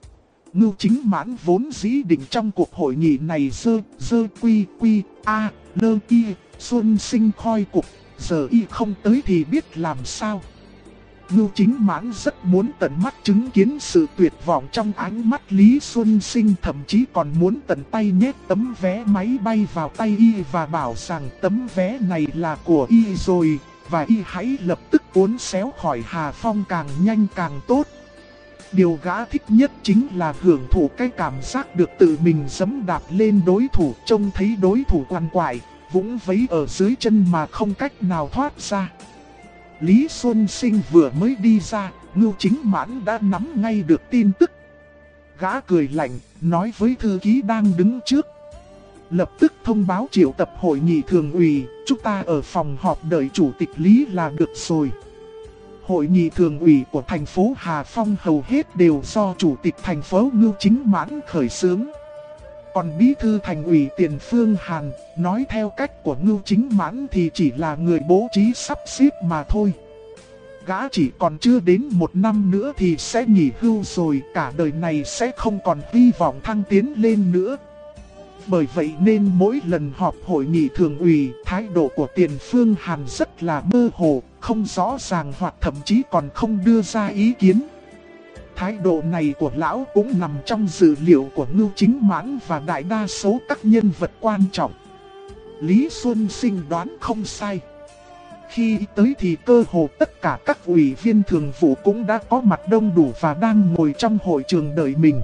Ngưu Chính Mãn vốn dĩ định trong cuộc hội nghị này dơ quy a lơ y xuân sinh khôi cục, giờ y không tới thì biết làm sao. Ngưu Chính Mãn rất muốn tận mắt chứng kiến sự tuyệt vọng trong ánh mắt Lý Xuân Sinh, thậm chí còn muốn tận tay nhét tấm vé máy bay vào tay y và bảo rằng tấm vé này là của y rồi, và y hãy lập tức cuốn xéo khỏi Hà Phong càng nhanh càng tốt. Điều gã thích nhất chính là hưởng thụ cái cảm giác được tự mình giẫm đạp lên đối thủ, trông thấy đối thủ quằn quại, vũng vấy ở dưới chân mà không cách nào thoát ra. Lý Xuân Sinh vừa mới đi ra, Ngưu Chính Mãn đã nắm ngay được tin tức. Gã cười lạnh, nói với thư ký đang đứng trước. Lập tức thông báo triệu tập hội nghị thường ủy, chúng ta ở phòng họp đợi chủ tịch Lý là được rồi. Hội nghị thường ủy của thành phố Hà Phong hầu hết đều do chủ tịch thành phố Ngưu Chính Mãn khởi xướng. Còn bí thư thành ủy Tiền Phương Hàn, nói theo cách của Ngưu Chính Mãn thì chỉ là người bố trí sắp xếp mà thôi. Gã chỉ còn chưa đến 1 năm nữa thì sẽ nghỉ hưu rồi, cả đời này sẽ không còn hy vọng thăng tiến lên nữa. Bởi vậy nên mỗi lần họp hội nghị thường ủy, thái độ của Tiền Phương Hàn rất là mơ hồ, không rõ ràng hoặc thậm chí còn không đưa ra ý kiến. Thái độ này của lão cũng nằm trong dữ liệu của Ngưu Chính Mãn và đại đa số các nhân vật quan trọng. Lý Xuân Sinh đoán không sai. Khi tới thì cơ hồ tất cả các ủy viên thường vụ cũng đã có mặt đông đủ và đang ngồi trong hội trường đợi mình.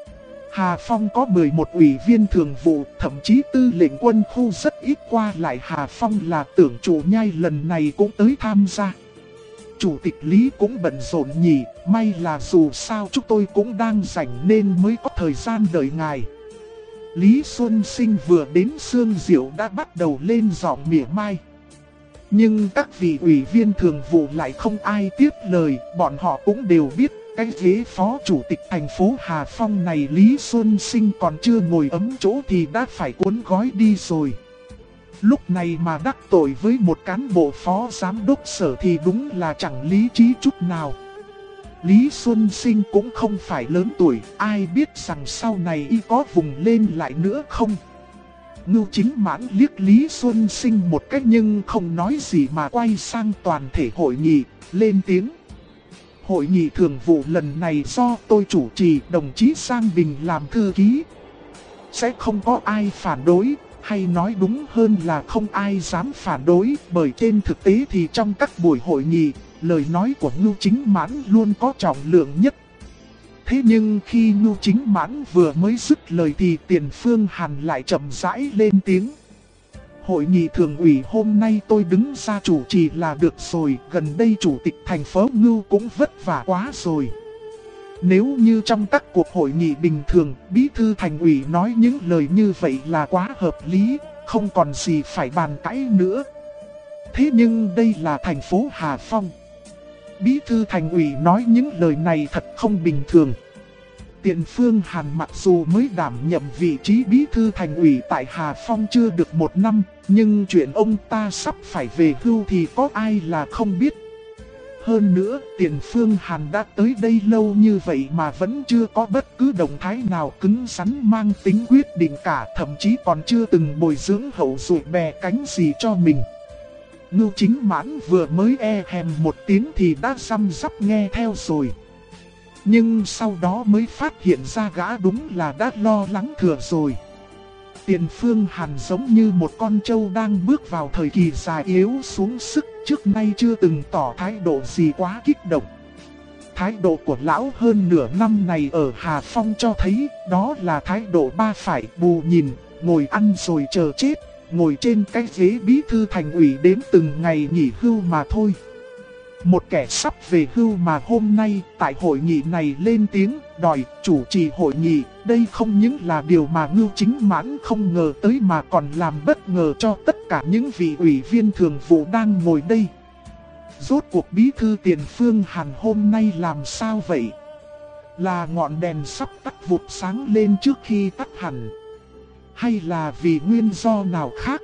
Hà Phong có 11 ủy viên thường vụ, thậm chí tư lệnh quân khu rất ít qua lại Hà Phong là Tưởng Chủ Nhai lần này cũng tới tham gia. Chủ tịch Lý cũng bận rộn nhỉ, may là dù sao chúng tôi cũng đang rảnh nên mới có thời gian đợi ngài. Lý Xuân Sinh vừa đến Sương Diệu đã bắt đầu lên giọng mỉa mai. Nhưng các vị ủy viên thường vụ lại không ai tiếp lời, bọn họ cũng đều biết cái ghế phó chủ tịch thành phố Hà Phong này Lý Xuân Sinh còn chưa ngồi ấm chỗ thì đã phải cuốn gói đi rồi. Lúc này mà đắc tội với một cán bộ phó giám đốc sở thì đúng là chẳng lý trí chút nào. Lý Xuân Sinh cũng không phải lớn tuổi, ai biết rằng sau này y có vùng lên lại nữa không. Ngưu Chính Mãn liếc Lý Xuân Sinh một cách nhưng không nói gì mà quay sang toàn thể hội nghị, lên tiếng. Hội nghị thường vụ lần này do tôi chủ trì, đồng chí Sang Bình làm thư ký. Sẽ không có ai phản đối, hay nói đúng hơn là không ai dám phản đối, bởi trên thực tế thì trong các buổi hội nghị, lời nói của Ngưu Chính Mãn luôn có trọng lượng nhất. Thế nhưng khi Ngưu Chính Mãn vừa mới dứt lời thì Tiền Phương Hàn lại chậm rãi lên tiếng. Hội nghị thường ủy hôm nay tôi đứng ra chủ trì là được rồi, gần đây chủ tịch thành phố Ngưu cũng vất vả quá rồi. Nếu như trong các cuộc hội nghị bình thường, bí thư thành ủy nói những lời như vậy là quá hợp lý, không còn gì phải bàn cãi nữa. Thế nhưng đây là thành phố Hà Phong. Bí thư thành ủy nói những lời này thật không bình thường. Tiền Phương Hàn mặc dù mới đảm nhậm vị trí bí thư thành ủy tại Hà Phong chưa được 1 năm, nhưng chuyện ông ta sắp phải về hưu thì có ai là không biết. Hơn nữa, Tiền Phương Hàn đã tới đây lâu như vậy mà vẫn chưa có bất cứ động thái nào cứng rắn mang tính quyết định cả, thậm chí còn chưa từng bồi dưỡng hậu duệ bè cánh gì cho mình. Ngưu Chính Mãn vừa mới hèm một tiếng thì đã răm rắp nghe theo rồi. Nhưng sau đó mới phát hiện ra gã đúng là đã lo lắng thừa rồi. Tiền Phương Hàn giống như một con trâu đang bước vào thời kỳ già yếu xuống sức, trước nay chưa từng tỏ thái độ gì quá kích động. Thái độ của lão hơn nửa năm này ở Hà Phong cho thấy đó là thái độ ba phải bù nhìn, ngồi ăn rồi chờ chết, ngồi trên cái ghế bí thư thành ủy đến từng ngày nghỉ hưu mà thôi. Một kẻ sắp về hưu mà hôm nay tại hội nghị này lên tiếng đòi chủ trì hội nghị, đây không những là điều mà Ngưu Chính Mãn không ngờ tới mà còn làm bất ngờ cho tất cả những vị ủy viên thường vụ đang ngồi đây. Rốt cuộc bí thư Tiền Phương Hàn hôm nay làm sao vậy? Là ngọn đèn sắp tắt vụt sáng lên trước khi tắt hẳn? Hay là vì nguyên do nào khác?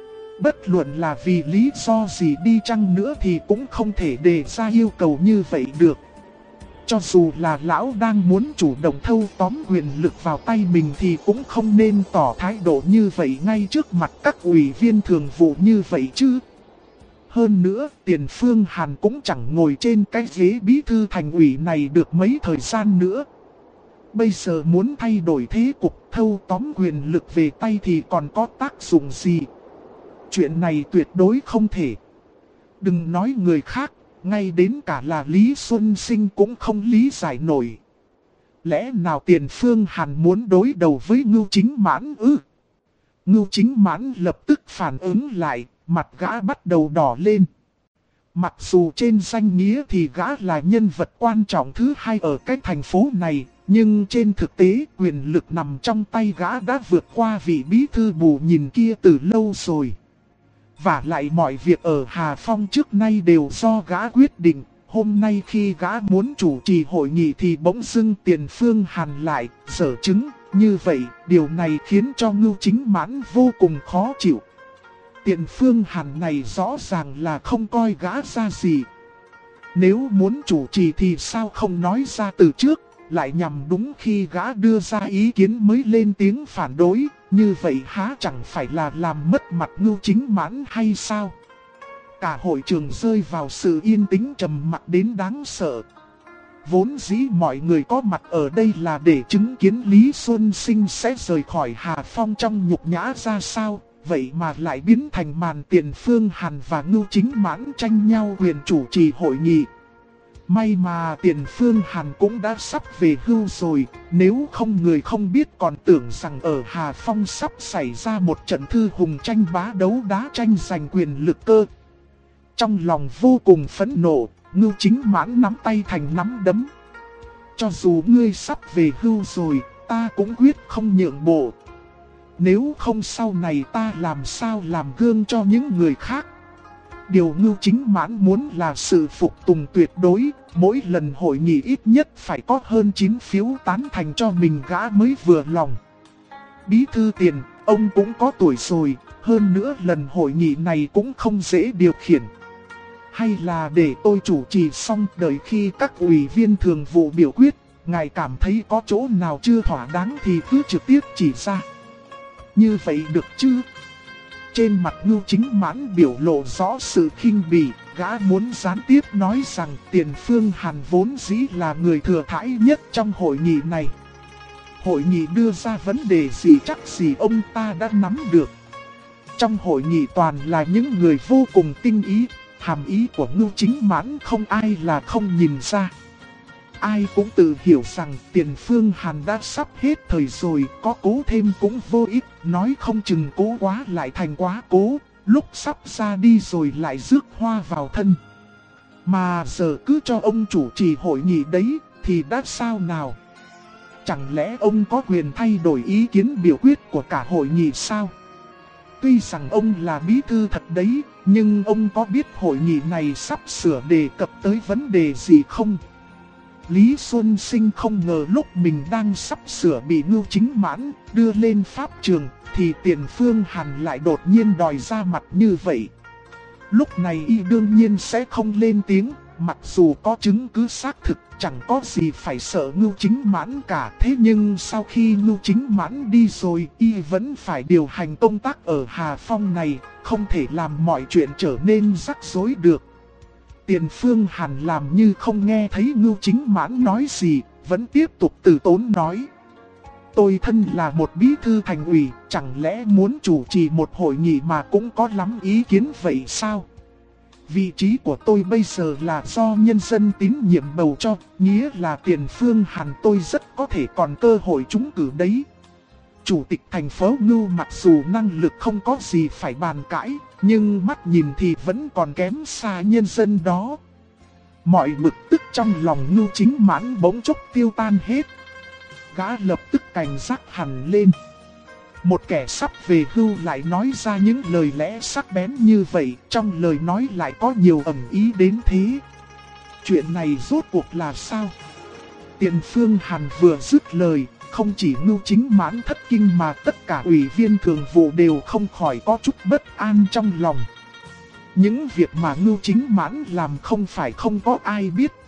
Bất luận là vì lý do gì đi chăng nữa thì cũng không thể đề ra yêu cầu như vậy được. Cho dù là lão đang muốn chủ động thâu tóm quyền lực vào tay mình thì cũng không nên tỏ thái độ như vậy ngay trước mặt các ủy viên thường vụ như vậy chứ. Hơn nữa, Tiền Phương Hàn cũng chẳng ngồi trên cái ghế bí thư thành ủy này được mấy thời gian nữa. Bây giờ muốn thay đổi thế cục thâu tóm quyền lực về tay thì còn có tác dụng gì? Chuyện này tuyệt đối không thể. Đừng nói người khác, ngay đến cả là Lý Xuân Sinh cũng không lý giải nổi. Lẽ nào Tiền Phương Hàn muốn đối đầu với Ngưu Chính Mãn ư? Ngưu Chính Mãn lập tức phản ứng lại, mặt gã bắt đầu đỏ lên. Mặc dù trên danh nghĩa thì gã là nhân vật quan trọng thứ hai ở cái thành phố này, nhưng trên thực tế quyền lực nằm trong tay gã đã vượt qua vị bí thư bù nhìn kia từ lâu rồi. Và lại mọi việc ở Hà Phong trước nay đều do gã quyết định. Hôm nay khi gã muốn chủ trì hội nghị thì bỗng dưng Tiền Phương Hàn lại giở chứng. Như vậy, điều này khiến cho Ngưu Chính Mãn vô cùng khó chịu. Tiền Phương Hàn này rõ ràng là không coi gã ra gì. Nếu muốn chủ trì thì sao không nói ra từ trước, lại nhằm đúng khi gã đưa ra ý kiến mới lên tiếng phản đối. Như vậy há chẳng phải là làm mất mặt Ngưu Chính Mãn hay sao? Cả hội trường rơi vào sự yên tĩnh trầm mặc đến đáng sợ. Vốn dĩ mọi người có mặt ở đây là để chứng kiến Lý Xuân Sinh sẽ rời khỏi Hà Phong trong nhục nhã ra sao. Vậy mà lại biến thành màn Tiền Phương Hàn và Ngưu Chính Mãn tranh nhau quyền chủ trì hội nghị. May mà Tiền Phương Hàn cũng đã sắp về hưu rồi, nếu không người không biết còn tưởng rằng ở Hà Phong sắp xảy ra một trận thư hùng tranh bá đấu đá tranh giành quyền lực cơ. Trong lòng vô cùng phẫn nộ, Ngưu Chính Mãn nắm tay thành nắm đấm. Cho dù ngươi sắp về hưu rồi, ta cũng quyết không nhượng bộ. Nếu không sau này ta làm sao làm gương cho những người khác. Điều Ngưu Chính Mãn muốn là sự phục tùng tuyệt đối, mỗi lần hội nghị ít nhất phải có hơn 9 phiếu tán thành cho mình gã mới vừa lòng. Bí thư Tiền, ông cũng có tuổi rồi, hơn nữa lần hội nghị này cũng không dễ điều khiển. Hay là để tôi chủ trì xong đợi khi các ủy viên thường vụ biểu quyết, ngài cảm thấy có chỗ nào chưa thỏa đáng thì cứ trực tiếp chỉ ra. Như vậy được chứ? Trên mặt Ngưu Chính Mãn biểu lộ rõ sự khinh bỉ, gã muốn gián tiếp nói rằng Tiền Phương Hàn vốn dĩ là người thừa thãi nhất trong hội nghị này. Hội nghị đưa ra vấn đề gì chắc gì ông ta đã nắm được. Trong hội nghị toàn là những người vô cùng tinh ý, hàm ý của Ngưu Chính Mãn không ai là không nhìn ra. Ai cũng tự hiểu rằng Tiền Phương Hàn đã sắp hết thời rồi, có cố thêm cũng vô ích, nói không chừng cố quá lại thành quá cố, lúc sắp ra đi rồi lại rước hoa vào thân. Mà giờ cứ cho ông chủ trì hội nghị đấy, thì đã sao nào? Chẳng lẽ ông có quyền thay đổi ý kiến biểu quyết của cả hội nghị sao? Tuy rằng ông là bí thư thật đấy, nhưng ông có biết hội nghị này sắp sửa đề cập tới vấn đề gì không? Lý Xuân Sinh không ngờ lúc mình đang sắp sửa bị Ngưu Chính Mãn đưa lên pháp trường, thì Tiền Phương Hàn lại đột nhiên đòi ra mặt như vậy. Lúc này y đương nhiên sẽ không lên tiếng, mặc dù có chứng cứ xác thực, chẳng có gì phải sợ Ngưu Chính Mãn cả. Thế nhưng sau khi Ngưu Chính Mãn đi rồi, y vẫn phải điều hành công tác ở Hà Phong này, không thể làm mọi chuyện trở nên rắc rối được. Tiền Phương Hàn làm như không nghe thấy Ngưu Chính Mãn nói gì, vẫn tiếp tục từ tốn nói. Tôi thân là một bí thư thành ủy, chẳng lẽ muốn chủ trì một hội nghị mà cũng có lắm ý kiến vậy sao? Vị trí của tôi bây giờ là do nhân dân tín nhiệm bầu cho, nghĩa là Tiền Phương Hàn tôi rất có thể còn cơ hội trúng cử đấy. Chủ tịch thành phố Ngưu mặc dù năng lực không có gì phải bàn cãi, nhưng mắt nhìn thì vẫn còn kém xa nhân dân đó. Mọi bực tức trong lòng Ngưu Chính Mãn bỗng chốc tiêu tan hết. Gã lập tức cảnh giác hẳn lên. Một kẻ sắp về hưu lại nói ra những lời lẽ sắc bén như vậy, trong lời nói lại có nhiều ẩn ý đến thế. Chuyện này rốt cuộc là sao? Tiền Phương Hàn vừa dứt lời, không chỉ Ngưu Chính Mãn thất kinh mà tất cả ủy viên thường vụ đều không khỏi có chút bất an trong lòng. Những việc mà Ngưu Chính Mãn làm không phải không có ai biết,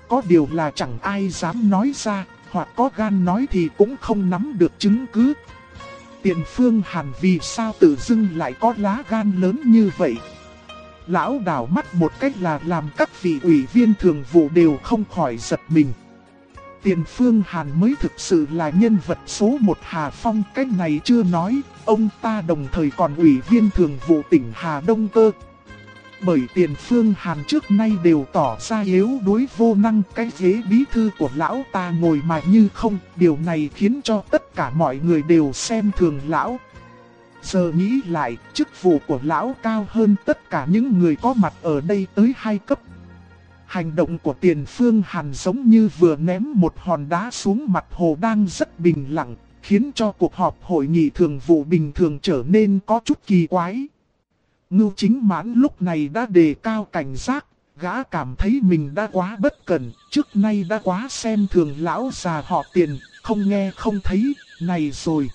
có điều là chẳng ai dám nói ra, hoặc có gan nói thì cũng không nắm được chứng cứ. Tiền Phương Hàn vì sao tự dưng lại có lá gan lớn như vậy? Lão đảo mắt một cách là làm các vị ủy viên thường vụ đều không khỏi giật mình. Tiền Phương Hàn mới thực sự là nhân vật số 1 Hà Phong, cách này chưa nói, ông ta đồng thời còn ủy viên thường vụ tỉnh Hà Đông cơ. Bởi Tiền Phương Hàn trước nay đều tỏ ra yếu đuối vô năng, cái ghế bí thư của lão ta ngồi mà như không, điều này khiến cho tất cả mọi người đều xem thường lão. Giờ nghĩ lại, chức vụ của lão cao hơn tất cả những người có mặt ở đây tới 2 cấp. Hành động của Tiền Phương Hàn giống như vừa ném một hòn đá xuống mặt hồ đang rất bình lặng, khiến cho cuộc họp hội nghị thường vụ bình thường trở nên có chút kỳ quái. Ngưu Chính Mãn lúc này đã đề cao cảnh giác, gã cảm thấy mình đã quá bất cẩn, trước nay đã quá xem thường lão già họ Tiền, không nghe không thấy, này rồi.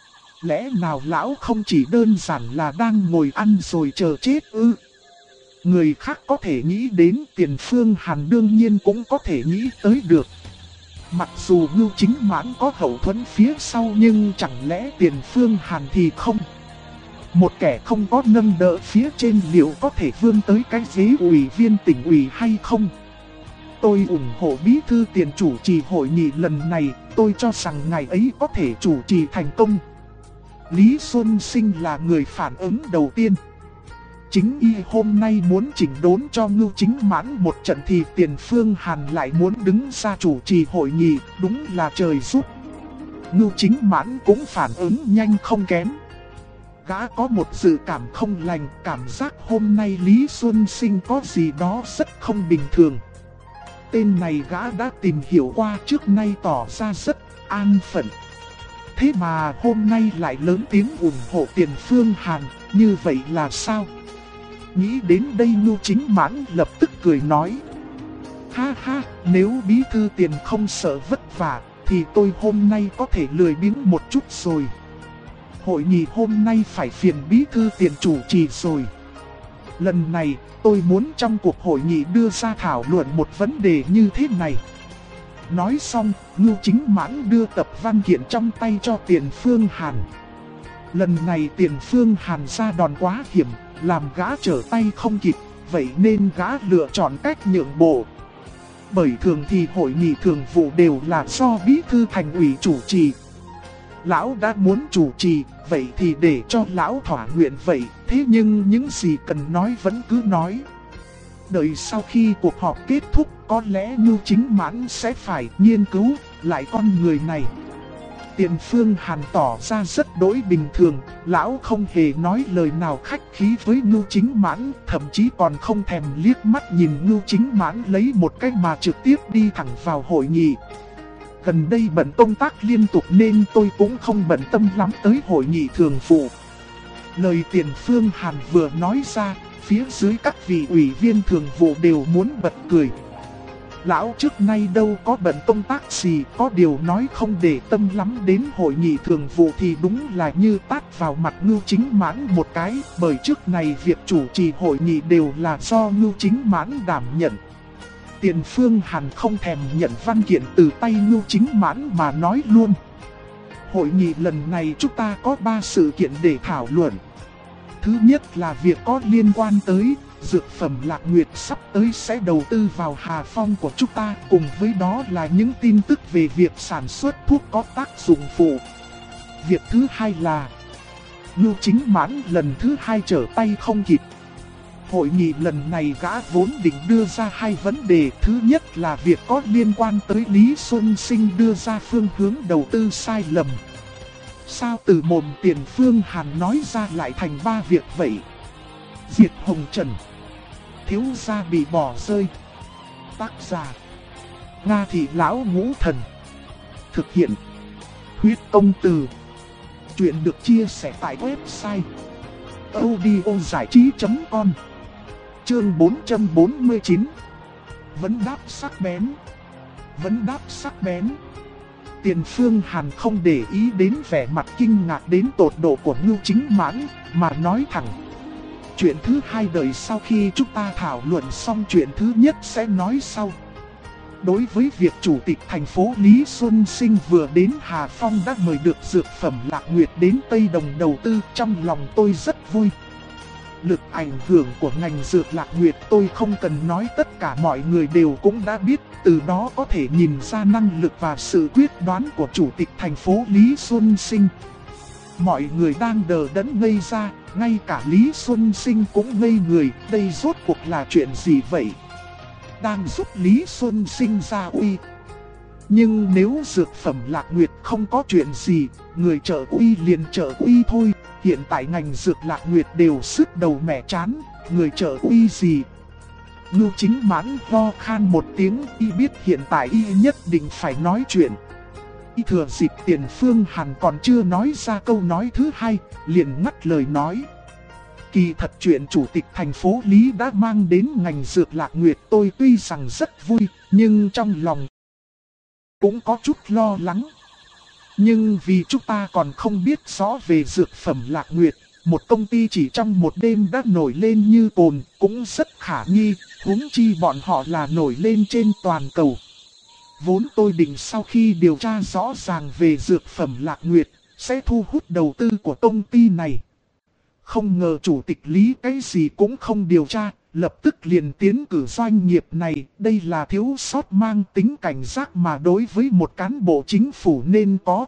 Lẽ nào lão không chỉ đơn giản là đang ngồi ăn rồi chờ chết ư? Người khác có thể nghĩ đến, Tiền Phương Hàn đương nhiên cũng có thể nghĩ tới được. Mặc dù Ngưu Chính Mãn có hậu thuẫn phía sau nhưng chẳng lẽ Tiền Phương Hàn thì không? Một kẻ không có nâng đỡ phía trên liệu có thể vươn tới cái ghế ủy viên tỉnh ủy hay không? Tôi ủng hộ bí thư Tiền chủ trì hội nghị lần này, tôi cho rằng ngài ấy có thể chủ trì thành công. Lý Xuân Sinh là người phản ứng đầu tiên. Chính y hôm nay muốn chỉnh đốn cho Ngưu Chính Mãn một trận thì Tiền Phương Hàn lại muốn đứng ra chủ trì hội nghị, đúng là trời giúp. Ngưu Chính Mãn cũng phản ứng nhanh không kém. Gã có một dự cảm không lành, cảm giác hôm nay Lý Xuân Sinh có gì đó rất không bình thường. Tên này gã đã tìm hiểu qua, trước nay tỏ ra rất an phận. Thế mà hôm nay lại lớn tiếng ủng hộ Tiền Phương Hàn, như vậy là sao? Nghĩ đến đây Ngưu Chính Mãn lập tức cười nói. Ha ha, nếu bí thư Tiền không sợ vất vả, thì tôi hôm nay có thể lười biếng một chút rồi. Hội nghị hôm nay phải phiền bí thư Tiền chủ trì rồi. Lần này, tôi muốn trong cuộc hội nghị đưa ra thảo luận một vấn đề như thế này. Nói xong, Ngưu Chính Mãn đưa tập văn kiện trong tay cho Tiền Phương Hàn. Lần này Tiền Phương Hàn ra đòn quá hiểm, làm gã trở tay không kịp, vậy nên gã lựa chọn cách nhượng bộ. Bởi thường thì hội nghị thường vụ đều là do bí thư thành ủy chủ trì. Lão đã muốn chủ trì, vậy thì để cho lão thỏa nguyện vậy, thế nhưng những gì cần nói vẫn cứ nói. Đợi sau khi cuộc họp kết thúc, có lẽ Ngưu Chính Mãn sẽ phải nghiên cứu lại con người này. Tiền Phương Hàn tỏ ra rất đối bình thường, lão không hề nói lời nào khách khí với Ngưu Chính Mãn, thậm chí còn không thèm liếc mắt nhìn Ngưu Chính Mãn lấy một cách mà trực tiếp đi thẳng vào hội nghị. Gần đây bận công tác liên tục nên tôi cũng không bận tâm lắm tới hội nghị thường vụ. Lời Tiền Phương Hàn vừa nói ra, phía dưới các vị ủy viên thường vụ đều muốn bật cười. Lão trước nay đâu có bận công tác gì, có điều nói không để tâm lắm đến hội nghị thường vụ thì đúng là như tát vào mặt Ngưu Chính Mãn một cái, bởi trước này việc chủ trì hội nghị đều là do Ngưu Chính Mãn đảm nhận. Tiền Phương Hàn không thèm nhận văn kiện từ tay Ngưu Chính Mãn mà nói luôn. Hội nghị lần này chúng ta có 3 sự kiện để thảo luận. Thứ nhất là việc có liên quan tới dược phẩm Lạc Nguyệt sắp tới sẽ đầu tư vào Hà Phong của chúng ta. Cùng với đó là những tin tức về việc sản xuất thuốc có tác dụng phụ. Việc thứ hai là Ngưu Chính Mãn lần thứ 2 trở tay không kịp. Hội nghị lần này gã vốn định đưa ra 2 vấn đề. Thứ nhất là việc có liên quan tới Lý Xuân Sinh đưa ra phương hướng đầu tư sai lầm. Sao từ mồm Tiền Phương Hàn nói ra lại thành 3 việc vậy? Diệt Hồng Trần, thiếu gia bị bỏ rơi. Tác giả Nga Thị Lão Ngũ Thần. Thực hiện Huyết Công Từ. Chuyện được chia sẻ tại website audiozảichí.com. Chương 449. Vấn đáp sắc bén. Vấn đáp sắc bén. Tiền Phương Hàn không để ý đến vẻ mặt kinh ngạc đến tột độ của Ngưu Chính Mãn, mà nói thẳng. Chuyện thứ hai đợi sau khi chúng ta thảo luận xong chuyện thứ nhất sẽ nói sau. Đối với việc Chủ tịch thành phố Lý Xuân Sinh vừa đến Hà Phong đã mời được dược phẩm Lạc Nguyệt đến Tây Đồng đầu tư, trong lòng tôi rất vui. Lực ảnh hưởng của ngành dược Lạc Nguyệt tôi không cần nói, tất cả mọi người đều cũng đã biết, từ đó có thể nhìn ra năng lực và sự quyết đoán của Chủ tịch thành phố Lý Xuân Sinh. Mọi người đang đờ đẫn ngây ra, ngay cả Lý Xuân Sinh cũng ngây người, đây rốt cuộc là chuyện gì vậy? Đang giúp Lý Xuân Sinh ra uy. Nhưng nếu dược phẩm Lạc Nguyệt không có chuyện gì, người trợ uy liền trợ uy thôi. Hiện tại ngành dược Lạc Nguyệt đều sứt đầu mẻ chán, người trợ uy gì? Ngưu Chính Mãn ho khan một tiếng, y biết hiện tại y nhất định phải nói chuyện. Y thừa dịp Tiền Phương Hàn còn chưa nói ra câu nói thứ hai, liền ngắt lời nói. Kỳ thật chuyện Chủ tịch thành phố Lý đã mang đến ngành dược Lạc Nguyệt tôi tuy rằng rất vui, nhưng trong lòng cũng có chút lo lắng. Nhưng vì chúng ta còn không biết rõ về dược phẩm Lạc Nguyệt, một công ty chỉ trong một đêm đã nổi lên như cồn, cũng rất khả nghi, huống chi bọn họ là nổi lên trên toàn cầu. Vốn tôi định sau khi điều tra rõ ràng về dược phẩm Lạc Nguyệt, sẽ thu hút đầu tư của công ty này. Không ngờ Chủ tịch Lý cái gì cũng không điều tra, lập tức liền tiến cử doanh nghiệp này. Đây là thiếu sót mang tính cảnh giác mà đối với một cán bộ chính phủ nên có.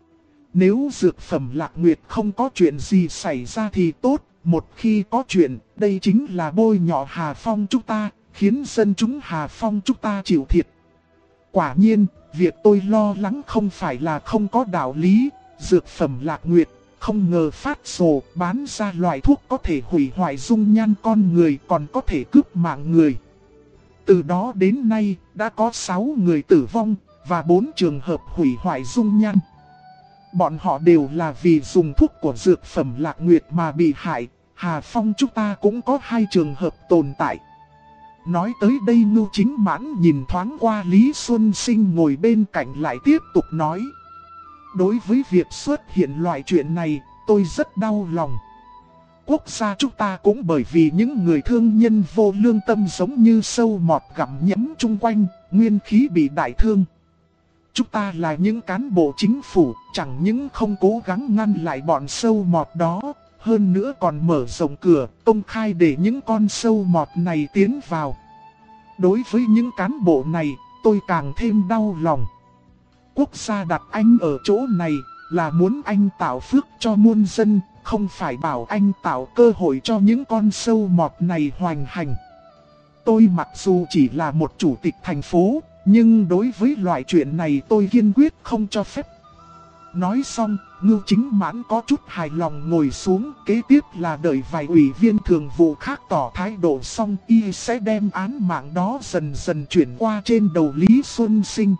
Nếu dược phẩm Lạc Nguyệt không có chuyện gì xảy ra thì tốt, một khi có chuyện, đây chính là bôi nhọ Hà Phong chúng ta, khiến dân chúng Hà Phong chúng ta chịu thiệt. Quả nhiên, việc tôi lo lắng không phải là không có đạo lý, dược phẩm Lạc Nguyệt không ngờ phát sổ bán ra loại thuốc có thể hủy hoại dung nhan con người, còn có thể cướp mạng người. Từ đó đến nay đã có 6 người tử vong và 4 trường hợp hủy hoại dung nhan. Bọn họ đều là vì dùng thuốc của dược phẩm Lạc Nguyệt mà bị hại. Hà Phong chúng ta cũng có 2 trường hợp tồn tại. Nói tới đây Ngưu Chính Mãn nhìn thoáng qua Lý Xuân Sinh ngồi bên cạnh lại tiếp tục nói. Đối với việc xuất hiện loại chuyện này, tôi rất đau lòng. Quốc gia chúng ta cũng bởi vì những người thương nhân vô lương tâm giống như sâu mọt gặm nhấm chung quanh, nguyên khí bị đại thương. Chúng ta là những cán bộ chính phủ, chẳng những không cố gắng ngăn lại bọn sâu mọt đó, hơn nữa còn mở rộng cửa, công khai để những con sâu mọt này tiến vào. Đối với những cán bộ này, tôi càng thêm đau lòng. Quốc gia đặt anh ở chỗ này là muốn anh tạo phước cho muôn dân, không phải bảo anh tạo cơ hội cho những con sâu mọt này hoành hành. Tôi mặc dù chỉ là một chủ tịch thành phố, nhưng đối với loại chuyện này tôi kiên quyết không cho phép. Nói xong, Ngưu Chính Mãn có chút hài lòng ngồi xuống, kế tiếp là đợi vài ủy viên thường vụ khác tỏ thái độ xong y sẽ đem án mạng đó dần dần chuyển qua trên đầu Lý Xuân Sinh.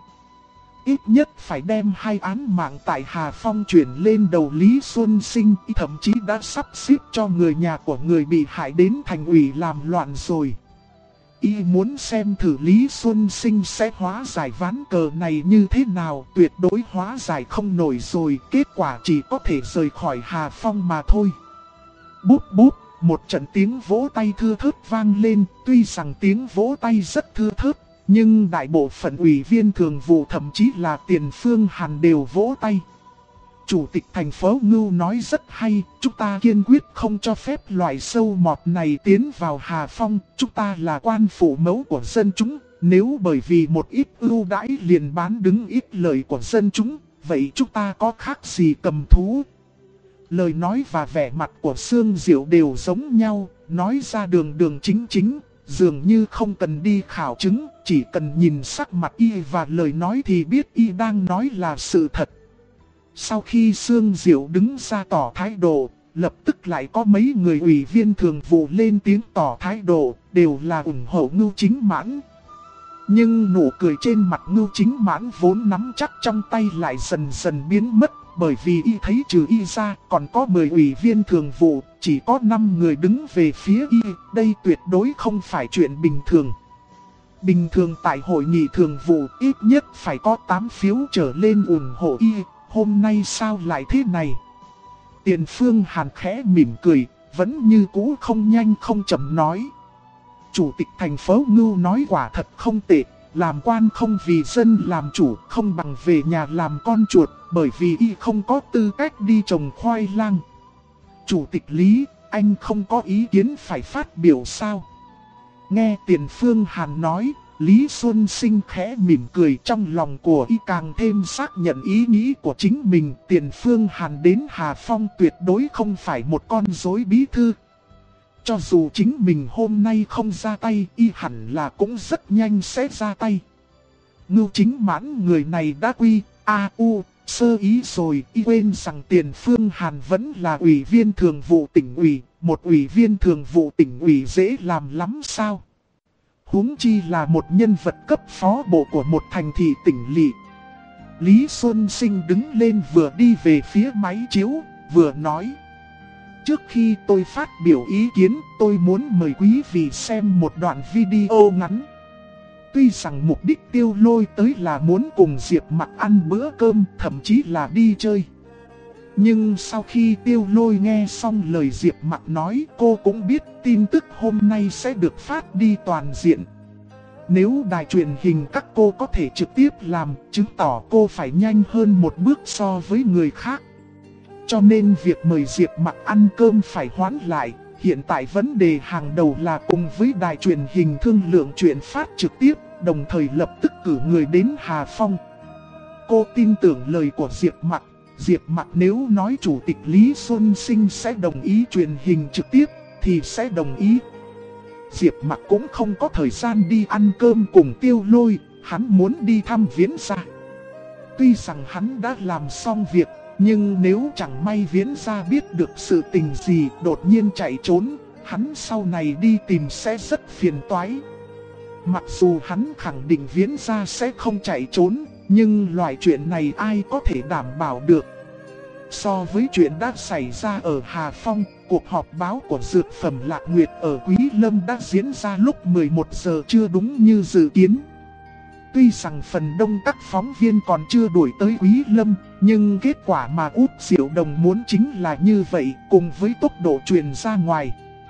Ít nhất phải đem 2 án mạng tại Hà Phong chuyển lên đầu Lý Xuân Sinh, thậm chí đã sắp xếp cho người nhà của người bị hại đến thành ủy làm loạn rồi. Y muốn xem thử Lý Xuân Sinh sẽ hóa giải ván cờ này như thế nào, tuyệt đối hóa giải không nổi rồi, kết quả chỉ có thể rời khỏi Hà Phong mà thôi. Bút bút, một trận tiếng vỗ tay thưa thớt vang lên, tuy rằng tiếng vỗ tay rất thưa thớt, nhưng đại bộ phận ủy viên thường vụ thậm chí là Tiền Phương Hàn đều vỗ tay. Chủ tịch thành phố Ngưu nói rất hay, chúng ta kiên quyết không cho phép loại sâu mọt này tiến vào Hà Phong, chúng ta là quan phủ mẫu của dân chúng, nếu bởi vì một ít ưu đãi liền bán đứng ít lợi của dân chúng, vậy chúng ta có khác gì cầm thú. Lời nói và vẻ mặt của Sương Diệu đều giống nhau, nói ra đường đường chính chính, dường như không cần đi khảo chứng, chỉ cần nhìn sắc mặt y và lời nói thì biết y đang nói là sự thật. Sau khi Sương Diệu đứng ra tỏ thái độ, lập tức lại có mấy người ủy viên thường vụ lên tiếng tỏ thái độ, đều là ủng hộ Ngưu Chính Mãn. Nhưng nụ cười trên mặt Ngưu Chính Mãn vốn nắm chắc trong tay lại dần dần biến mất, bởi vì y thấy trừ y ra còn có 10 ủy viên thường vụ, chỉ có 5 người đứng về phía y, đây tuyệt đối không phải chuyện bình thường. Bình thường tại hội nghị thường vụ ít nhất phải có 8 phiếu trở lên ủng hộ y, hôm nay sao lại thế này? Tiền Phương Hàn khẽ mỉm cười, vẫn như cũ không nhanh không chậm nói. Chủ tịch thành phố Ngưu nói quả thật không tệ, làm quan không vì dân làm chủ, không bằng về nhà làm con chuột, bởi vì y không có tư cách đi trồng khoai lang. Chủ tịch Lý, anh không có ý kiến phải phát biểu sao? Nghe Tiền Phương Hàn nói, Lý Xuân Sinh khẽ mỉm cười, trong lòng của y càng thêm xác nhận ý nghĩ của chính mình. Tiền Phương Hàn đến Hà Phong tuyệt đối không phải một con rối bí thư. Cho dù chính mình hôm nay không ra tay, y hẳn là cũng rất nhanh sẽ ra tay. Ngưu Chính Mãn người này đã quy, sơ ý rồi, y quên rằng Tiền Phương Hàn vẫn là ủy viên thường vụ tỉnh ủy, một ủy viên thường vụ tỉnh ủy dễ làm lắm sao? Huống chi là một nhân vật cấp phó bộ của một thành thị tỉnh lỵ. Lý Xuân Sinh đứng lên vừa đi về phía máy chiếu, vừa nói. Trước khi tôi phát biểu ý kiến, tôi muốn mời quý vị xem một đoạn video ngắn. Tuy rằng mục đích Tiêu Lôi tới là muốn cùng Diệp Mặc ăn bữa cơm, thậm chí là đi chơi. Nhưng sau khi Tiêu Lôi nghe xong lời Diệp Mặc nói, cô cũng biết tin tức hôm nay sẽ được phát đi toàn diện. Nếu đài truyền hình các cô có thể trực tiếp làm, chứng tỏ cô phải nhanh hơn một bước so với người khác. Cho nên việc mời Diệp Mặc ăn cơm phải hoãn lại. Hiện tại vấn đề hàng đầu là cùng với đài truyền hình thương lượng chuyện phát trực tiếp, đồng thời lập tức cử người đến Hà Phong. Cô tin tưởng lời của Diệp Mặc. Diệp Mặc nếu nói Chủ tịch Lý Xuân Sinh sẽ đồng ý truyền hình trực tiếp, thì sẽ đồng ý. Diệp Mặc cũng không có thời gian đi ăn cơm cùng Tiêu Lôi, hắn muốn đi thăm Viễn Gia. Tuy rằng hắn đã làm xong việc, nhưng nếu chẳng may Viễn Gia biết được sự tình gì đột nhiên chạy trốn, hắn sau này đi tìm sẽ rất phiền toái. Mặc dù hắn khẳng định Viễn Gia sẽ không chạy trốn, nhưng loại chuyện này ai có thể đảm bảo được. So với chuyện đã xảy ra ở Hà Phong, cuộc họp báo của Dược Phẩm Lạc Nguyệt ở Quý Lâm đã diễn ra lúc 11 giờ trưa đúng như dự kiến. Tuy rằng phần đông các phóng viên còn chưa đuổi tới Quý Lâm, nhưng kết quả mà Út Diệu Đồng muốn chính là như vậy, cùng với tốc độ truyền ra ngoài.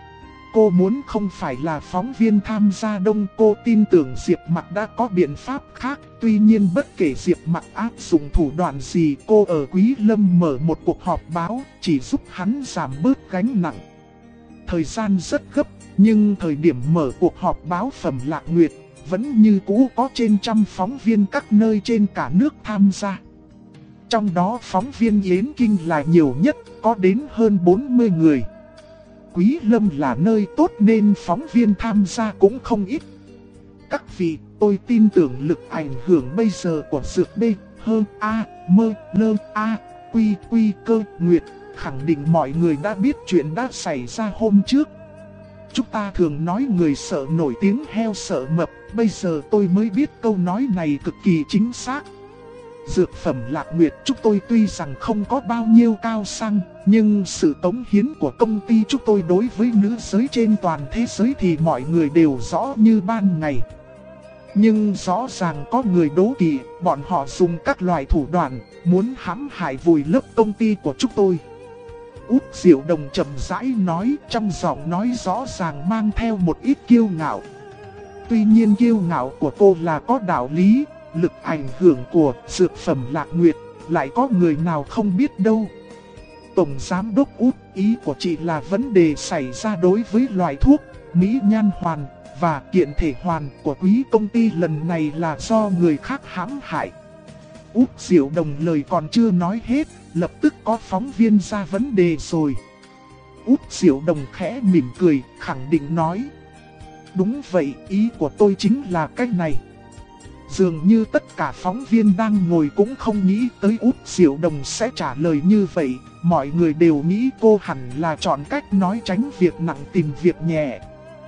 Cô muốn không phải là phóng viên tham gia đông, cô tin tưởng Diệp Mặc đã có biện pháp khác. Tuy nhiên bất kể Diệp Mặc áp dụng thủ đoạn gì, cô ở Quý Lâm mở một cuộc họp báo chỉ giúp hắn giảm bớt gánh nặng. Thời gian rất gấp, nhưng thời điểm mở cuộc họp báo Phẩm Lạc Nguyệt, vẫn như cũ có trên 100 phóng viên các nơi trên cả nước tham gia. Trong đó phóng viên Yến Kinh là nhiều nhất, có đến hơn 40 người. Quý Lâm là nơi tốt nên phóng viên tham gia cũng không ít. Các vị, tôi tin tưởng lực ảnh hưởng bây giờ của Dược B, Hơ, A, Mơ, Lơ, A, Quy, Cơ, Nguyệt, khẳng định mọi người đã biết chuyện đã xảy ra hôm trước. Chúng ta thường nói người sợ nổi tiếng heo sợ mập, bây giờ tôi mới biết câu nói này cực kỳ chính xác. Dược Phẩm Lạc Nguyệt chúng tôi tuy rằng không có bao nhiêu cao sang, nhưng sự cống hiến của công ty chúng tôi đối với nữ giới trên toàn thế giới thì mọi người đều rõ như ban ngày. Nhưng rõ ràng có người đố kỵ, bọn họ dùng các loại thủ đoạn, muốn hãm hại vùi lấp công ty của chúng tôi. Út Diệu Đồng chậm rãi nói, trong giọng nói rõ ràng mang theo một ít kiêu ngạo. Tuy nhiên kiêu ngạo của cô là có đạo lý, lực ảnh hưởng của Dược Phẩm Lạc Nguyệt, lại có người nào không biết đâu. Tổng Giám đốc Út, ý của chị là vấn đề xảy ra đối với loại thuốc Mỹ Nhan Hoàn và kiện thể hoàn của quý công ty lần này là do người khác hãm hại. Út Diệu Đồng lời còn chưa nói hết, lập tức có phóng viên ra vấn đề rồi. Út Diệu Đồng khẽ mỉm cười, khẳng định nói. Đúng vậy, ý của tôi chính là cách này. Dường như tất cả phóng viên đang ngồi cũng không nghĩ tới Út Diệu Đồng sẽ trả lời như vậy. Mọi người đều nghĩ cô hẳn là chọn cách nói tránh việc nặng tìm việc nhẹ.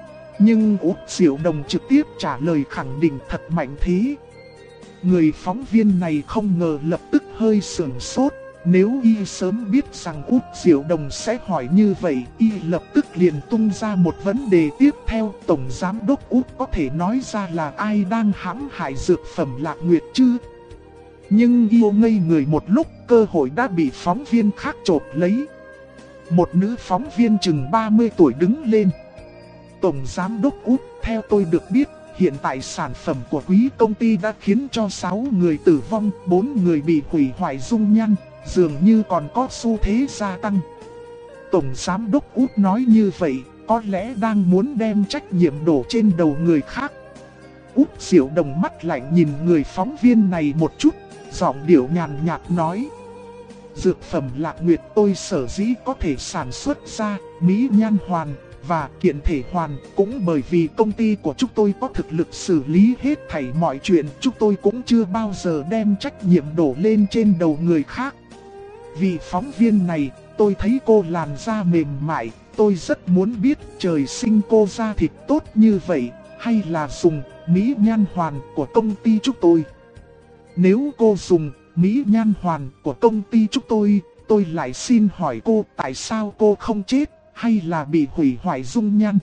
Nhưng Út Diệu Đồng trực tiếp trả lời khẳng định thật mạnh thế. Người phóng viên này không ngờ lập tức hơi sửng sốt. Nếu y sớm biết rằng Út Diệu Đồng sẽ hỏi như vậy, y lập tức liền tung ra một vấn đề tiếp theo. Tổng Giám đốc Út có thể nói ra là ai đang hãm hại Dược Phẩm Lạc Nguyệt chứ? Nhưng y ngây người một lúc, cơ hội đã bị phóng viên khác chộp lấy. Một nữ phóng viên chừng 30 tuổi đứng lên. Tổng Giám đốc Út, theo tôi được biết, hiện tại sản phẩm của quý công ty đã khiến cho 6 người tử vong, 4 người bị hủy hoại dung nhan, dường như còn có xu thế gia tăng. Tổng Giám đốc Út nói như vậy, có lẽ đang muốn đem trách nhiệm đổ trên đầu người khác. Út Diệu Đồng mắt lạnh nhìn người phóng viên này một chút, giọng điệu nhàn nhạt nói. Dược phẩm Lạc Nguyệt tôi sở dĩ có thể sản xuất ra Mỹ Nhan Hoàn và Kiện Thể Hoàn cũng bởi vì công ty của chúng tôi có thực lực xử lý hết thảy mọi chuyện. Chúng tôi cũng chưa bao giờ đem trách nhiệm đổ lên trên đầu người khác. Vị phóng viên này, tôi thấy cô làn da mềm mại, tôi rất muốn biết trời sinh cô da thịt tốt như vậy, hay là dùng Mỹ Nhan Hoàn của công ty chúng tôi. Nếu cô dùng Mỹ Nhan Hoàn của công ty chúng tôi lại xin hỏi cô tại sao cô không chết, hay là bị hủy hoại dung nhan.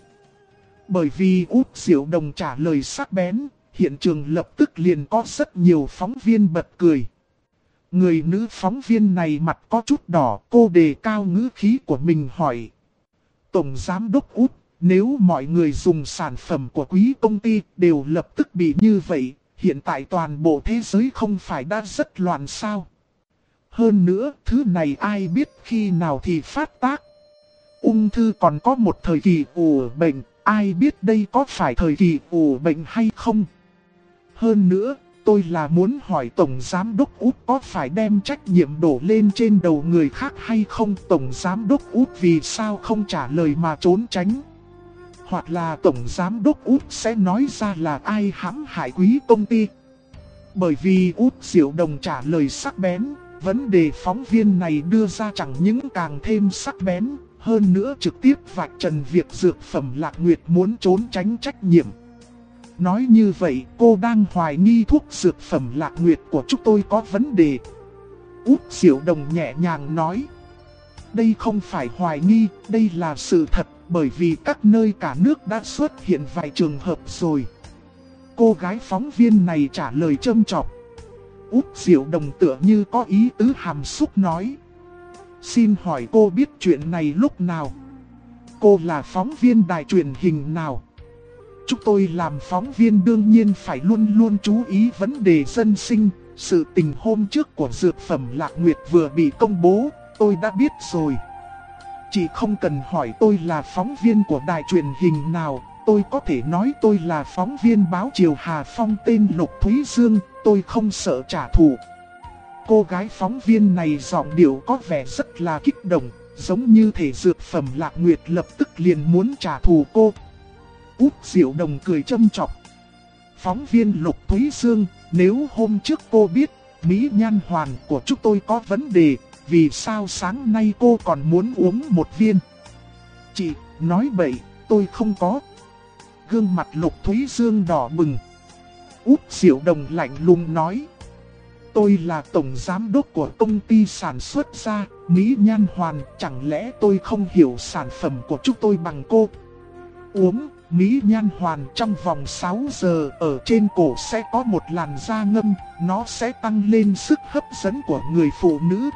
Bởi vì Út Diệu Đồng trả lời sắc bén, hiện trường lập tức liền có rất nhiều phóng viên bật cười. Người nữ phóng viên này mặt có chút đỏ, cô đề cao ngữ khí của mình hỏi. Tổng Giám đốc Út, nếu mọi người dùng sản phẩm của quý công ty đều lập tức bị như vậy, hiện tại toàn bộ thế giới không phải đã rất loạn sao? Hơn nữa, thứ này ai biết khi nào thì phát tác. Ung thư còn có một thời kỳ ủ bệnh, ai biết đây có phải thời kỳ ủ bệnh hay không? Hơn nữa, tôi là muốn hỏi Tổng Giám đốc Út có phải đem trách nhiệm đổ lên trên đầu người khác hay không? Tổng Giám đốc Út vì sao không trả lời mà trốn tránh? Hoặc là Tổng Giám đốc Út sẽ nói ra là ai hãm hại quý công ty? Bởi vì Út Diệu Đồng trả lời sắc bén, vấn đề phóng viên này đưa ra chẳng những càng thêm sắc bén, hơn nữa trực tiếp vạch trần việc dược phẩm Lạc Nguyệt muốn trốn tránh trách nhiệm. Nói như vậy, cô đang hoài nghi thuốc dược phẩm Lạc Nguyệt của chúng tôi có vấn đề. Út Diệu Đồng nhẹ nhàng nói. Đây không phải hoài nghi, đây là sự thật, bởi vì các nơi cả nước đã xuất hiện vài trường hợp rồi. Cô gái phóng viên này trả lời châm chọc. Út Diệu Đồng tựa như có ý tứ hàm xúc nói. Xin hỏi cô biết chuyện này lúc nào? Cô là phóng viên đài truyền hình nào? Chúng tôi làm phóng viên đương nhiên phải luôn luôn chú ý vấn đề dân sinh. Sự tình hôm trước của dược phẩm Lạc Nguyệt vừa bị công bố, tôi đã biết rồi. Chị không cần hỏi tôi là phóng viên của đài truyền hình nào, tôi có thể nói tôi là phóng viên báo Triều Hà Phong tên Lục Thúy Dương, tôi không sợ trả thù. Cô gái phóng viên này giọng điệu có vẻ rất là kích động, giống như thể dược phẩm Lạc Nguyệt lập tức liền muốn trả thù cô. Út Diệu Đồng cười châm chọc. Phóng viên Lục Thúy Dương, nếu hôm trước cô biết Mỹ Nhan Hoàn của chúng tôi có vấn đề, vì sao sáng nay cô còn muốn uống một viên? Chị, nói bậy, tôi không có. Gương mặt Lục Thúy Dương đỏ bừng. Út Diệu Đồng lạnh lùng nói. Tôi là tổng giám đốc của công ty sản xuất ra Mỹ Nhan Hoàn, chẳng lẽ tôi không hiểu sản phẩm của chúng tôi bằng cô? Uống Mỹ Nhan Hoàn trong vòng 6 giờ ở trên cổ sẽ có một làn da ngâm, nó sẽ tăng lên sức hấp dẫn của người phụ nữ.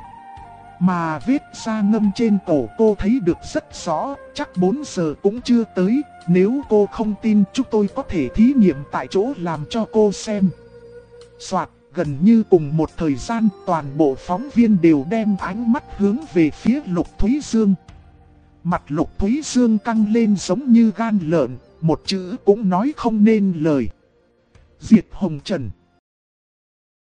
Mà vết da ngâm trên cổ cô thấy được rất rõ, chắc 4 giờ cũng chưa tới, nếu cô không tin chúng tôi có thể thí nghiệm tại chỗ làm cho cô xem. Soạt, gần như cùng một thời gian toàn bộ phóng viên đều đem ánh mắt hướng về phía Lục Thúy Dương. Mặt Lục Thúy Dương căng lên giống như gan lợn, một chữ cũng nói không nên lời. Diệt Hồng Trần.